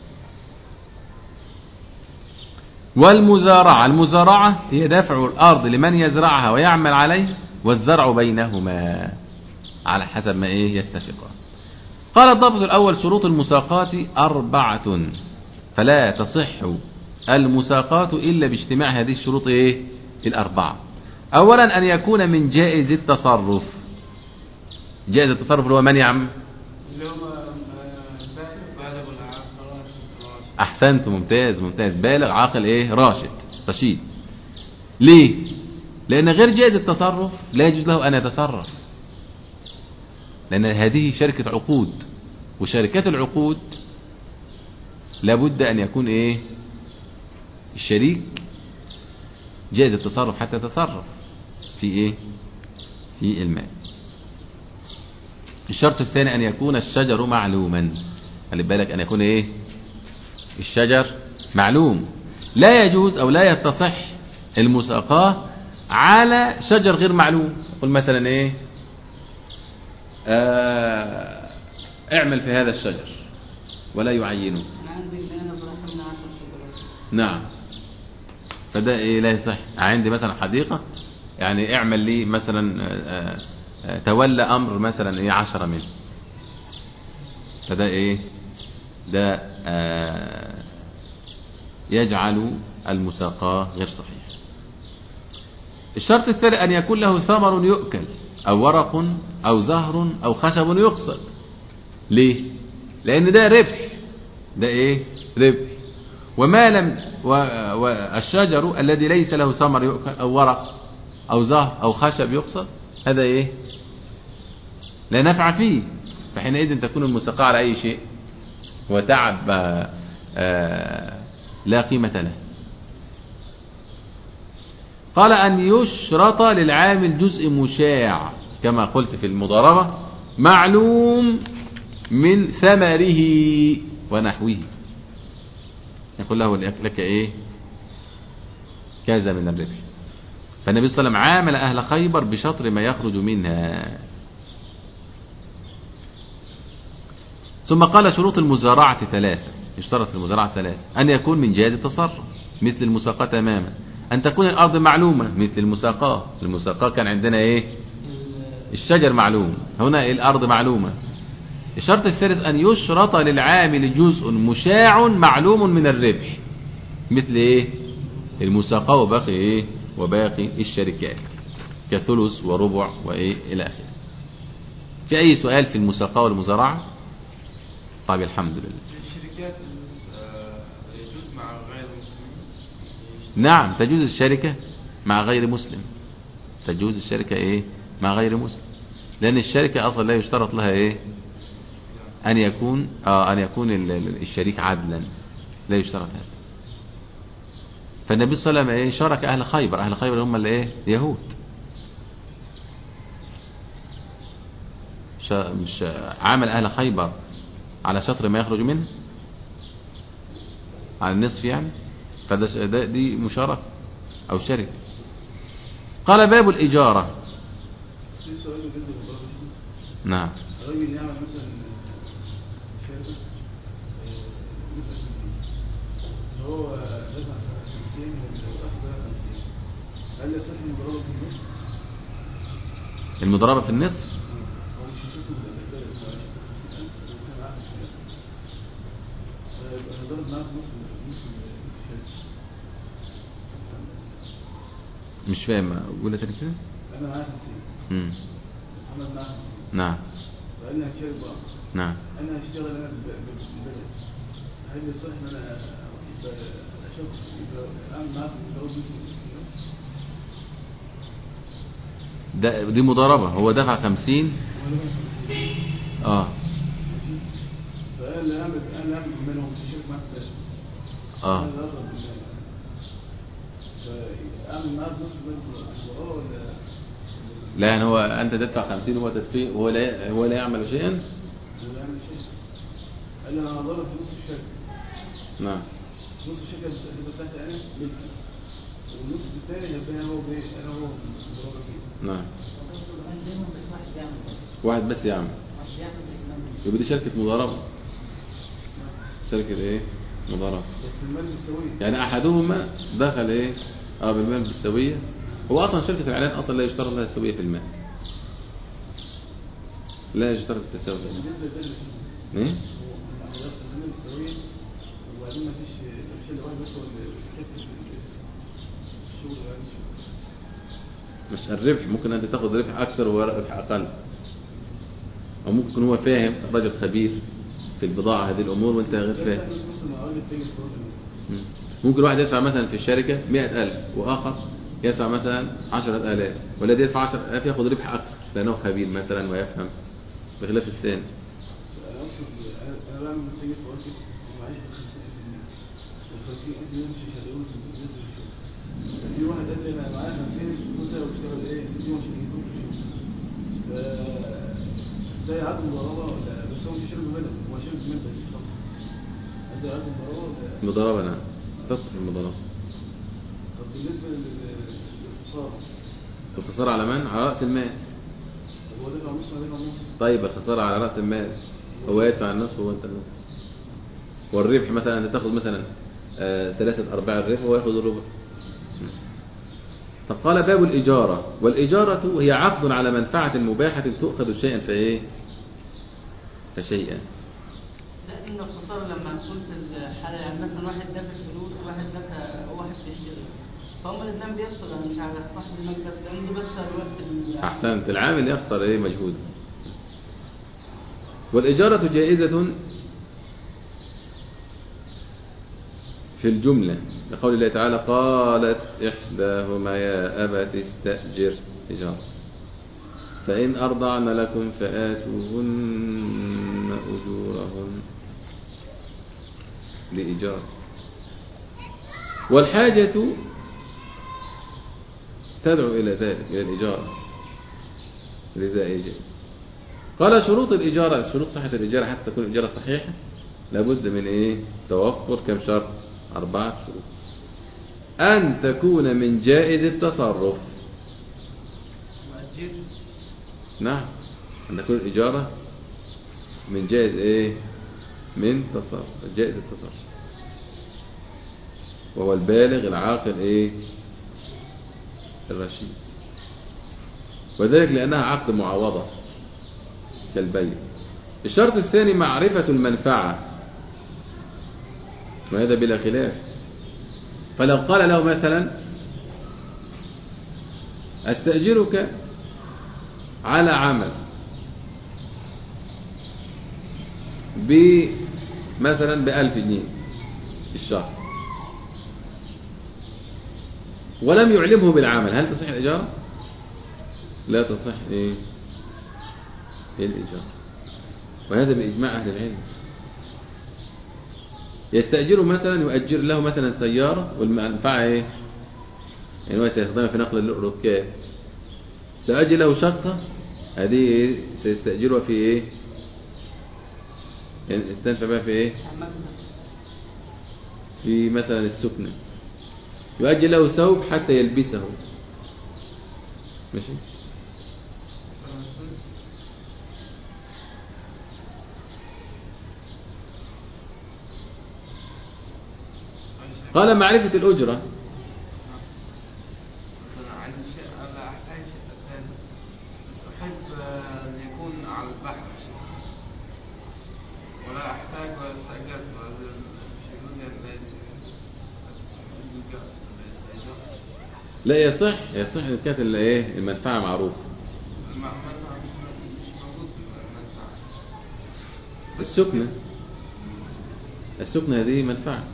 المزارعة هي دفع الأرض لمن يزرعها ويعمل عليه، والزرع بينهما على حسب ما ايه يتفقان. قال الضابط الأول: شروط المساقات 4، فلا تصح المساقات إلا باجتماع هذه الشروط ايه؟ الأربعة. أولا أن يكون من جائز التصرف. جائز التصرف اللي هو من يا عم؟ اللي هو بالغ العقل. أحسنت، ممتاز ممتاز. بالغ عاقل إيه؟ راشد رشيد. ليه؟ لأن غير جائز التصرف لا يجوز له أن يتصرف، لأن هذه شركة عقود، وشركات العقود لابد أن يكون إيه؟ الشريك جائز التصرف حتى يتصرف في إيه؟ في المال. الشرط الثاني أن يكون الشجر معلوما. خلي بالك، أن يكون إيه؟ الشجر معلوم. لا يجوز أو لا يتصح المساقاة على شجر غير معلوم. قل مثلا إيه؟ اعمل في هذا الشجر ولا يعينه. أنا عندي جنينة براحة من 10 شجرات. نعم، فده إيه؟ لا يصح. عندي مثلا حديقة، يعني اعمل لي مثلا تولى أمر مثلا إيه 10 منه، فده إيه؟ ده يجعل المساقاة غير صحيح. الشرط الثاني أن يكون له ثمر يؤكل أو ورق أو زهر أو خشب يقصد. ليه؟ لأن ده ربح. ده إيه؟ ربح. وما لم والشجر الذي ليس له ثمر يؤكل أو ورق أو زهر أو خشب يقصد، هذا إيه؟ لا نفع فيه. فحينئذ تكون المساقاة على أي شيء وتعب لا قيمة له. قال أن يشرط للعامل جزء مشاع كما قلت في المضاربة معلوم من ثمره ونحوه. يقول له لك إيه؟ كذا من الربح. فالنبي صلى الله عليه وسلم عامل أهل خيبر بشطر ما يخرج منها. ثم قال شروط المزارعة 3. يشترط في المزارعة 3: أن يكون من جهة التصرف مثل المساقاة تماما، أن تكون الأرض معلومة مثل المساقاة. المساقاة كان عندنا إيه؟ الشجر معلوم، هنا الأرض معلومة. الشرط الثالث أن يشرط للعامل جزء مشاع معلوم من الربح مثل إيه؟ المساقاة وباقي إيه؟ وباقي الشركات كثلث وربع وإيه إلى آخره. في أي سؤال في المساقاة والمزارعة؟ طيب الحمد لله. الشركات يجوز مع غير المسلمين؟ نعم، تجوز الشركة مع غير مسلم. تجوز الشركة إيه؟ مع غير مسلم، لأن الشركة أصلا لا يشترط لها إيه؟ أن يكون الشريك عدلا، لا يشترط هذا. فالنبي صلى الله عليه وسلم إيه؟ شارك أهل خيبر. أهل خيبر هم اللي إيه؟ يهود. مش عامل أهل خيبر على شطر ما يخرج منه، على النصف يعني. فده دي مشاركة أو شركة. قال باب الإجارة. نعم. الراجل يعمل مثلا شركة هو دفع 50 والآخر 50، هل يصح المضاربة في النص؟ المضاربة في النصف؟ هو مش يشوفه يبقى نضرب معاه في نص الشركة. مش فاهم، قولها تاني كده. أنا معاه 50. محمد معاه 50. نعم. فقال لي هنشارك بعض. نعم. أنا هشتغل أنا بالبلد، هل يصح إن أنا أشوف أعمل معاه في الزواج دي مضاربة. هو دفع 50. فقال لي أعمل بالمال، هو مش هشارك معاه في البلد. فأعمل معاه بنص المال ولا لا، يعني هو أنت تدفع 50 وهو تدفع، هو لا يعمل شيئا. لا يعمل شيء. قال لي أنا هضرب في نص الشركة. نعم. نص الشركة اللي بتاعتي أنا ملكي، والنص الثاني يبقى أنا هو مضربة فيه. نعم. واحد بس يعمل، يبقى دي شركة مضاربة. شركة إيه؟ مضاربة. بس المال بالسوية. يعني أحدهما دخل إيه؟ بالمال بالسوية. هو أصلا شركة الإعلان أصلا لا يشترط لها السوية في المال، لا يشترط التساوي في المال. إيه؟ هو المال بالسوية، وبعدين ما فيش إلا واحد بس هو اللي كتب الشغل. مش الربح، ممكن أنت تاخد ربح أكثر وهو ربح أقل، أو ممكن يكون هو فاهم راجل خبير في البضاعة هذه الأمور وأنت غير فاهم. ممكن واحد يدفع مثلا في الشركة 100,000 وآخر يدفع مثلا 10,000، والذي يدفع 10,000 ياخد ربح أكثر لأنه خبير مثلا ويفهم بخلاف الثاني. أنا بعمل نتيجة فواكه ومعيش ب50,000 جنيه مش هيشغلوني في البيت نزل الشغل. في واحد قال لي أنا معايا 50 مثلا واشتغل إيه دي مش هيجيبوني في الشغل. ده يعد مضاربة ولا بس هو مش شرب منه، هو شرب منه بس فقط. ده يعد مضاربة ولا؟ مضاربة نعم، تصف المضاربة. طب بالنسبة للخسارة؟ الخسارة على من؟ على رأس المال. طب هو دفع نص ولا دفع نص؟ طيب الخسارة على رأس المال، هو يدفع النصف وأنت النصف. والربح مثلا أنت تأخذ مثلا 3/4 الربح وهو يأخذ الربع. فقال باب الإجارة. والإجارة هي عقد على منفعة مباحة تؤخذ شيئا فإيه فشيئا. لأن الخسارة لما تكون في الحالة يعني مثلا واحد دافع فلوس وواحد دافع واحد بيشتري، فهم الاثنين بيخسروا. أنا مش على صاحب المكتب لأنه ده بس الوقت أحسنت، العامل يخسر إيه مجهود. والإجارة جائزة في الجملة لقول الله تعالى قالت إحداهما يا أبت استأجر إجارة فإن أرضعن لكم فآتوهن أجورهن لإجارة. والحاجة تدعو إلى ذلك، إلى الإجارة لذا. قال شروط الإجارة، شروط صحة الإجارة حتى تكون الإجارة صحيحة لابد من إيه توفر كم شرط؟ 4 شروط. أن تكون من جائز التصرف. نعم، أن تكون الإجارة من جائز إيه من تصرف، جائز التصرف، وهو البالغ العاقل إيه الرشيد. وذلك لأنها عقد معاوضة كالبيع. الشرط الثاني معرفة المنفعة، وهذا بلا خلاف. فلو قال له مثلا أستأجرك على عمل مثلا ب1000 جنيه في الشهر ولم يعلمه بالعمل، هل تصح الإجارة؟ لا تصح إيه الإجارة، وهذا بإجماع أهل العلم. يستأجره مثلا يؤجر له مثلا سيارة والمنفعة إيه يعني هو سيستخدمها في نقل الركاب، سأجر له شقة هذه إيه سيستأجرها في إيه يعني استنفع بها في إيه في مثلا السكنة. يؤجر له ثوب حتى يلبسه، ماشي. قال معرفة الأجرة. عندي شقة لا أحتاج شقة ثانية بس أحب أن يكون على البحر ولا أحتاج ولا استأجرت لا يصح إن كانت الايه المنفعة معروفة. مش موجود المنفعة. السكنة هذه منفعة.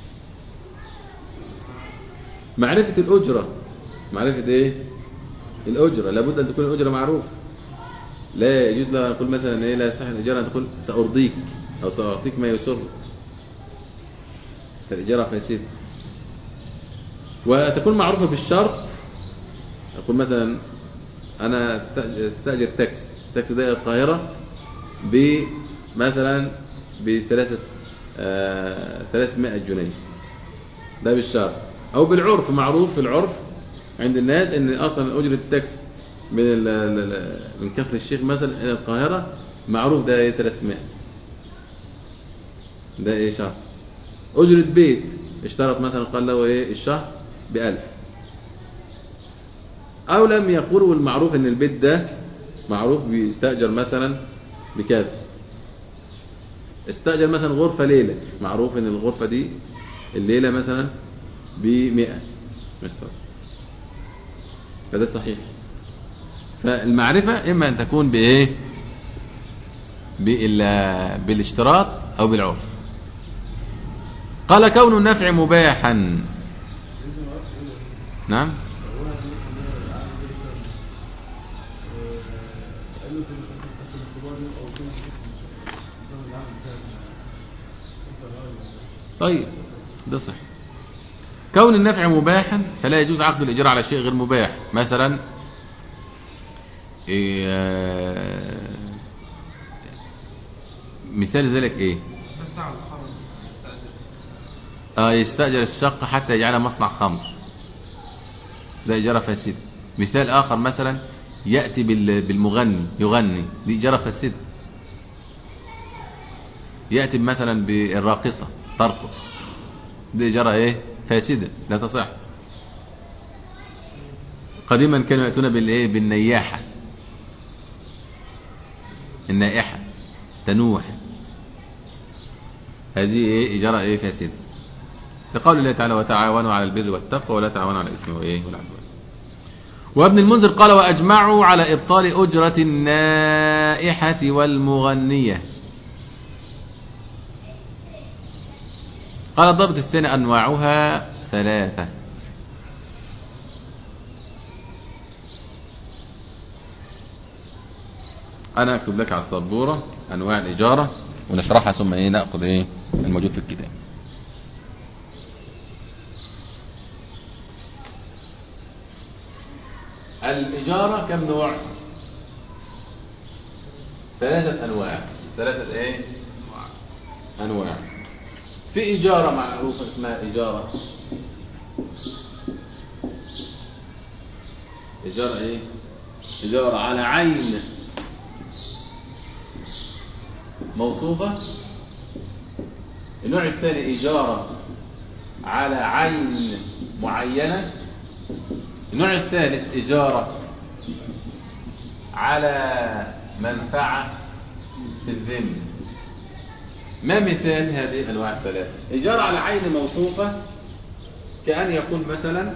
معرفة الأجرة، معرفة ايه الأجرة، لابد أن تكون الأجرة معروفة. لا يجوز له أن نقول مثلا ايه لا يصح الإجارة أن تقول سأرضيك أو سأعطيك ما يسرك، فالإجارة فاسدة. وتكون معروفة بالشرط، أقول مثلا أنا استأجر تاكسي ده القاهرة مثلا ب300 جنيه، ده بالشرط. أو بالعرف، معروف في العرف عند الناس ان اصلا اجرة التاكسي من كفر الشيخ مثلا الى القاهرة معروف ده ايه 300، ده ايه شهر. اجرة بيت اشترط مثلا قال له ايه الشهر ب1000، او لم يقولوا المعروف ان البيت ده معروف بيستأجر مثلا بكذا. استأجر مثلا غرفة ليلة، معروف ان الغرفة دي الليلة مثلا ب100 مستر. فده صحيح. فالمعرفة إما أن تكون بإيه؟ بالاشتراط أو بالعرف. قال كون النفع مباحا. نعم. طيب ده صح. كون النفع مباحا فلا يجوز عقد الإجارة على شيء غير مباح. مثلا مثال ذلك ايه؟ يستأجر الشقة حتى يجعلها مصنع خمر، ده إجارة فاسدة. مثال آخر مثلا يأتي بالمغني يغني، دي إجارة فاسدة. يأتي مثلا بالراقصة ترقص، دي إجارة ايه؟ فاسدة لا تصح. قديما كانوا يأتون بالايه؟ بالنياحة، النائحة تنوح، هذه ايه؟ إجارة ايه؟ فاسدة. لقول الله تعالى وتعاونوا على البر والتقوى ولا تعاونوا على الإثم وايه؟ والعدوان. وابن المنذر قال وأجمعوا على إبطال أجرة النائحة والمغنية. قال الضابط الثاني أنواعها ثلاثة. أنا أكتب لك على السبورة أنواع الإجارة ونشرحها ثم إيه؟ نأخذ إيه؟ الموجود في الكتاب. الإجارة كم نوع؟ ثلاثة أنواع. ثلاثة إيه؟ أنواع. في إجارة معروفة اسمها إجارة إيه؟ إجارة على عين موصوفة. النوع الثاني إجارة على عين معينة. النوع الثالث إجارة على منفعة في الذمة. ما مثال هذه الأنواع الثلاثة؟ إجارة على عين موصوفة كأن يقول مثلا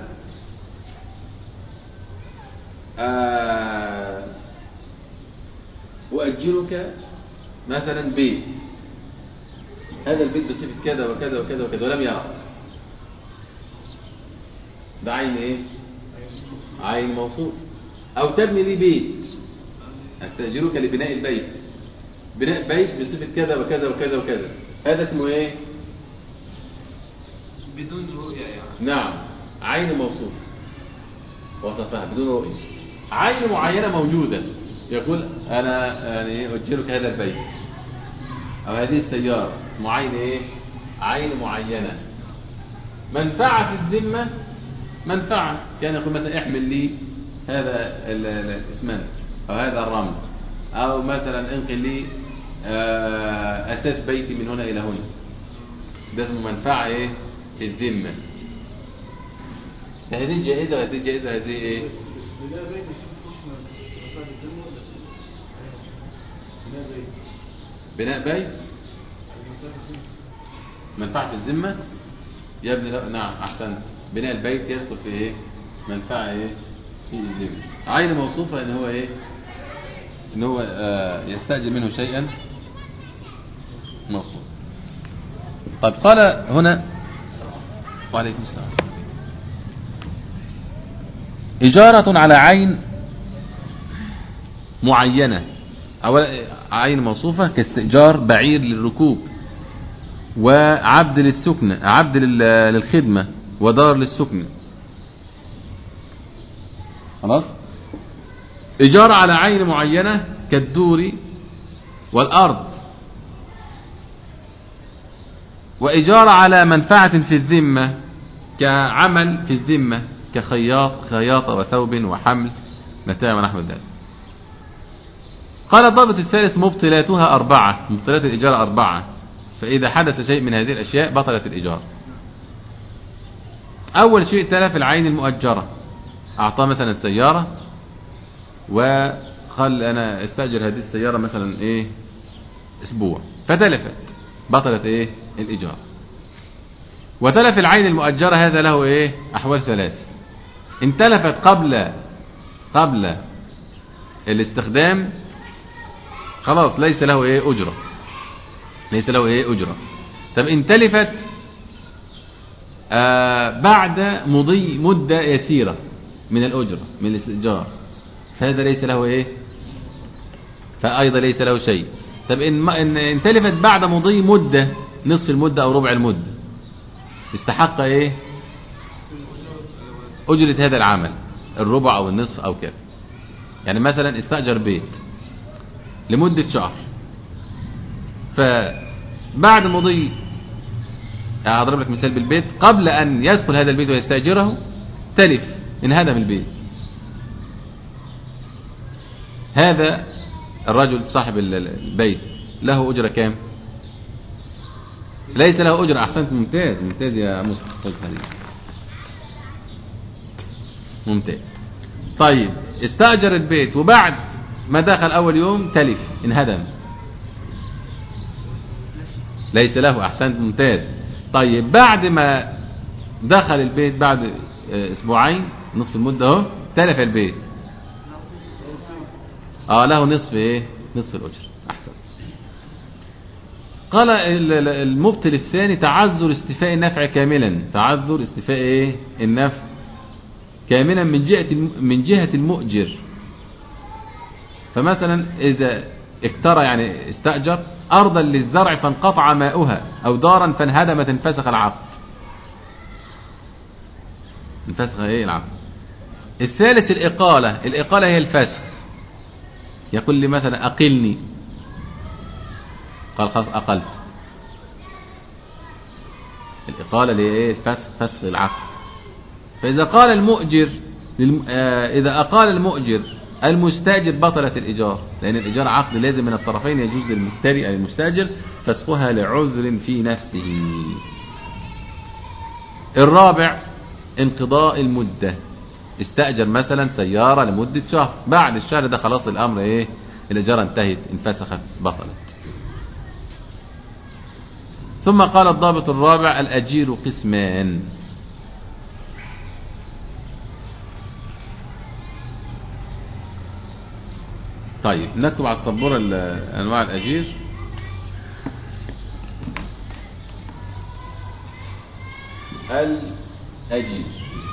أؤجرك مثلا بيت، هذا البيت بصفة كذا وكذا وكذا وكذا ولم يرى، ده عين ايه؟ عين موصوف. او تبني لي بيت، استأجرك لبناء البيت، بناء بيت بصفة كذا وكذا وكذا وكذا، هذا اسمه ايه؟ بدون رؤية يعني. نعم، عين موصوف وصفها بدون رؤية. عين معينة موجودة، يقول انا يعني أؤجرك هذا البيت او هذه السيارة، اسمه عين ايه؟ عين معينة. منفعة في الذمة، منفعة كان يقول مثلا احمل لي هذا الاسمنت او هذا الرمل، او مثلا انقل لي اساس بيتي من هنا الى هنا، ده اسمه منفعة ايه؟ في الذمة. هذه جائزة وهذه جائزة، هذه ايه؟ بناء بيت منفعة في الذمة يا ابني. لا نعم احسن، بناء البيت يدخل في ايه؟ منفعة ايه؟ في الذمة. عين موصوفة ان هو ايه؟ ان هو يستأجر منه شيئا موصوف. طيب قال هنا وعليكم السلام إجارة على عين معينة، أولا عين موصوفة كاستئجار بعير للركوب وعبد للسكنة، عبد للخدمة ودار للسكنة. خلاص. إجارة على عين معينة كالدور والأرض. وإجارة على منفعة في الذمة كعمل في الذمة خياطة وثوب وحمل متاع ونحو ذلك. قال الضابط الثالث مبطلاتها أربعة، مبطلات الإجارة أربعة، فإذا حدث شيء من هذه الأشياء بطلت الإجارة. أول شيء تلف العين المؤجرة، أعطاه مثلا السيارة وقال أنا استأجر هذه السيارة مثلا إيه؟ أسبوع، فتلفت، بطلت إيه؟ الإجارة. وتلف العين المؤجرة هذا له إيه؟ أحوال ثلاث. إن تلفت قبل قبل الاستخدام خلاص ليس له ايه أجرة، ليس له ايه أجرة. طب ان تلفت بعد مضي مدة يسيرة من الأجرة من الاستئجار فهذا ليس له ايه، فأيضا ليس له شيء. طب ان تلفت بعد مضي مدة نصف المدة او ربع المدة استحق ايه أجرة هذا العمل، الربع او النصف او كذا. يعني مثلا استأجر بيت لمدة شهر، فبعد مضي أضرب لك مثال بالبيت، قبل أن يدخل هذا البيت ويستأجره تلف انهدم البيت، هذا الرجل صاحب البيت له أجرة كام؟ ليس له أجرة. أحسنت، ممتاز ممتاز يا مصطفى، ممتاز. طيب استأجر البيت وبعد ما دخل أول يوم تلف انهدم، ليس له. أحسنت، ممتاز. طيب بعد ما دخل البيت بعد أسبوعين نصف المدة اهو تلف البيت، له نصف ايه، نصف الأجر. أحسن. قال المبطل الثاني تعذر استيفاء النفع كاملا، تعذر استيفاء ايه النفع كاملا من جهة المؤجر. فمثلا إذا اكترى يعني استأجر أرضا للزرع فانقطع ماؤها أو دارا فانهدمت انفسخ العقد، انفسخ ايه العقد. الثالث الإقالة، الإقالة هي الفسخ. يقول لي مثلا أقلني، قال خلاص أقلت. الإقالة اللي هي الفسخ، فسخ العقد. فإذا قال المؤجر إذا أقال المؤجر المستأجر بطلت الإيجار، لأن الإيجار عقد لازم من الطرفين، يجوز للمشتري أو المستأجر فسخها لعذر في نفسه. الرابع انقضاء المدة، استأجر مثلا سيارة لمدة شهر، بعد الشهر ده خلاص الأمر ايه، الإيجار انتهت انفسخت بطلت. ثم قال الضابط الرابع الأجير قسمان. طيب نكتب على السبورة أنواع الأجير. الأجير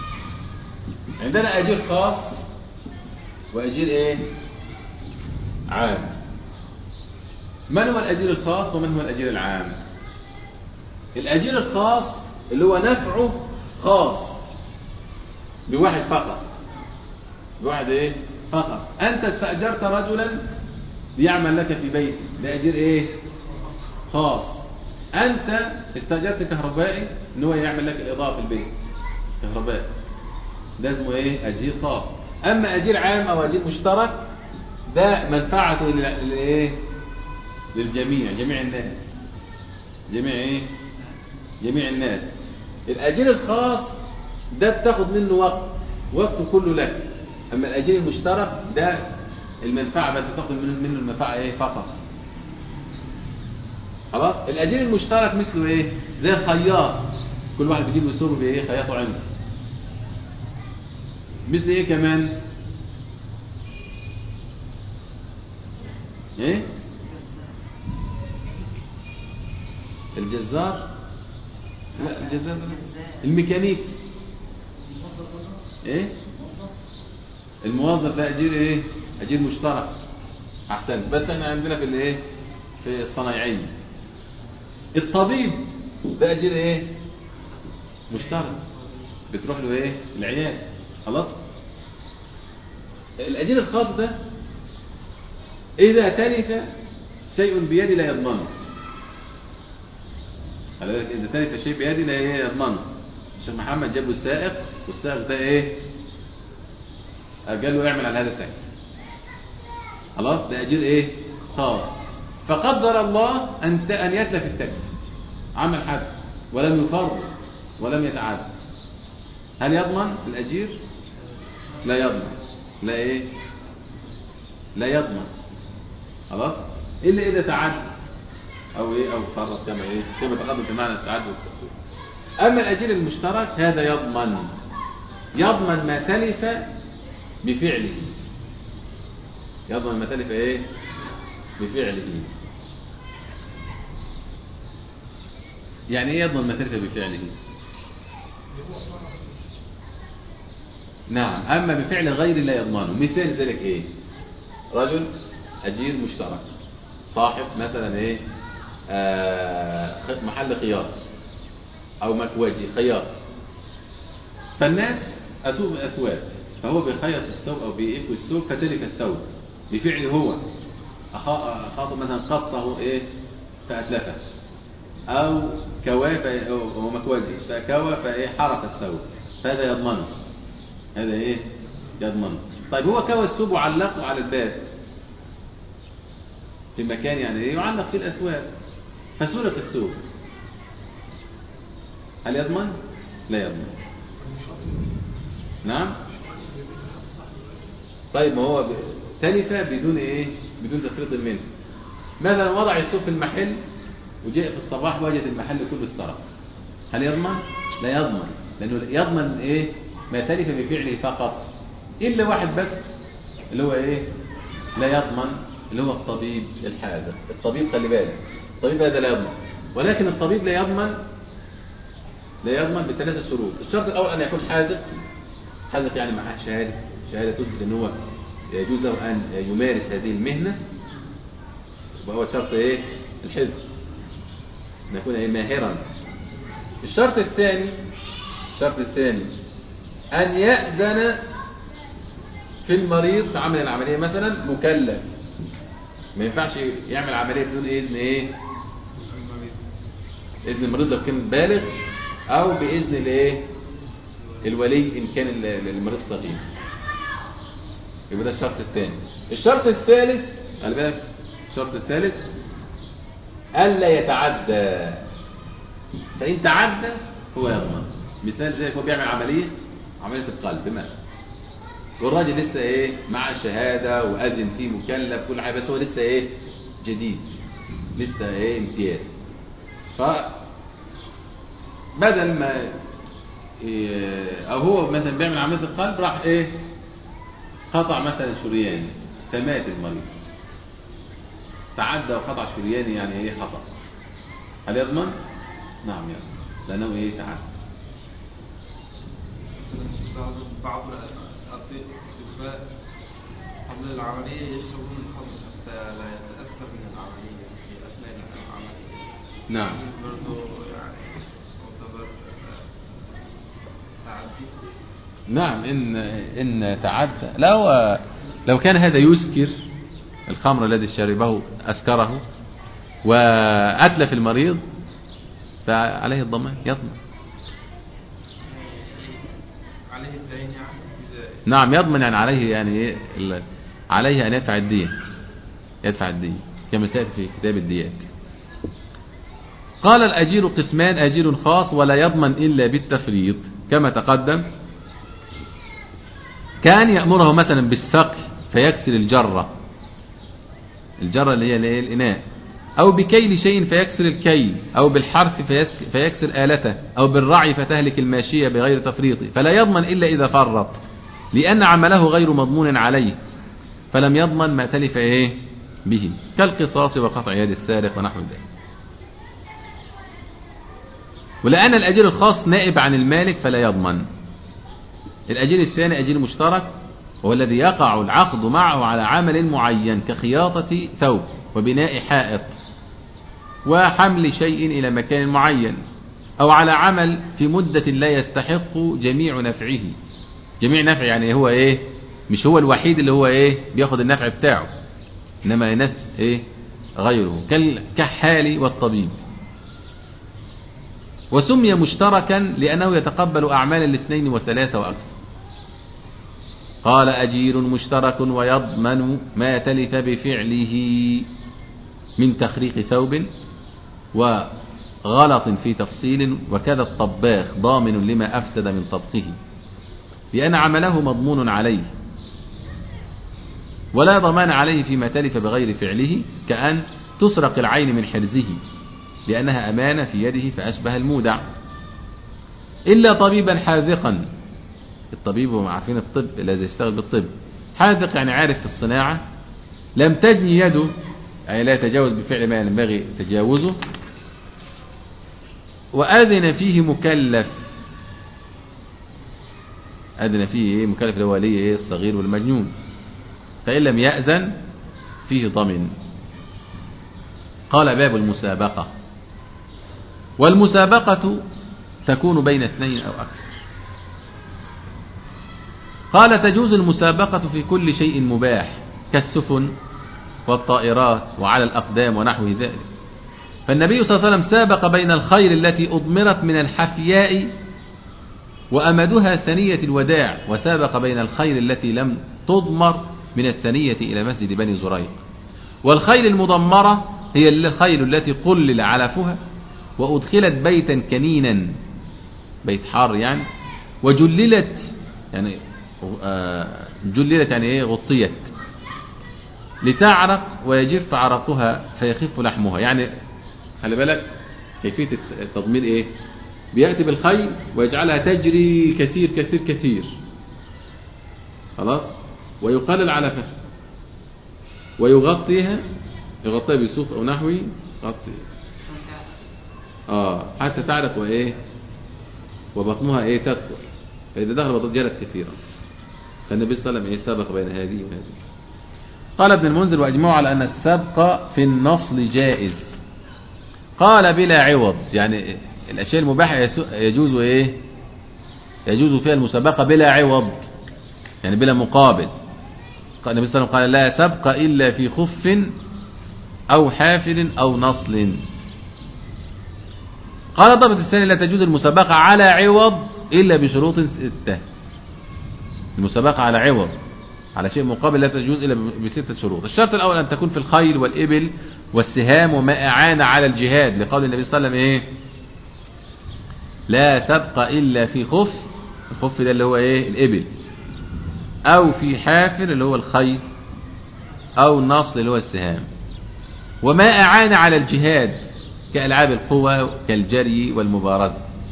عندنا أجير خاص وأجير ايه عام. من هو الأجير الخاص ومن هو الأجير العام؟ الأجير الخاص اللي هو نفعه خاص بواحد فقط، بواحد ايه فقط. أنت استأجرت رجلا ليعمل لك في بيتك، ده أجير ايه خاص. أنت استأجرت كهربائي ان هو يعمل لك الإضاءة في البيت، كهربائي، ده اسمه ايه أجير خاص. أما أجير عام أو أجير مشترك ده منفعته للايه للجميع، جميع الناس، جميع ايه جميع الناس. الأجير الخاص ده بتاخد منه وقته كله لك. أما الأجير المشترك ده المنفعة بس تاخد منه المنفعة ايه فقط. خلاص. الأجير المشترك مثله ايه، زي الخياط، كل واحد بيجيب له سور بايه خياطه عنده. مثل ايه كمان ايه الجزار، لا الجزار الميكانيك ايه الموظف، ده اجير ايه اجير مشترك. احسن. بس احنا عندنا في الايه في الصنايعين. الطبيب ده اجير ايه مشترك، بتروح له ايه العيال. خلاص. الاجير الخاص ده اذا تلف شيء بيدي لا يضمنه. خلي بالك، اذا تلف شيء بيدي لا يضمنه. الشيخ محمد جاب له السائق، والسائق ده ايه قال له اعمل على هذا التاكسي. خلاص. ده اجير ايه خاص. فقدر الله ان يتلف التاكسي، عمل حد ولم يفرط ولم يتعدى، هل يضمن الاجير؟ لا يضمن. لا ايه لا يضمن. خلاص. الا اذا تعدى او ايه او فرط، كما ايه كما تقدم في معنى التعدي والتفريط. اما الاجير المشترك هذا يضمن ما تلف بفعله. يضمن ما تلف ايه بفعله. يعني ايه يضمن ما تلف بفعله؟ نعم. اما بفعل غير لا يضمنه. مثال ذلك ايه؟ رجل اجير مشترك صاحب مثلا ايه محل خياط او مكواجي خياط، فالناس اتوا باثواب، فهو بيخيط الثوب او بيقف الثوب فتلف الثوب بفعله هو. خاطب مثلا قصه ايه فاتلفه، او كواه او مكواجي فكوى فايه حرق الثوب، فهذا يضمنه. هذا ايه يضمنه. طيب هو كوى الثوب وعلقه على الباب في مكان يعني ايه يعلق فيه الاثواب، فسرق الثوب، هل يضمن؟ لا يضمن. نعم. طيب ما هو تلف بدون ايه بدون تفريط منه. مثلا وضع الثوب في المحل وجاء في الصباح وجد المحل كله اتسرق، هل يضمن؟ لا يضمن، لانه يضمن ايه ما تلف بفعله فقط، الا واحد بس اللي هو ايه لا يضمن، اللي هو الطبيب الحاذق. الطبيب خلي بالك، الطبيب هذا لا يضمن، ولكن الطبيب لا يضمن بثلاثة شروط. الشرط الاول ان يكون حاذق يعني معاه شهاده تثبت ان هو يجوز له ان يمارس هذه المهنه، وهو شرط ايه الحفظ، ان يكون ايه ماهرا. الشرط الثاني ان يأذن في المريض في عمل العمليه، مثلا مكلف، ما ينفعش يعمل عمليه بدون اذن ايه اذن المريض لو كان بالغ، او باذن الايه الولي ان كان المريض صغير. يبقى ده الشرط الثاني. الشرط الثالث خلي بالك، الشرط الثالث الا يتعدى، فان تعدى هو يضمن. مثال زي هو بيعمل عمليه القلب مثلا، والراجل لسه ايه مع الشهاده واذن فيه مكلف كل حاجه، بس هو لسه ايه جديد، لسه ايه امتياز، فبدل ما او هو مثلا بيعمل عمليه القلب راح ايه قطع مثلا شريان فمات المريض، تعدى وقطع شريان يعني ايه خطأ، هل يضمن؟ نعم يضمن، لانه ايه تعدى. بعض الأطباء قبل العملية يشربون الخمر حتى لا يتأثر من العملية في أثناء العملية. نعم. برضو يعني تعتبر تعدي. نعم إن تعدى، لو كان هذا يسكر، الخمر الذي شربه أسكره وأتلف المريض فعليه الضمان، يضمن. عليه الدين يعني. نعم يضمن، يعني عليه عليه أن يدفع الدية كما سيأتي في كتاب الديات. قال الأجير قسمان: أجير خاص ولا يضمن إلا بالتفريط كما تقدم. كان يأمره مثلا بالسقي فيكسر الجرة اللي هي الإناء، أو بكيل شيء فيكسر الكيل، أو بالحرث فيكسر آلته، أو بالرعي فتهلك الماشية بغير تفريط، فلا يضمن إلا إذا فرط، لأن عمله غير مضمون عليه، فلم يضمن ما تلف إيه به، كالقصاص وقطع يد السارق ونحو ذلك. ولأن الأجير الخاص نائب عن المالك فلا يضمن. الأجير الثاني أجير مشترك، وهو الذي يقع العقد معه على عمل معين كخياطة ثوب وبناء حائط وحمل شيء إلى مكان معين، أو على عمل في مدة لا يستحق جميع نفعه. جميع نفع يعني هو إيه مش هو الوحيد اللي هو إيه بياخد النفع بتاعه، إنما ناس إيه غيره كالكحال والطبيب. وسمي مشتركا لأنه يتقبل أعمال الاثنين وثلاثة وأكثر. قال: أجير مشترك ويضمن ما تلف بفعله من تخريق ثوب وغلط في تفصيل، وكذا الطباخ ضامن لما أفسد من طبخه، لأن عمله مضمون عليه، ولا ضمان عليه فيما تلف بغير فعله، كأن تسرق العين من حرزه لأنها أمانة في يده فأشبه المودع. إلا طبيبا حاذقا الطبيب وهم عارفين الطب الذي يشتغل بالطب، حاذق يعني عارف في الصناعة، لم تجني يده أي لا يتجاوز بفعل ما ينبغي تجاوزه، وأذن فيه مكلف، أذن فيه مكلف اللي هو ولي الصغير والمجنون، فإن لم يأذن فيه ضمن. قال باب المسابقة. والمسابقة تكون بين اثنين أو أكثر. قال تجوز المسابقة في كل شيء مباح كالسفن والطائرات وعلى الأقدام ونحو ذلك، فالنبي صلى الله عليه وسلم سابق بين الخيل التي أضمرت من الحفياء وأمدها ثنية الوداع، وسابق بين الخيل التي لم تضمر من الثنية إلى مسجد بني زريق. والخيل المضمرة هي الخيل التي قلل علفها وأدخلت بيتا كنينا، بيت حار يعني، وجللت يعني جللت يعني ايه غطيت لتعرق ويجف عرقها فيخف لحمها. يعني خلي بالك كيفية التضمير ايه، بيأتي بالخيل ويجعلها تجري كثير كثير كثير خلاص، ويقلل علفها ويغطيها، يغطيها بصوف او نحوي غطي حتى تعرق وايه وبطنها ايه تدخل، فإذا دخل بطن جرت كثيرا. فالنبي صلى الله عليه وسلم سبق بين هذه وهذه. قال ابن المنذر وأجمعوا على أن السبق في النصل جائز. قال بلا عوض، يعني الأشياء المباحة يجوز ايه، يجوز فيها المسابقة بلا عوض يعني بلا مقابل. قال النبي صلى الله عليه وسلم قال لا سبق إلا في خف أو حافل أو نصل. قال الضابط الثاني لا تجوز المسابقة على عوض إلا بشروط ستة. المسابقة على عوض على شيء مقابل لا تجوز إلا بستة شروط. الشرط الأول أن تكون في الخيل والإبل والسهام وما أعان على الجهاد، لقول النبي صلى الله عليه وسلم إيه لا سبق إلا في خف، الخف ده اللي هو إيه الإبل، أو في حافر اللي هو الخيل، أو نصل اللي هو السهام، وما أعان على الجهاد كألعاب القوى كالجري والمبارزة.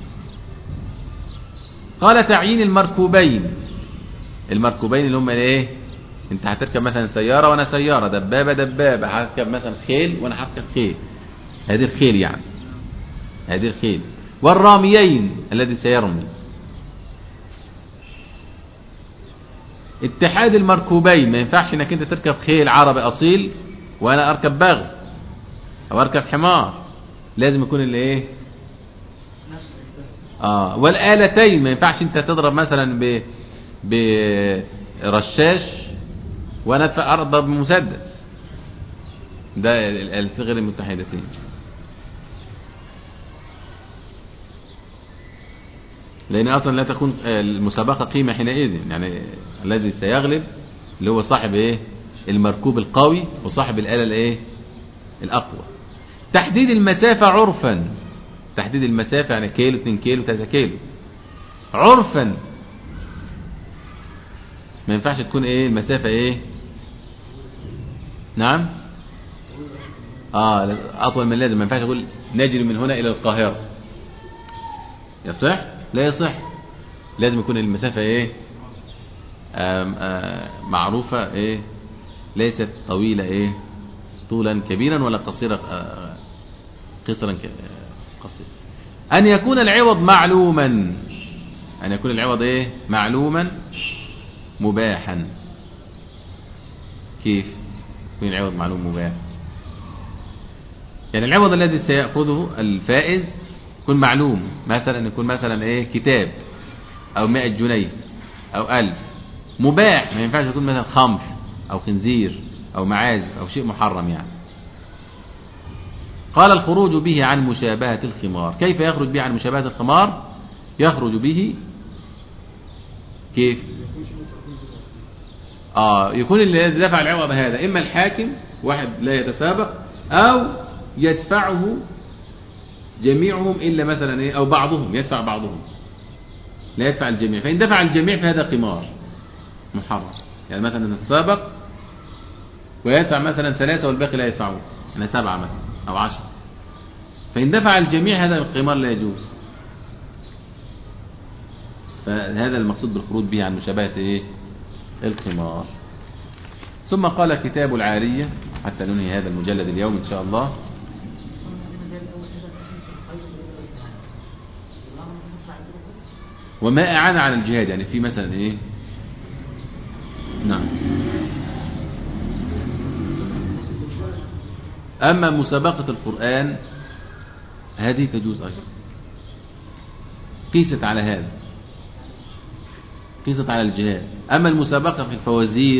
قال تعيين المركوبين، المركوبين اللي هم ايه، انت هتركب مثلا سيارة وانا سيارة، دبابة دبابة، هركب مثلا خيل وانا هركب خيل، هذه الخيل يعني هذه الخيل. والراميين الذي سيرمي. اتحاد المركوبين، ما ينفعش انك انت تركب خيل عربي اصيل وانا اركب بغل او اركب حمار، لازم يكون اللي ايه والآلتين، ما ينفعش انت تضرب مثلا برشاش وانا اضرب بمسدس، ده الآلتين غير المتحدتين. لان اصلا لا تكون المسابقة قيمة حينئذ، يعني الذي سيغلب اللي هو صاحب ايه المركوب القوي وصاحب الآلة الايه الاقوى. تحديد المسافة عرفا، تحديد المسافة يعني كيلو 2 كيلو 3 كيلو عرفا، ما ينفعش تكون ايه المسافة ايه نعم اطول من لازم، ما ينفعش اقول نجري من هنا الى القاهرة، يصح؟ لا يصح، لازم يكون المسافة ايه معروفة ايه، ليست طويلة ايه طولا كبيرا ولا قصيرا قصرا قصير. أن يكون العوض معلوما، أن يكون العوض إيه معلوما مباحا. كيف يكون العوض معلوم مباح؟ يعني العوض الذي سيأخذه الفائز يكون معلوم، مثلا يكون مثلا إيه كتاب أو 100 جنيه أو 1000 مباح، ما ينفعش يكون مثلا خمر أو خنزير أو معازف أو شيء محرم يعني. قال الخروج به عن مشابهة الخمار. كيف يخرج به عن مشابهة الخمار؟ يخرج به كيف يكون اللي دفع العوض هذا إما الحاكم، واحد لا يتسابق، أو يدفعه جميعهم إلا مثلا إيه، أو بعضهم يدفع بعضهم، لا يدفع الجميع. فإن دفع الجميع فهذا قمار محرم، يعني مثلا نتسابق ويدفع مثلا 3 والباقي لا يدفعون، يعني 7 مثلا أو 10، فإن دفع الجميع هذا القمار لا يجوز. فهذا المقصود بالخروج به عن مشابهة إيه؟ الخمار. ثم قال كتاب العارية حتى ننهي هذا المجلد اليوم إن شاء الله. وما أعان على الجهاد، يعني في مثلا إيه؟ نعم. أما مسابقة القرآن هذه تجوز أيضا، قيست على هذا، قيست على الجهاد. أما المسابقة في الفوازير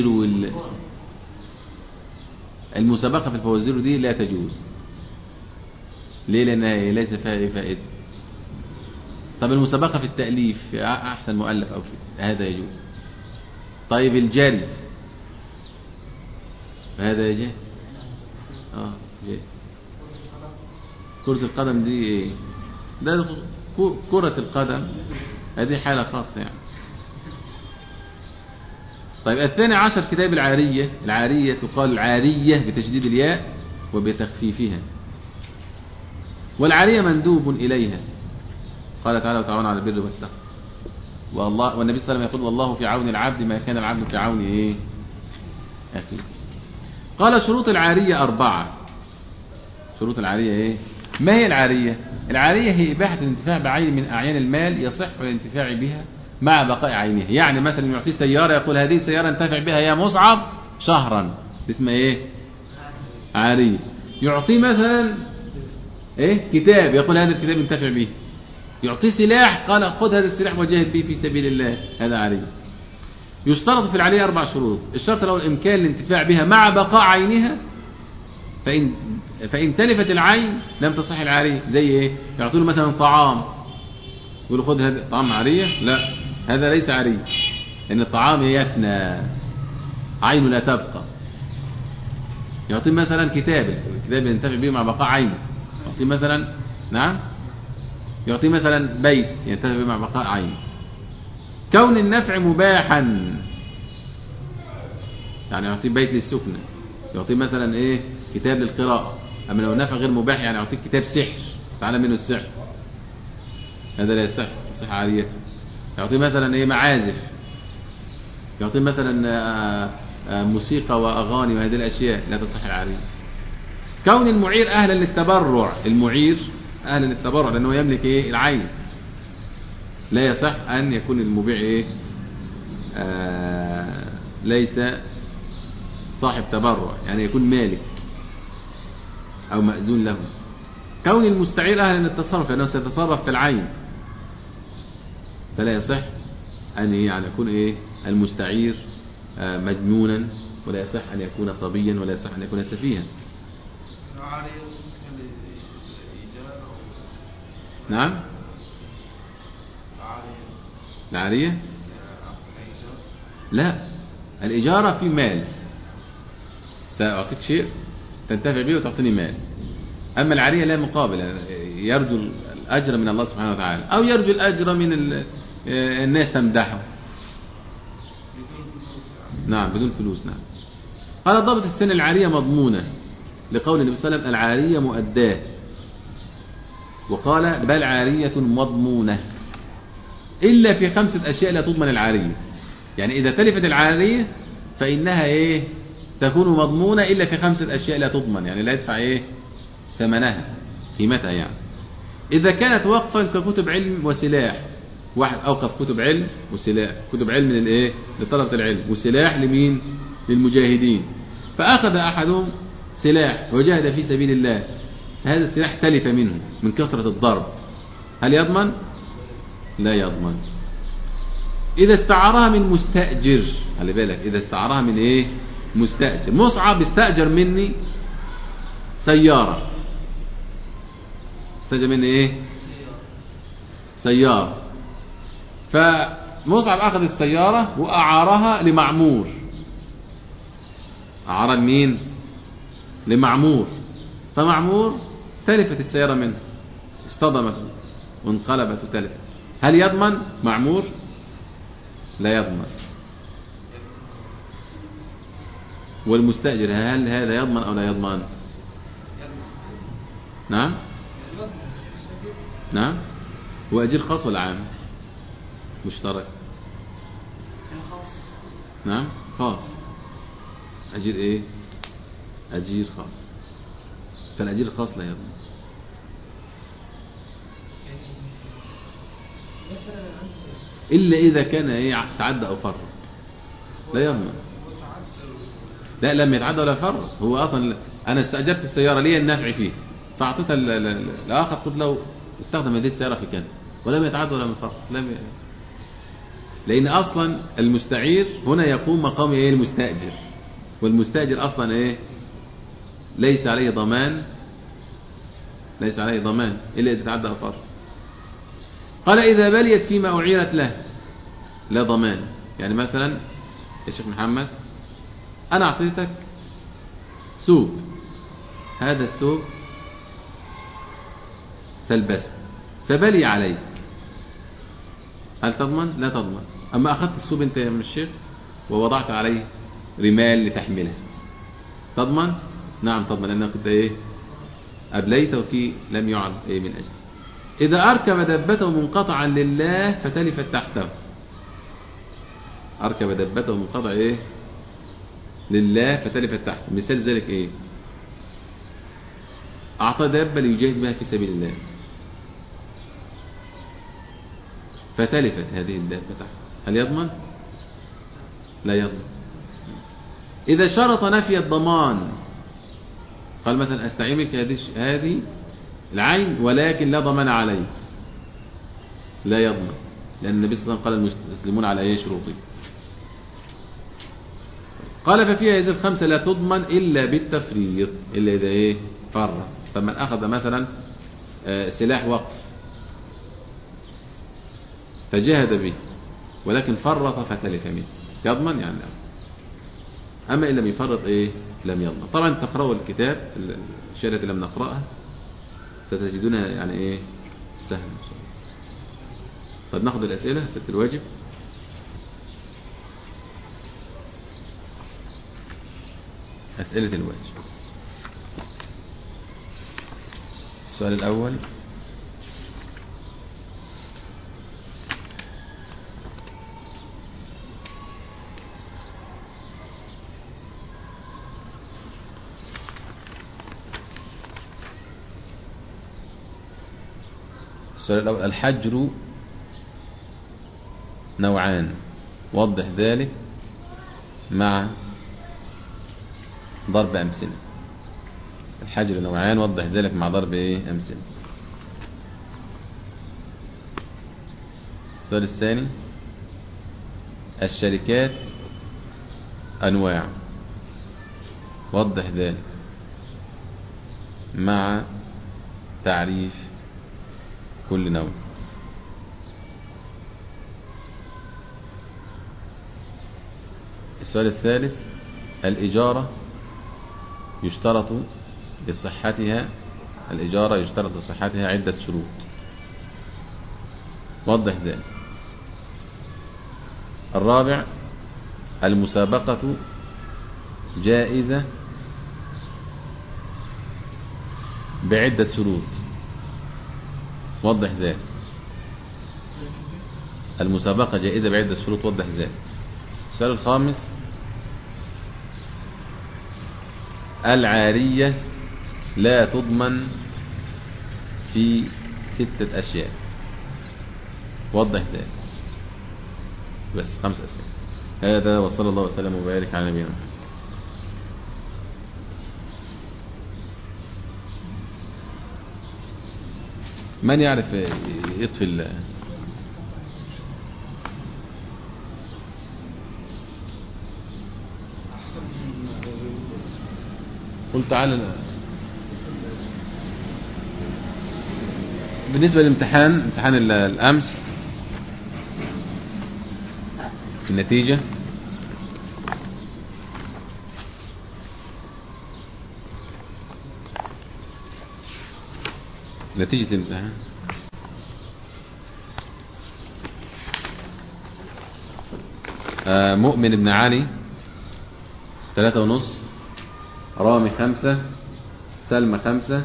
المسابقة في الفوازير دي لا تجوز. ليه؟ لأنها ليس فيها فائدة. طب المسابقة في التأليف في أحسن مؤلف أو في هذا يجوز. طيب الجري هذا يجوز. جيد. كرة القدم دي ايه؟ ده كرة القدم هذه حالة خاصة يعني. طيب الثاني عشر كتاب العارية. العارية تقال العارية بتشديد الياء وبتخفيفها، والعارية مندوب إليها. قال تعالى وتعاونوا على البر والتقوى. والله والنبي صلى الله عليه وسلم يقول والله في عون العبد ما كان العبد في عون ايه؟ أخيه. قال شروط العارية 4. شروط العارية ايه؟ ما هي العارية؟ العارية هي إباحة الانتفاع بعين من أعيان المال يصح الانتفاع بها مع بقاء عينها. يعني مثلا يعطيه سيارة يقول هذه السيارة انتفع بها يا مصعب شهرا، اسمها ايه؟ عارية. يعطيه مثلا ايه؟ كتاب يقول هذا الكتاب انتفع به. يعطيه سلاح قال خذ هذا السلاح وجاهد به في سبيل الله، هذا عارية. يشترط في العارية 4 شروط. الشرط الأول إمكان الانتفاع بها مع بقاء عينها، فإن تلفت العين لم تصح العارية. زي ايه؟ يعطوا له مثلا طعام يقول له خذ هذا الطعام عارية، لا هذا ليس عارية، لأن الطعام يفنى، عينه لا تبقى. يعطيه مثلا كتاب ينتفع به مع بقاء عينه. يعطيه مثلا نعم، يعطيه مثلا بيت ينتفع به مع بقاء عينه. كون النفع مباحا، يعني يعطيه بيت للسكنة. يعطيه مثلا ايه؟ كتاب للقراءة. أما لو النفع غير مباح يعني يعطيك كتاب سحر تعالى منه السحر، هذا لا يصح، يصح عاريته. يعطيه مثلا ايه؟ معازف. يعطيه مثلا موسيقى وأغاني وهذه الأشياء لا تصح العارية. كون المعير أهلا للتبرع. المعير أهلا للتبرع لأنه يملك ايه؟ العين. لا يصح أن يكون المبيع ايه؟ ليس صاحب تبرع، يعني يكون مالك أو مأذون له. كون المستعير أهلا للتصرف لأنه سيتصرف في العين، فلا يصح أن يعني يكون إيه؟ المستعير مجنونا، ولا يصح أن يكون صبيا، ولا يصح أن يكون سفيها. نعم. العارية لا، الإجارة في مال، سأعطيك شيء تنتفع به وتعطيني مال. أما العارية لا مقابل، يرجو الأجر من الله سبحانه وتعالى أو يرجو الأجر من الناس تمدحه. نعم بدون فلوس. نعم. قال ضابط السنة العارية مضمونة لقول النبي صلى الله عليه وسلم العارية مؤداة، وقال بل عارية مضمونة إلا في 5 أشياء لا تضمن العارية. يعني إذا تلفت العارية فإنها إيه؟ تكون مضمونة إلا في 5 أشياء لا تضمن، يعني لا يدفع إيه؟ ثمنها، قيمتها يعني. إذا كانت وقفا ككتب علم وسلاح، واحد أوقف كتب علم وسلاح، كتب علم من الإيه؟ لطلبة العلم، وسلاح لمين؟ للمجاهدين. فأخذ أحدهم سلاح وجاهد في سبيل الله، فهذا السلاح تلف منه من كثرة الضرب، هل يضمن؟ لا يضمن. إذا استعارها من مستأجر، خلي بالك، إذا استعارها من إيه؟ مستأجر. مصعب استأجر مني سيارة، استأجر مني إيه؟ سيارة. فمصعب أخذ السيارة وأعارها لمعمور. أعار لمين؟ لمعمور. فمعمور تلفت السيارة منه، اصطدمت وانقلبت وتلفت، هل يضمن معمور؟ لا يضمن. والمستأجر هل هذا يضمن أو لا يضمن؟ نعم. نعم. وأجير خاص ولا عام؟ مشترك؟ خاص. نعم خاص. أجير إيه؟ أجير خاص. فالأجير الخاص لا يضمن. إلا إذا كان إيه تعدى أو فرط لا يضمن. لا لم يتعدى ولا فرط. هو أصلا أنا استأجرت السيارة لي النافع فيه فأعطيتها الآخر قلت له استخدم هذه السيارة في كذا ولم يتعدى ولا من فرط. لأن أصلا المستعير هنا يقوم مقام إيه المستأجر، والمستأجر أصلا إيه ليس عليه ضمان إلا إذا تعدى أو فرط. قال إذا بليت فيما أعيرت له لا ضمان. يعني مثلا يا شيخ محمد أنا أعطيتك ثوب، هذا الثوب تلبسه فبلي عليك، هل تضمن؟ لا تضمن. أما أخذت الثوب أنت يا من الشيخ ووضعت عليه رمال لتحمله تضمن؟ نعم تضمن، لأنك كنت إيه أبليت وفي لم يعد إيه من أجل. إذا أركب دبته منقطعا لله فتلفت تحته. أركب دبته منقطع إيه لله فتلفت تحته. مثال ذلك إيه؟ أعطى دابة ليجاهد بها في سبيل الله فتلفت هذه الدابة تحته، هل يضمن؟ لا يضمن. إذا شرط نفي الضمان قال مثلا أستعينك هذه العين ولكن لا ضمان عليه لا يضمن، لأن النبي صلى الله عليه وسلم قال المسلمون على أي شروطه. قال ففيها هذه الخمسة لا تضمن إلا بالتفريط، إلا إذا إيه فرط. فمن أخذ مثلا سلاح وقف فجاهد به ولكن فرط فتلف منه يضمن يعني. أما إن لم يفرط إيه لم يضمن. طبعا تقرأوا الكتاب الشيء التي لم نقرأها ستجدونها يعني إيه سهل. طب ناخذ الأسئلة ست الواجب. أسئلة الواجب. السؤال الأول الحجر نوعان وضح ذلك مع ضرب أمثلة. الحجر نوعان وضح ذلك مع ضرب إيه أمثلة. السؤال الثاني الشركات أنواع وضح ذلك مع تعريف كل نوع. السؤال الثالث الإجارة يشترط لصحتها عدة شروط وضح ذلك. الرابع المسابقة جائزة بعدة شروط وضح ذلك. المسابقة جائزة بعدة شروط وضح ذلك. السؤال الخامس العارية لا تضمن في 6 أشياء وضح ذلك. بس 5 أسئلة. هذا وصلى الله وسلم وبارك على نبينا محمد. من يعرف يطفي قل تعالى. بالنسبة للامتحان امتحان الأمس النتيجة نتيجة الامتحان مؤمن بن علي 3.5، رامي 5، سلمى 5،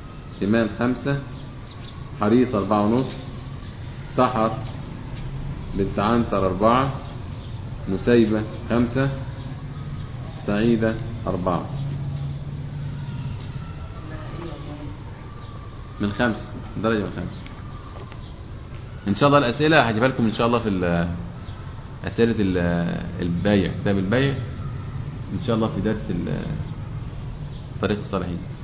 سمان 5، حريص 4.5، سحر بنت عنتر 4 نسيبة 5 سعيدة 4 من 5 درجة من 5. إن شاء الله الأسئلة هجيبها لكم إن شاء الله في أسئلة البيع، كتاب البيع إن شاء الله في درس طريق الصالحين.